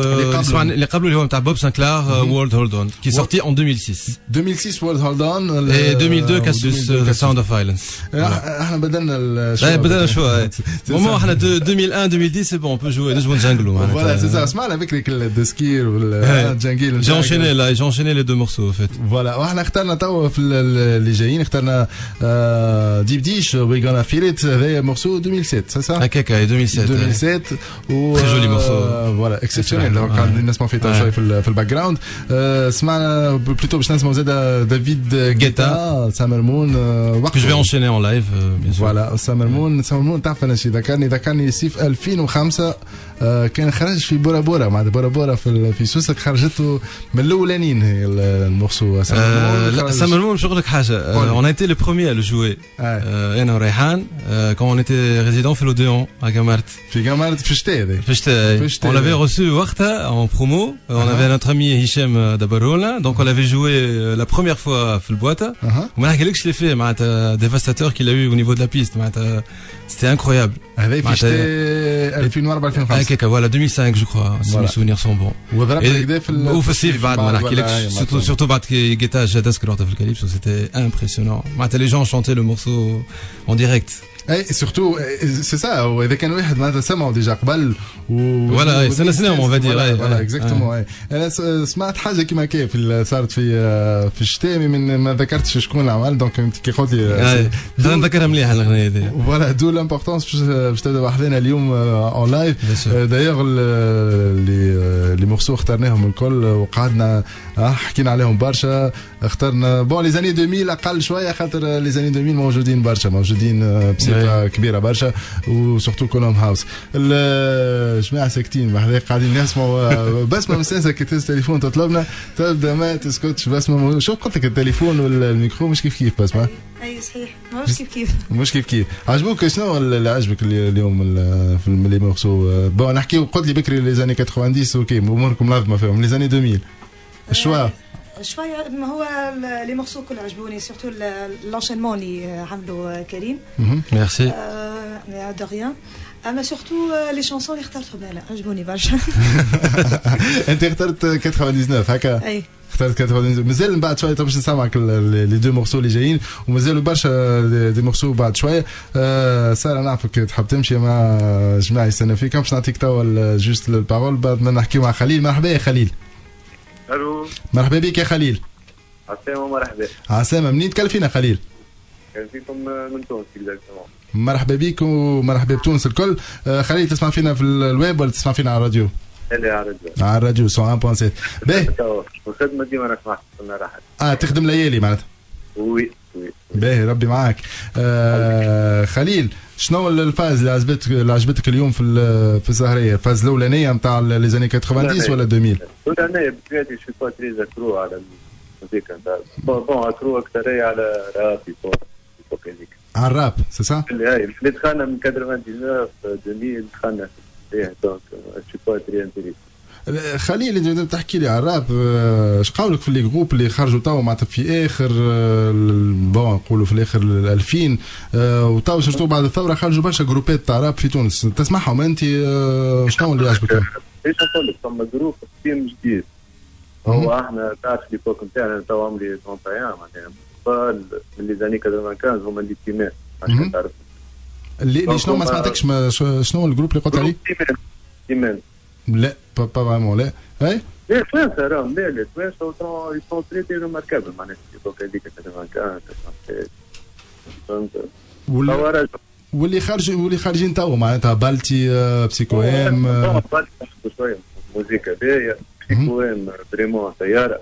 les câbles اللي هو نتاع Bob Sinclair World Hold On qui est sorti en deux mille six. deux mille six World Hold On et deux mille deux Cassius The Sound of Violence. احنا بدلنا الشو. بدلنا شويه. مومون احنا deux mille un deux mille dix c'est bon on peut jouer نجمو نجنقلوا معناتها. Voilà c'est ça. سمعنا فكرك الدسكير والجنجيل. J'ai enchaîné là, j'ai enchaîné les deux morceaux en fait. Voilà واحنا اخترنا توا في اللي جايين اخترنا ديب ديش وي غانا فيل ات. هذا مورسو deux mille sept c'est ça. هكاكا deux mille sept. deux mille sept و très joli morceau. Voilà exceptionnel. قاعدين نسمعوا فيه شويه في في الباك جراوند. سمعنا بلوتو باش نسمعوا زاد دافيد غيتا سامر مون. وقت جو في انشيني اون لايف بيان سور. فوالا سامر مون. سامر مون تعرف انا شي ذكرني ذكرني سيف ألفين وخمسة كان خرج في بورا بورا مع بورا بورا في في سوسك. خرجته من الاولانيين هي المورسو سامر مون. شغلك حاجه اون ايتي لو بروميير لو جوي انا وريحان كون اون ايتي ريزيدون في لوديون à Gamart. في Gamart في الشتاء هذا. في الشتاء. On l'avait reçu وقتها en promo. On avait notre ami Hichem Dabarola. Donc on l'avait joué la première fois في البواتا. وما نحكيلكش لي فيه معناتها dévastateur qu'il a eu au niveau de la piste. معناتها c'était incroyable. هذا في الشتاء ألفين وأربعة ألفين وخمسة. هكاكا voilà deux mille cinq je crois si mes souvenirs sont bons. وضرب هكذا في وفي الصيف بعد ما نحكيلكش surtout surtout بعد كي جيتا جاتسك رحت في الكاليبسو c'était impressionnant. معناتها les gens chantaient le morceau en direct. اي سورتو سي سا. واذا كان واحد معناتها سمعوا ديجا قبل و فوالا استنسناهم اون فادير. فوالا اكزاكتومون. انا سمعت حاجه كيما كيف اللي صارت في في الشتاء من ما ذكرتش شكون العمل. دونك انت كي قلت لي خلينا نذكرها مليح الاغنيه هذه. فوالا دو لامبورطونس باش تبدا حدنا اليوم اون لايف. دايوغ لي لي مورسو اخترناهم الكل وقعدنا حكينا عليهم برشا. اخترنا بون لي زاني deux mille اقل شويه خاطر لي زاني deux mille موجودين برشا موجودين كبيره برشا وسورتو كولوم هاوس. الجماعه ساكتين بحذا قاعدين نسمعوا. بسمه مستانسه كي تهز تليفون تطلبنا تبدا ما تسكتش. بسمه شو قلت لك التليفون والميكرو مش كيف كيف. بسمه اي صحيح مش كيف كيف مش كيف كيف. عجبوك شنو اللي عجبك اليوم في لي مورسو؟ بون نحكيو قلت لي بكري لي زاني تسعين اوكي اموركم منظمه فيهم. لي زاني deux mille الشوا شويه ما هو لي مورسو كل عجبوني سورتو لانشينمون اللي عملوا كريم. ميرسي دو ريان. اما سورتو لي شانسون اللي اخترتهم انا عجبوني برشا. انت اخترت تسعة وتسعين هكا. اي اخترت تسعة. مازال من بعد شويه باش نسمعك لي دو مورسو اللي جايين ومازالوا برشا دي مورسو بعد شويه. ساره نعرفك تحب تمشي مع جماعه يستنى فيك باش نعطيك توا جوست البارول بعد ما نحكيو مع خليل. مرحبا يا خليل. الو مرحبا بك يا خليل. عسلامة مرحبا. عسلامة. منين تكلفينا خليل؟ كلفيكم من تونس اكزاكتومون. مرحبا بك ومرحبا بتونس الكل. خليل تسمع فينا في الويب ولا تسمع فينا على الراديو؟ لا على الراديو. على الراديو مية وواحد فاصلة سبعة. باهي. الخدمة ديما انا سمعت كنا راحت. اه تخدم ليالي معناتها؟ وي وي. باهي ربي معاك. آه خليل شنو الفاز اللي عجبتك اللي عجبتك اليوم في في السهريه؟ الفاز الاولانيه نتاع لي زاني تسعين ولا deux mille؟ الاولانيه بطبيعتي شو با تري زاكرو على الموسيقى نتاع بون اكرو اكثريه على رابي فوق فوق هذيك. على الراب سي سا؟ هاي اللي دخلنا من تسعة وتسعين deux mille دخلنا فيه دونك شو با تري انتريس. خليل انت تحكي لي على الراب اش قولك في لي جروب اللي خرجوا توا معناتها في اخر بون نقولوا في الاخر ألفين وتوا سورتو بعد الثوره خرجوا برشا جروبات تاع راب في تونس تسمعهم انت شنو اللي عجبك؟ ايش نقول لك فما جروب تيم جديد هو احنا تعرف لي بوك نتاعنا توا عمري واحد وثلاثين معناها اطفال من لي زاني خمسة هما اللي تيمات عشان تعرف اللي شنو ما سمعتكش شنو الجروب اللي قلت عليه؟ تيمان لا با با فريمون لا. اي لا فرنسا راهم لا لا فرنسا يسون تريتي ريماركابل معناها دوك هذيك خمسة وتسعين فهمت. واللي خارج واللي خارجين توا معناتها بالتي بسيكو ام بالتي شويه موسيقى باهيه بسيكو ام فريمون سياره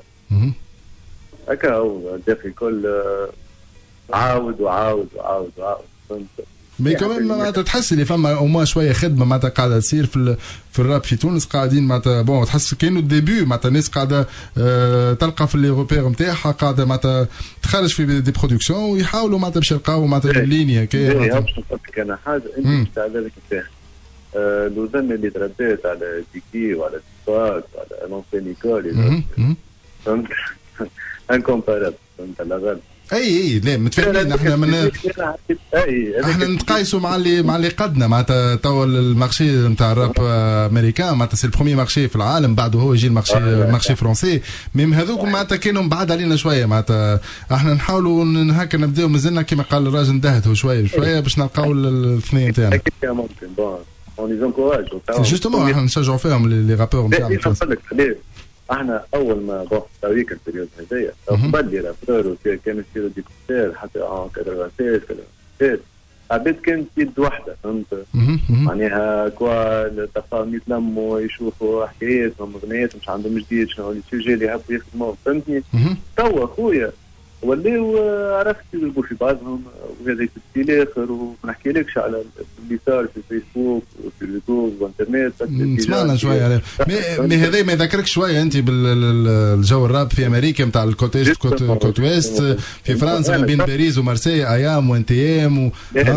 هكا هو داخل الكل عاود وعاود وعاود وعاود فهمت. مي كمان معناتها تحس اللي فما او ما شويه خدمه معناتها قاعده تصير في في الراب في تونس قاعدين معناتها بون تحس كانوا الديبي معناتها الناس قاعده أه تلقى في لي روبير نتاعها قاعده معناتها تخرج في دي برودكسيون ويحاولوا معناتها باش يلقاو معناتها اللينيا هكايا. باش نقول لك انا حاجه انت تاع هذاك الفهم لوزان اللي تربيت على ديكي وعلى تيكتوك وعلى لونسين ايكول فهمت انكومبارابل فهمت على غالب. اي اي لا متفاهمين احنا من احنا نتقايسوا مع اللي مع اللي قدنا معناتها توا المارشي نتاع الراب امريكان معناتها سي البروميي مارشي في العالم بعده هو يجي المارشي المارشي فرونسي ميم هذوك معناتها كانوا بعاد علينا شويه معناتها احنا نحاولوا هكا نبداو مازلنا كما قال الراجل ندهتوا شويه شويه باش نلقاو الاثنين تاعنا. اكيد ممكن بون اون لي انكوراج جوستومون احنا نشجعوا فيهم لي رابور نتاعنا. احنا اول ما بون تاويك البريود هذايا قبل لي رابور كانوا يصيروا دي كونسير حتى اه كذا كذا عبيد كانت يد واحده فهمت معناها كوا التقام يتلموا يشوفوا حكاياتهم اغنيات مش عندهم جديد شنو لي سوجي اللي يحبوا يخدموا فهمتني. توا خويا ولاو عرفت يلقوا في بعضهم وهذا يتبدي الاخر وما نحكيلكش على اللي صار في الفيسبوك وفي اليوتيوب والانترنت. سمعنا شويه عليه مي هذا ما يذكرك شويه انت بالجو الراب في امريكا نتاع الكوت ايست كوت, كوت ويست في فرنسا ما بين باريس ومارسي ايام وانتي ام و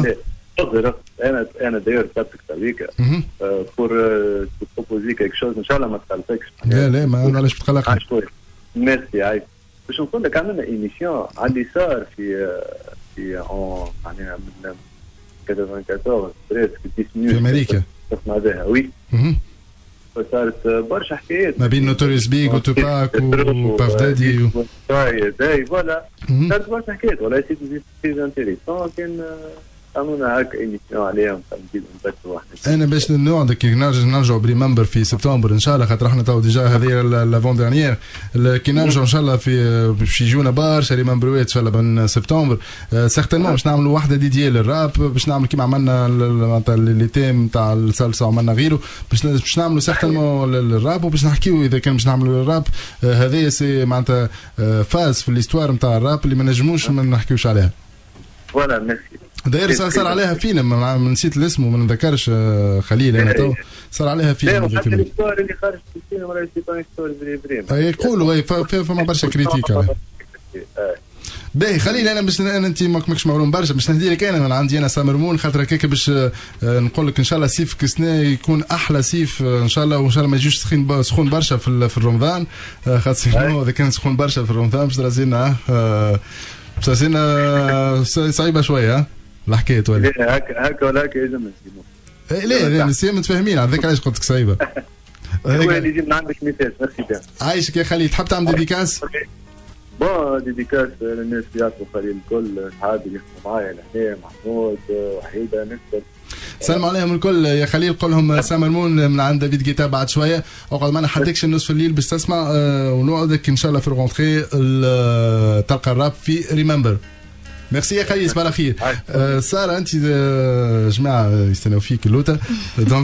انا انا داير تابك تاعيك بور تبروبوزي كيك شوز ان شاء الله ما تقلقش. لا لا ما علاش تقلق. ميرسي عايز باش نقول لك عملنا ايميسيون على اللي صار في في اون معناها من أربعة وثمانين بريسك تسعة في امريكا تسمع بها وي فصارت برشا حكايات ما بين نوتوريوس بيغ وتوباك وباف دادي داي فوالا صارت برشا حكايات والله سي سي انتيريسون كان عملنا هكا ايميسيون عليهم نزيد نذكروا واحد. انا باش نوعدك نرجع نرجعوا بريمبر في سبتمبر ان شاء الله خاطر احنا تو ديجا هذه لافون ديرنيير كي نرجعوا ان شاء الله في باش يجونا برشا ريمبروات ان شاء الله من سبتمبر سيغتينمون باش نعملوا واحده ديديال للراب باش نعمل كيما عملنا معناتها لي تيم تاع الصلصه وعملنا غيره باش باش نعملوا سيغتينمون للراب وباش نحكيو اذا كان باش نعملوا الراب هذايا سي معناتها فاز في الاستوار نتاع الراب اللي ما نجموش ما نحكيوش عليها. فوالا ميرسي. داير صار عليها فيلم نسيت الاسم وما نذكرش خليل انا تو صار عليها فيلم هذاك اللي خارج في الفيلم ولا سي ستوري فري فري يقولوا فما برشا كريتيك عليه. باهي خليل انا باش انا انت ماكش مغروم برشا باش نهدي لك انا من عندي انا سامر مون خاطر هكاك باش نقول لك ان شاء الله سيفك السنه يكون احلى سيف ان شاء الله وان شاء الله ما يجيش سخين سخون برشا في في رمضان خاطر اذا كان سخون برشا في رمضان باش راسينا باش راسينا صعيبه شويه الحكايه ولا هكا هكا ولا هكا لازم نسيمو. لا لا نسيم متفاهمين هذاك علاش قلت لك صعيبه. هو اللي يجي من عندك ميساج ميرسي بيان. عايشك يا خليل تحب تعمل ديديكاس؟ بون ديديكاس للناس اللي يعرفوا خليل الكل صحابي اللي يخدموا معايا لهنا محمود وحيده نكتب سلام عليهم الكل يا خليل قول لهم سامر مون من عند دافيد جيتا بعد شويه اقعد ما نحدكش النصف الليل باش تسمع ونوعدك ان شاء الله في الرونتري تلقى الراب في ريمبر. ميرسي يا خليل صباح الخير. آه ساره انت جماعه يستناو فيك اللوطه دونك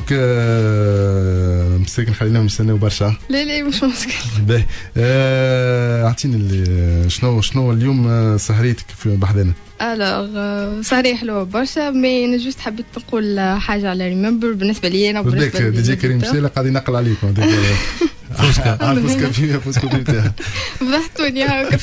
آه مساكن خليناهم يستناو برشا. لا لا مش مشكل. باهي آه اعطيني شنو شنو اليوم سهريتك في بحذنا؟ الوغ سهرية حلوة برشا مي انا جوست حبيت نقول حاجة على ريمبر بالنسبة لي انا بالنسبة لي دي جي كريم سيلا قاعد ينقل عليكم فوسكا فوسكا فيها فوسكا بتاعها فضحتوني هاكا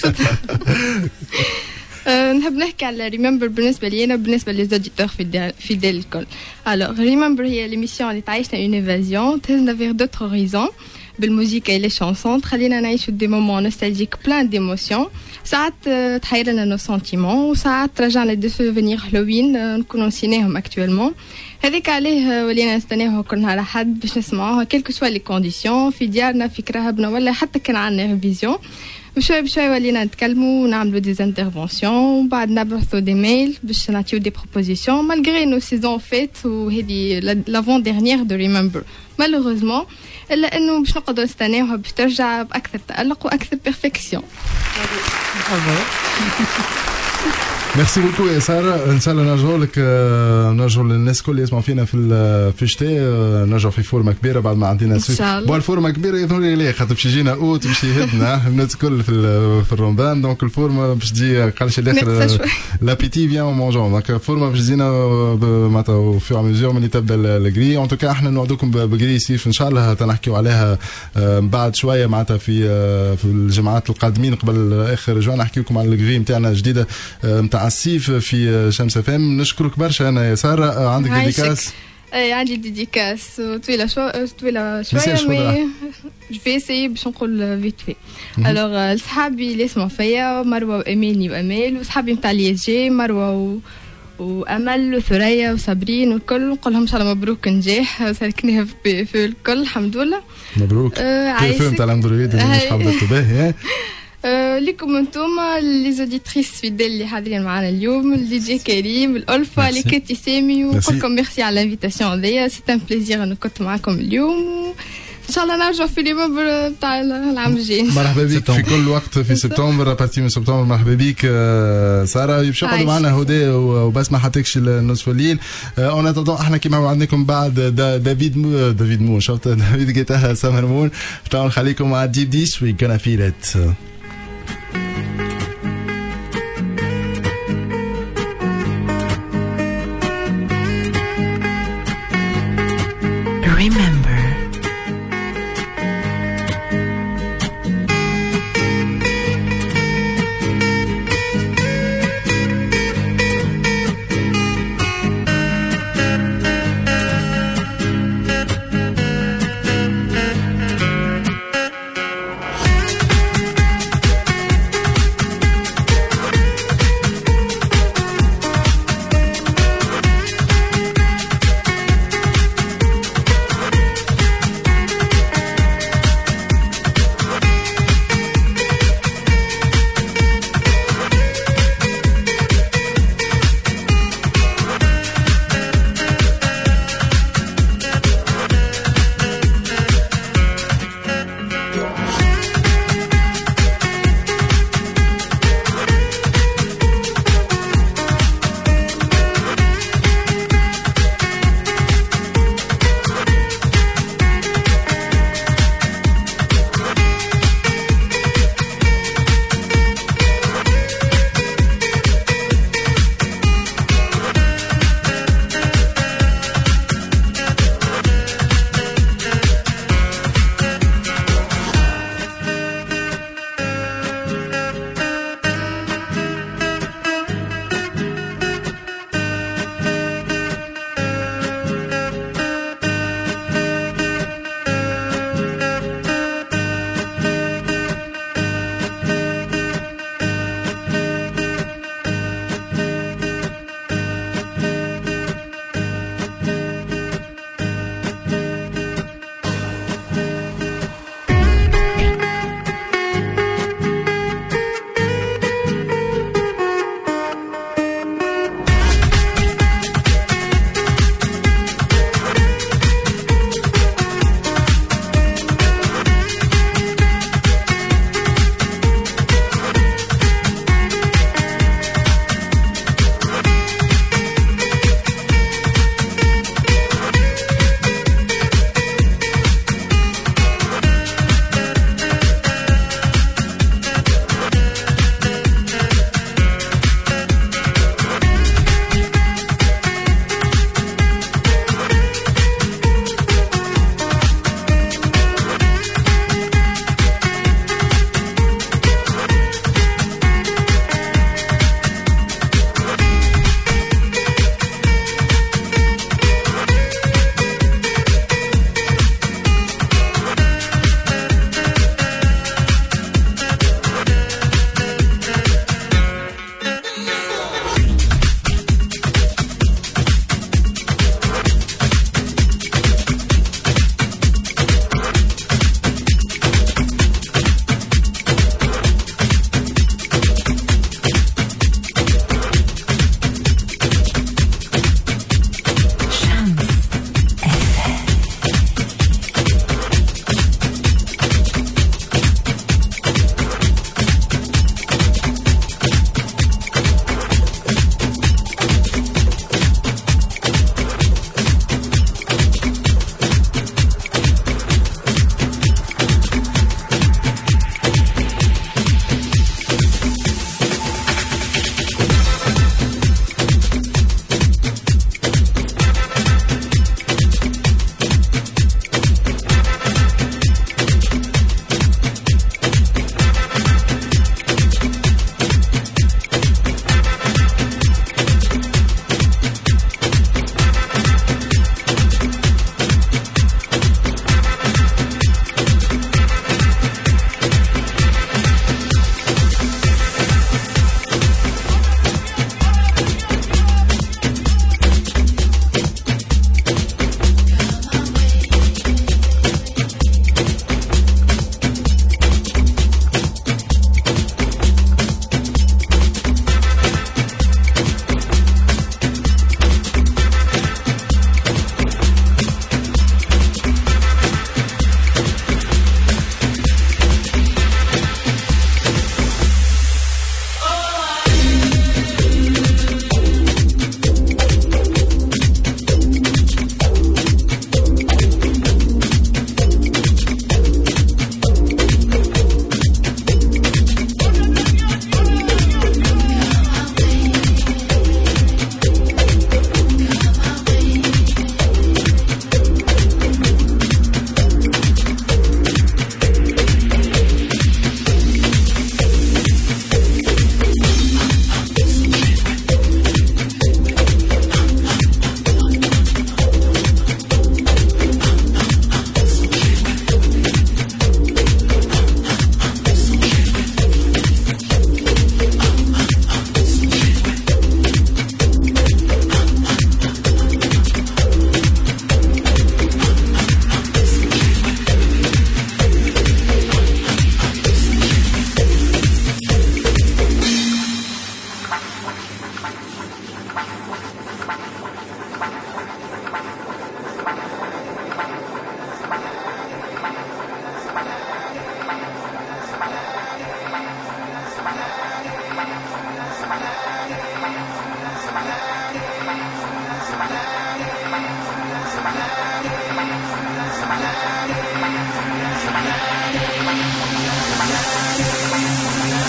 أه نحب نحكي على ريمبر بالنسبه لي انا بالنسبه لي زوديتور في فيديل الكل. الوغ ريمبر هي ليميسيون اللي تعيشنا اون ايفازيون تهزنا فيغ دوتر هوريزون بالموسيقى لي شانسون تخلينا نعيشوا دي مومون نوستالجيك بلان ديموسيون ساعات تحير لنا نو سونتيمون وساعات ترجعنا دي سوفينير حلوين نكونوا نسيناهم اكطوالمون. هذيك عليه ولينا نستناوه كل نهار حد باش نسمعوها كيلكو سوا لي كونديسيون في ديارنا في كرهبنا ولا حتى كان عندنا ريفيزيون بشوي بشوي ولينا نتكلموا ونعملوا دي انترفونسيون وبعد نبعثوا دي ميل باش نعطيو دي بروبوزيسيون مالغري نو سيزون فيت وهذه لافون ديرنيير دو ريمبر مالوغوزمون الا انه باش نقعدوا نستناوها باش ترجع باكثر تالق واكثر بيرفكسيون. ميرسي بوكو يا ساره. ان شاء الله نرجعوا لك، نرجعوا للناس الكل اللي يسمعوا فينا في في الشتاء، نرجعوا في فورمه كبيره بعد ما عندنا سويت. بون الفورمه كبيره يظهر لي خاطر باش يجينا اوت باش يهدنا الناس الكل في في الرمضان، دونك الفورمه باش تجي قالش الاخر لابيتي فيان مونجون، دونك الفورمه باش تجينا معناتها في ميزور ملي تبدا الجري. ان توكا احنا نوعدوكم بجري سيف ان شاء الله تنحكيو عليها بعد شويه معناتها في في الجمعات القادمين قبل اخر جوان نحكي لكم على الجري نتاعنا الجديده نتاع السيف في شمس اف ام. نشكرك برشا انا يا ساره. عندك ديديكاس؟ اي عندي ديديكاس طويله شويه طويله شويه مي جو في سي باش نقول فيت في. الوغ لصحابي اللي يسمعوا فيا مروه واماني وامال، وصحابي نتاع لي اس جي مروه و... وامل وثريا وصابرين والكل، نقول لهم ان شاء الله مبروك نجاح سلكناها في, في الكل الحمد لله. مبروك. آه كيف فهمت على اندرويد اللي مش حابه تباهي. آه ليكم انتم لي زوديتريس فيديل اللي حاضرين معنا اليوم، الدي جي كريم، الالفا، اللي كنتي سامي، ونقول لكم ميرسي على الانفيتاسيون هذيا، سي ان بليزير اني كنت معكم اليوم. ان شاء الله نرجع في ليمبر تاع العام الجاي. مرحبا بك في كل وقت في سبتمبر، بارتي من سبتمبر. مرحبا بك ساره. باش يقعدوا معنا هدى وبس ما حطيكش النصف الليل. اون اتوندون احنا كيما وعدناكم بعد دافيد مو دافيد مو شفت دافيد جيتها سمر مون. تعالوا نخليكم مع ديب ديس وي gonna feel it. Remember.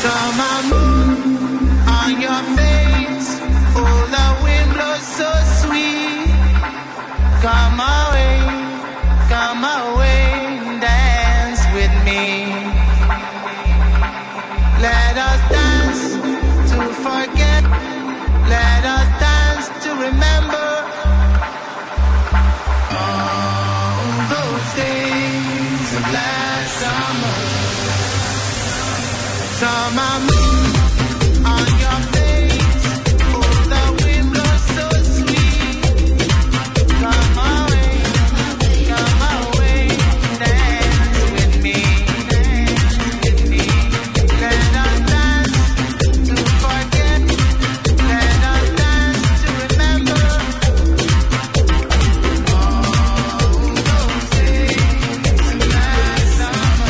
Summer moon on your face, oh the wind blows so sweet. Come away, come away, dance with me. Let us dance to forget, let us dance to remember all those days of last summer. Summer moon on your face, oh the wind blows so sweet. Come away, come away, dance with me, dance with me. Let us dance to forget, let us dance to remember all those days of last summer.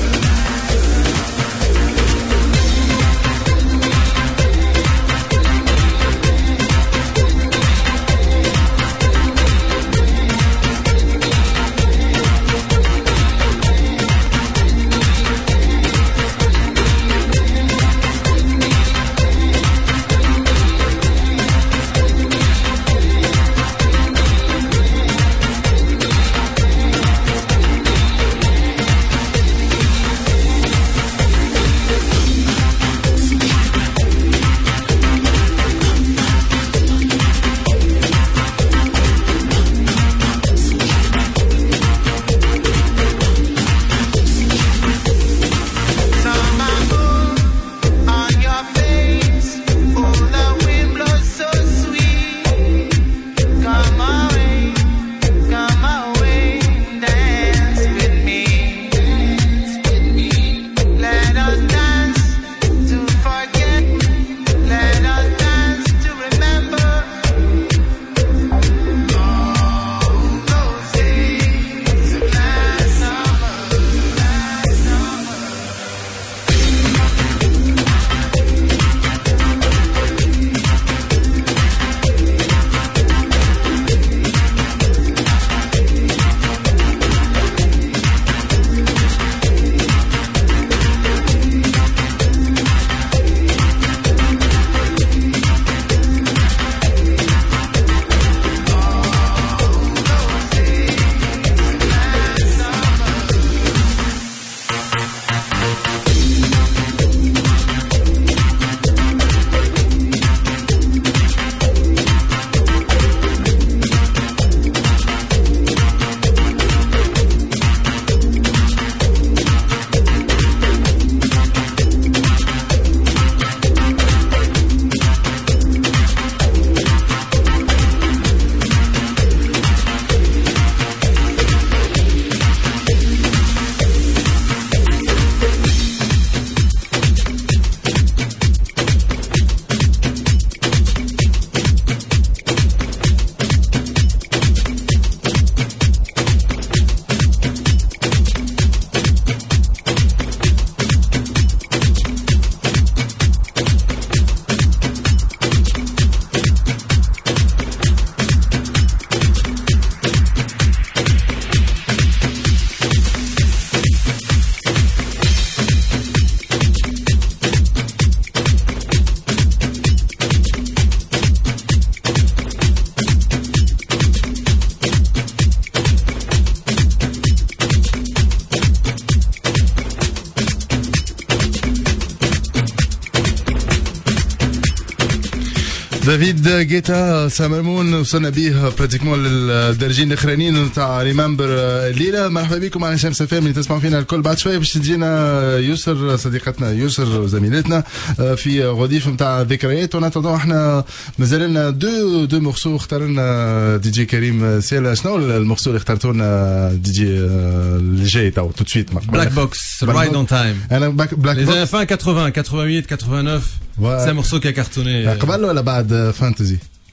دافيد جيتا سامر مون وصلنا بيه براتيكمون للدرجين الاخرانيين نتاع ريمبر الليله. مرحبا بكم على شمس فام اللي تسمعوا فينا الكل. بعد شويه باش تجينا يسر صديقتنا يسر وزميلتنا في غضيف نتاع ذكريات. ونتوضع احنا مازال لنا دو دو مورسو اختار لنا دي جي كريم سيلا. شنو المورسو اللي اخترتوا لنا دي جي اللي جاي تو تو سويت؟ بلاك بوكس رايد اون تايم. انا بلاك بوكس fin quatre-vingts, quatre-vingt-huit, quatre-vingt-neuf. C'est un morceau qui a cartonné. قبل ولا بعد فانتزي؟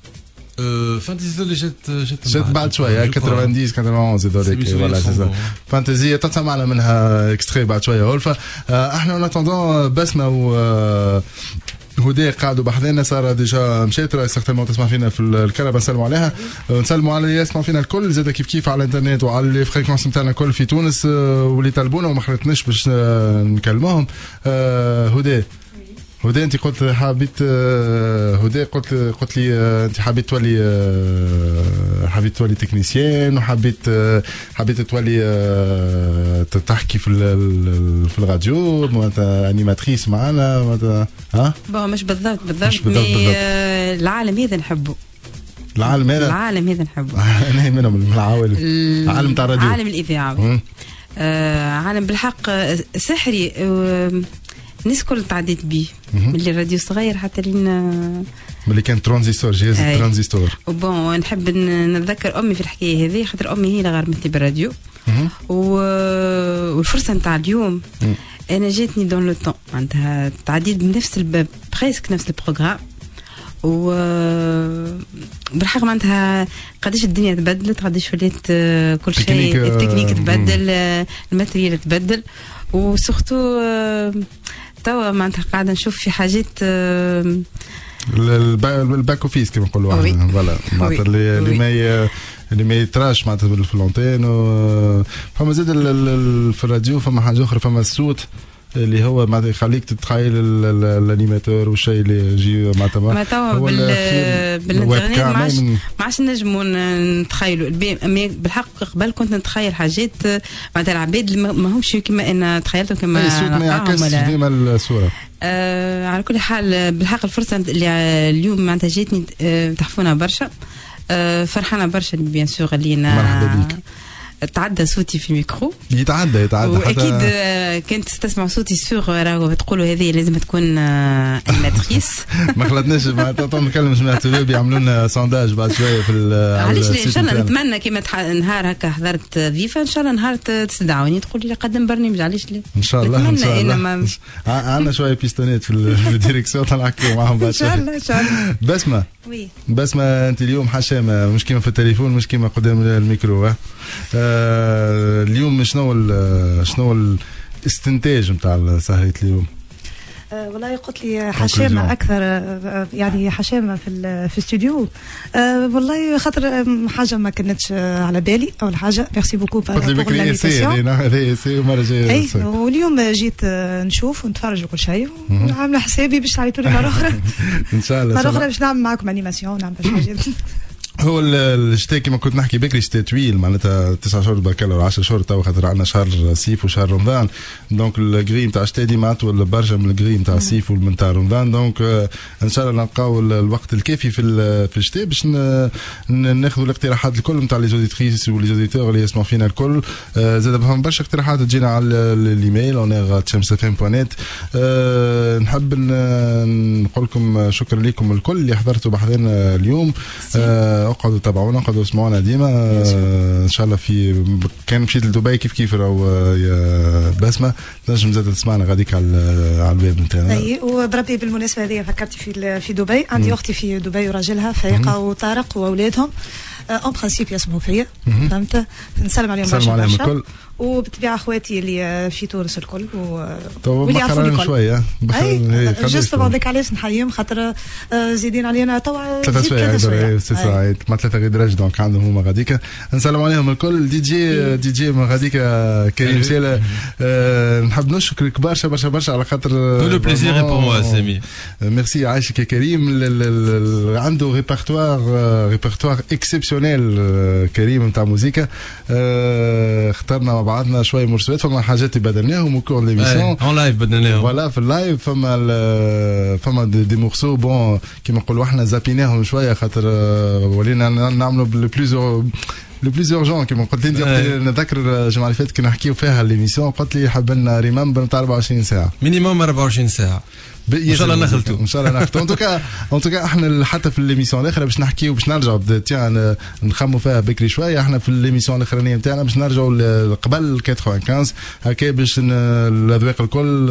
فانتزي اللي جت جت جت بعد شويه تسعين تسعين هذوليك فوالا سي فانتزي تسمعنا منها اكستري بعد شويه ولفه. احنا اون اتوندون بسمه و هدى قاعدوا بحذنا صار ديجا مشات راهي سيغتيمون تسمع فينا في الكنبه. نسلموا عليها ونسلموا على اللي يسمعوا فينا الكل زاد كيف كيف على الانترنت وعلى لي فريكونس نتاعنا الكل في تونس واللي طلبونا وما خلتناش باش نكلموهم. هدى هدى انت قلت حبيت هدى قلت قلت لي انت حبيت تولي حبيت تولي تكنيسيان وحبيت حبيت تولي تحكي في في الراديو معناتها انيماتريس معنا معناتها ها بون مش بالضبط بالضبط مي العالم هذا نحبه العالم هذا العالم هذا نحبه انا منهم من العوالم العالم تاع الراديو عالم الاذاعه آه عالم بالحق سحري الناس كل تعديت بيه من اللي الراديو صغير حتى لين ملي كان ترانزستور جهاز الترانزستور بون نحب نتذكر امي في الحكايه هذه خاطر امي هي اللي غرمتني بالراديو والفرصه نتاع اليوم انا جاتني دون لو طون معناتها تعديت بنفس الباب بريسك نفس البروغرام و بالحق معناتها قداش الدنيا تبدلت قداش ولات كل شيء التكنيك تبدل الماتريال تبدل وسورتو توا معناتها قاعده نشوف في حاجات الباك اوفيس كما نقولوا احنا فوالا معناتها اللي اللي ما اللي ما يتراش معناتها في الانتين فما زاد في الراديو فما حاجه اخرى فما الصوت اللي هو معناتها يخليك تتخيل الانيماتور والشيء اللي يجي معناتها ما توا بالانترنت ما عادش ما عادش نجموا نتخيلوا بالحق قبل كنت نتخيل حاجات معناتها العباد ما همش كما انا تخيلتهم كما الصوت ما يعكس ديما الصوره. آه على كل حال بالحق الفرصه اللي اليوم معناتها جاتني آه تحفونا برشا آه فرحانه برشا بيان سور اللي مرحبا بك تعدى صوتي في الميكرو يتعدى يتعدى واكيد كنت تسمع صوتي سور راهو تقولوا هذه لازم تكون انيماتريس ما خلطناش معناتها نكلم جماعه الشباب يعملوا لنا سونداج بعد شويه في علاش ان شاء الله نتمنى كيما نهار هكا حضرت ضيفه ان شاء الله نهار تستدعوني تقول لي قدم برنامج علاش لا ان شاء الله ان شاء الله عندنا شويه بيستونات في الديريكسيون نحكيو معاهم بعد شويه ان شاء الله ان شاء الله. بسمه وي بسمه انت اليوم حشامه مش كيما في التليفون مش كيما قدام الميكرو. آه اليوم شنو شنو الاستنتاج نتاع سهرة اليوم؟ أه والله قلت لي حشامه اكثر يعني حشامه في في الاستوديو. أه والله خاطر حاجه ما كانتش على بالي اول حاجه ميرسي بوكو قلت لي بكري ايسي هذا ايسي ومره جايه اي واليوم جيت نشوف ونتفرج وكل شيء وعامله حسابي باش تعيطوا لي مره اخرى ان شاء الله مره اخرى باش نعمل معكم انيماسيون نعمل حاجات. هو الشتاء كما كنت نحكي بكري شتاء طويل معناتها تسعة شهور بركا ولا عشرة شهور تو خاطر عندنا شهر صيف وشهر رمضان دونك الجري نتاع الشتاء ديما اطول برشا من الجري نتاع الصيف ونتاع رمضان دونك ان شاء الله نلقاو الوقت الكافي في في الشتاء باش ناخذوا الاقتراحات الكل نتاع لي زوديتريس ولي زوديتور اللي يسمعوا فينا الكل. زاد فهم برشا اقتراحات تجينا على الايميل اونيغ شمس اف ام بوان نت. نحب نقول لكم شكرا لكم الكل اللي حضرتوا بحضرنا اليوم. اقعدوا تابعونا اقعدوا اسمعونا ديما آه ان شاء الله. في كان مشيت لدبي كيف كيف راهو يا بسمه تنجم زاد تسمعنا غاديك على على الباب نتاعنا. اي وبربي بالمناسبه هذه فكرتي في في دبي عندي اختي في دبي وراجلها فايقه وطارق واولادهم اون برانسيب يسمعوا فيا فهمت نسلم عليهم برشا عليهم الكل وبالطبيعه اخواتي اللي في تونس الكل واللي يعرفوني شويه اي جوستومون ديك علاش نحييهم خاطر زيدين علينا توا ثلاث سوايع ست ساعات ما ثلاثه غير درج دونك عندهم هما غاديك نسلم عليهم الكل. دي جي دي جي غاديك كريم سيلا نحب نشكرك برشا برشا برشا على خاطر تو لو بليزير بور موا سامي ميرسي عايشك يا كريم. عنده ريبرتوار ريبرتوار اكسبسيونيل كريم نتاع موسيقى. اخترنا بعضنا شويه مرسومات فما حاجات بدلناهم وكور ليميسيون اون لايف بدلناهم فوالا في اللايف فما فما دي مورسو بون كيما نقولوا احنا زابيناهم شويه خاطر ولينا نعملوا لو بلوز لو بلوز اورجون كيما قلت انت نذكر الجمعه اللي فاتت كنا نحكيو فيها ليميسيون قلت لي حاب لنا ريمبر نتاع أربعة وعشرين ساعه مينيموم أربعة وعشرين ساعه ان شاء الله نخلطوا ان شاء الله نخلطوا ان توكا ان توكا احنا حتى في ليميسيون الاخرى باش نحكيو باش نرجعوا تاع نخموا فيها بكري شويه. احنا في ليميسيون الاخرانيه نتاعنا باش نرجعوا قبل خمسة وتسعين هكا باش الاذواق الكل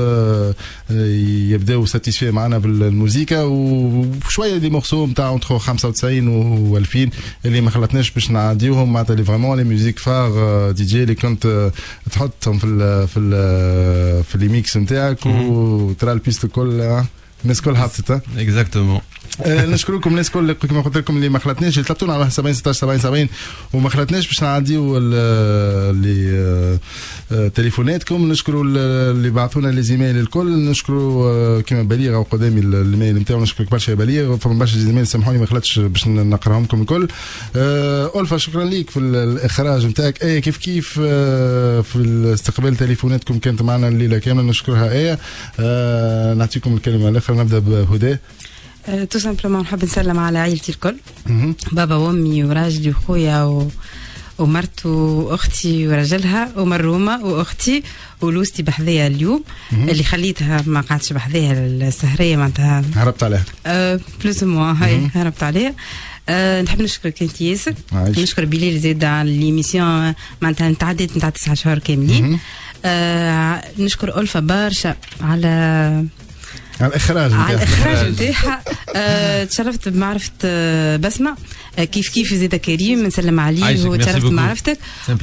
يبداو ساتيسفي معنا بالموسيقى وشويه دي مورسو نتاع اونتر خمسة وتسعين و ألفين اللي ما خلطناش باش نعديوهم معناتها لي فريمون لي ميوزيك فار دي جي اللي كنت تحطهم في ال في ال في لي ميكس نتاعك وترى البيست الكل الناس كل حطت اكزاكتومون. نشكركم الناس كل كما قلت لكم اللي ما خلطناش طلبتونا على سبعين ستة عشر سبعين سبعين وما خلطناش باش نعديو لي تليفوناتكم. نشكروا اللي بعثونا لي زيميل الكل. نشكروا كما بليغ او قدامي الميل نتاعو. نشكرك برشا يا بليغ. فما برشا زيميل سامحوني ما خلطتش باش نقراهم لكم الكل. ألفا شكرا ليك في الاخراج نتاعك. ايه كيف كيف في استقبال تليفوناتكم كانت معنا الليله كامله. نشكرها ايه. نعطيكم الكلمه الاخرى. نبدا بهدى. تو سامبلومون نحب نسلم على عائلتي الكل. بابا وامي وراجلي وخويا و... ومرت واختي ورجلها ومرومه واختي ولوستي بحذايا اليوم اللي خليتها ما قعدتش بحذايا السهريه معناتها هربت عليها. أه بلوس مو هاي هربت عليها. أه نحب نشكرك انت ياسر. نشكر بليل زيد على ليميسيون معناتها تعديت نتاع تسعة شهور كاملين. أه نشكر ألفا برشا على على الاخراج نتاعها على الاخراج نتاعها. أه تشرفت بمعرفه أه بسمه. أه كيف كيف زيد كريم نسلم عليه وتشرفت بمعرفتك.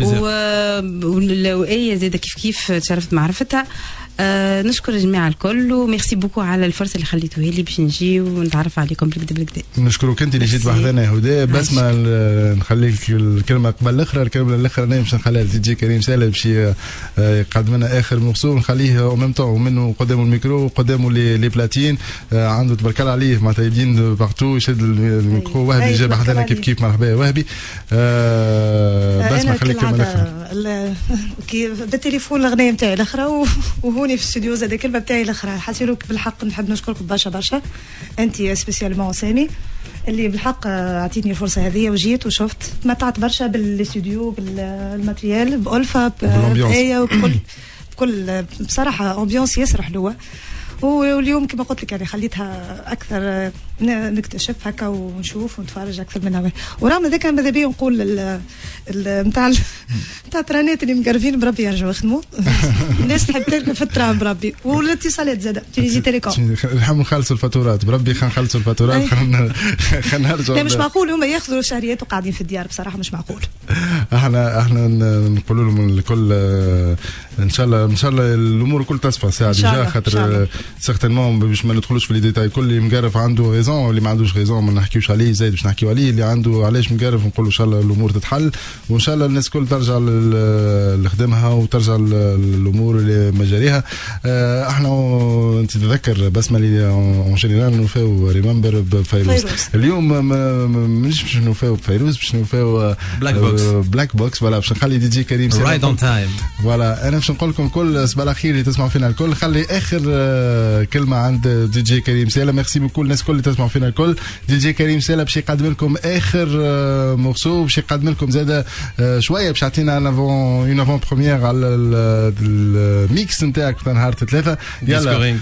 وايه زيد كيف كيف تشرفت بمعرفتها. أه نشكر الجماعه الكل وميرسي بوكو على الفرصه اللي خليتوها لي باش نجي ونتعرف عليكم بالكدا بالكدا. نشكرك انت اللي جيت بحذانا يا هدى. بسمه نخليك الكلمه قبل الاخرى. الكلمه الاخرى انا باش نخليها لتجي كريم سالم باش يقدم لنا اخر مقصور. نخليه او ميم طون منه قدامه الميكرو وقدامه لي بلاتين. عنده تبارك الله عليه معناتها يدين بارتو يشد الميكرو. وهبي جا بحذانا كيف كيف مرحبا يا وهبي. بسمه خليك الكلمه الاخرى. كي بالتليفون الاغنيه نتاعي الاخرى وهوني في الاستوديو زاد الكلمه بتاعي الاخرى. حسيروك بالحق نحب نشكرك برشا برشا انت سبيسيالمون سامي اللي بالحق اعطيتني الفرصه هذه وجيت وشفت تمتعت برشا بالاستوديو بالماتريال بألفا بآية وكل بكل بصراحه امبيونس ياسر حلوه. واليوم كما قلت لك يعني خليتها اكثر نكتشف هكا ونشوف ونتفرج اكثر منها. ورغم ذلك ماذا بيا نقول نتاع نتاع الترانات اللي مقرفين بربي يرجعوا يخدموا. الناس تحب تركب في الترام بربي. والاتصالات زاد تونيزي تيليكوم نحب نخلصوا الفاتورات بربي. خلينا نخلصوا الفاتورات. خلينا خلينا نرجعوا. لا مش معقول هم ياخذوا الشهريات وقاعدين في الديار بصراحه مش معقول. احنا احنا نقولوا لهم الكل ان شاء الله ان شاء الله الامور الكل تصفى ساعه ديجا خاطر سيغتينمون باش ما ندخلوش في لي ديتاي. كل اللي مقرف عنده ريزون واللي ما عندوش ريزون ما نحكيوش عليه زايد باش نحكيو عليه. اللي عنده علاش مقرف نقول ان شاء الله الامور تتحل وان شاء الله الناس كل ترجع لخدمها وترجع الامور لمجاريها. احنا انت تتذكر بسمه اللي اون جينيرال نوفاو ريمبر بفيروز. اليوم مش باش نوفاو بفيروز باش نوفاو بلاك بوكس. بلاك بوكس فوالا باش نخلي دي جي كريم رايد اون تايم. فوالا انا باش نقول لكم كل صباح الخير اللي تسمعوا فينا الكل. خلي اخر كلمه عند دي جي كريم سالم. ميرسي بكل الناس كل اللي تسمعوا فينا الكل. دي جي كريم سالم باش يقدم لكم اخر مورسو باش يقدم لكم زاده شويه باش يعطينا ان افون اون افون بروميير على الميكس نتاعك في نهار ثلاثه. يلا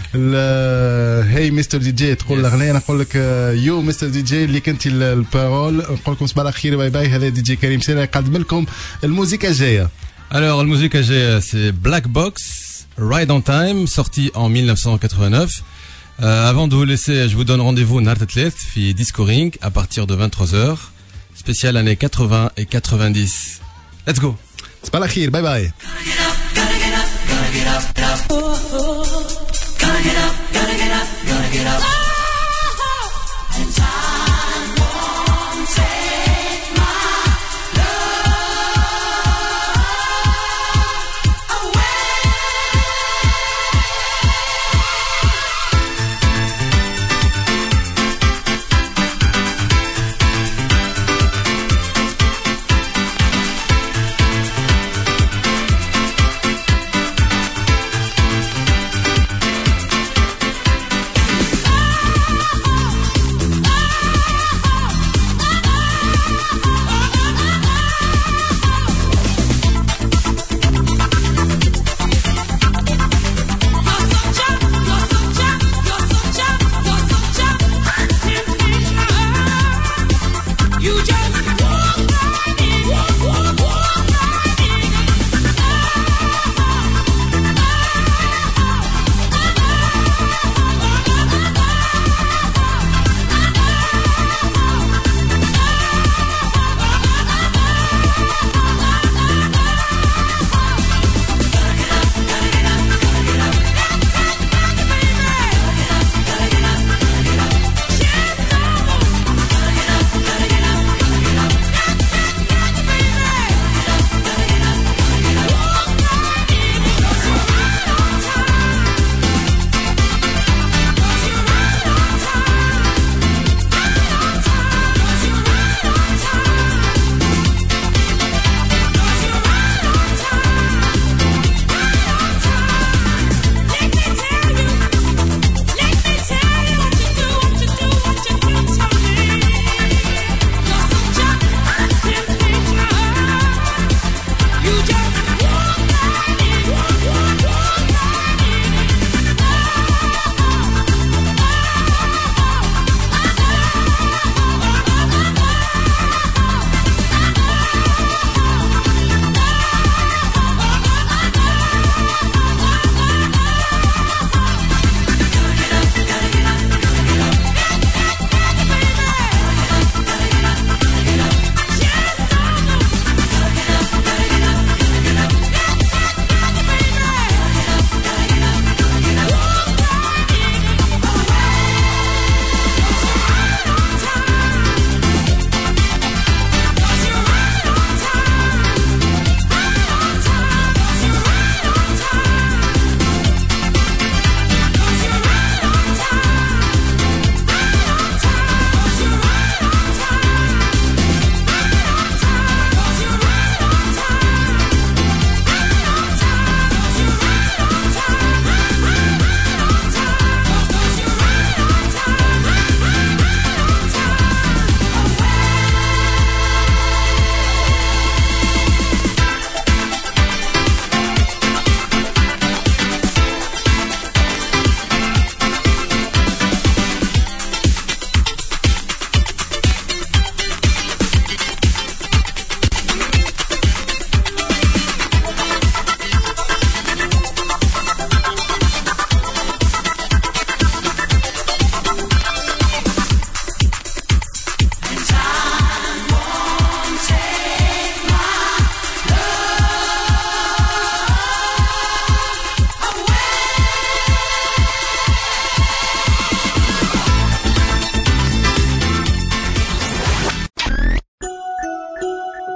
هي مستر دي جي تقول الاغنيه نقول لك يو مستر دي جي اللي كنتي البارول. نقول لكم صباح الخير باي باي. هذا دي جي كريم سالم يقدم لكم الموسيقى الجايه. Alors, la musique que j'ai, c'est Black Box, Ride on Time, sorti en mille neuf cent quatre-vingt-neuf. Euh, avant de vous laisser, je vous donne rendez-vous Nartetlet, fi Disco Ring, à partir de vingt-trois heures. Spécial années quatre-vingts et quatre-vingt-dix. Let's go! C'est pas la khir, bye bye!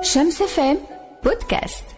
شمس اف ام بودكاست.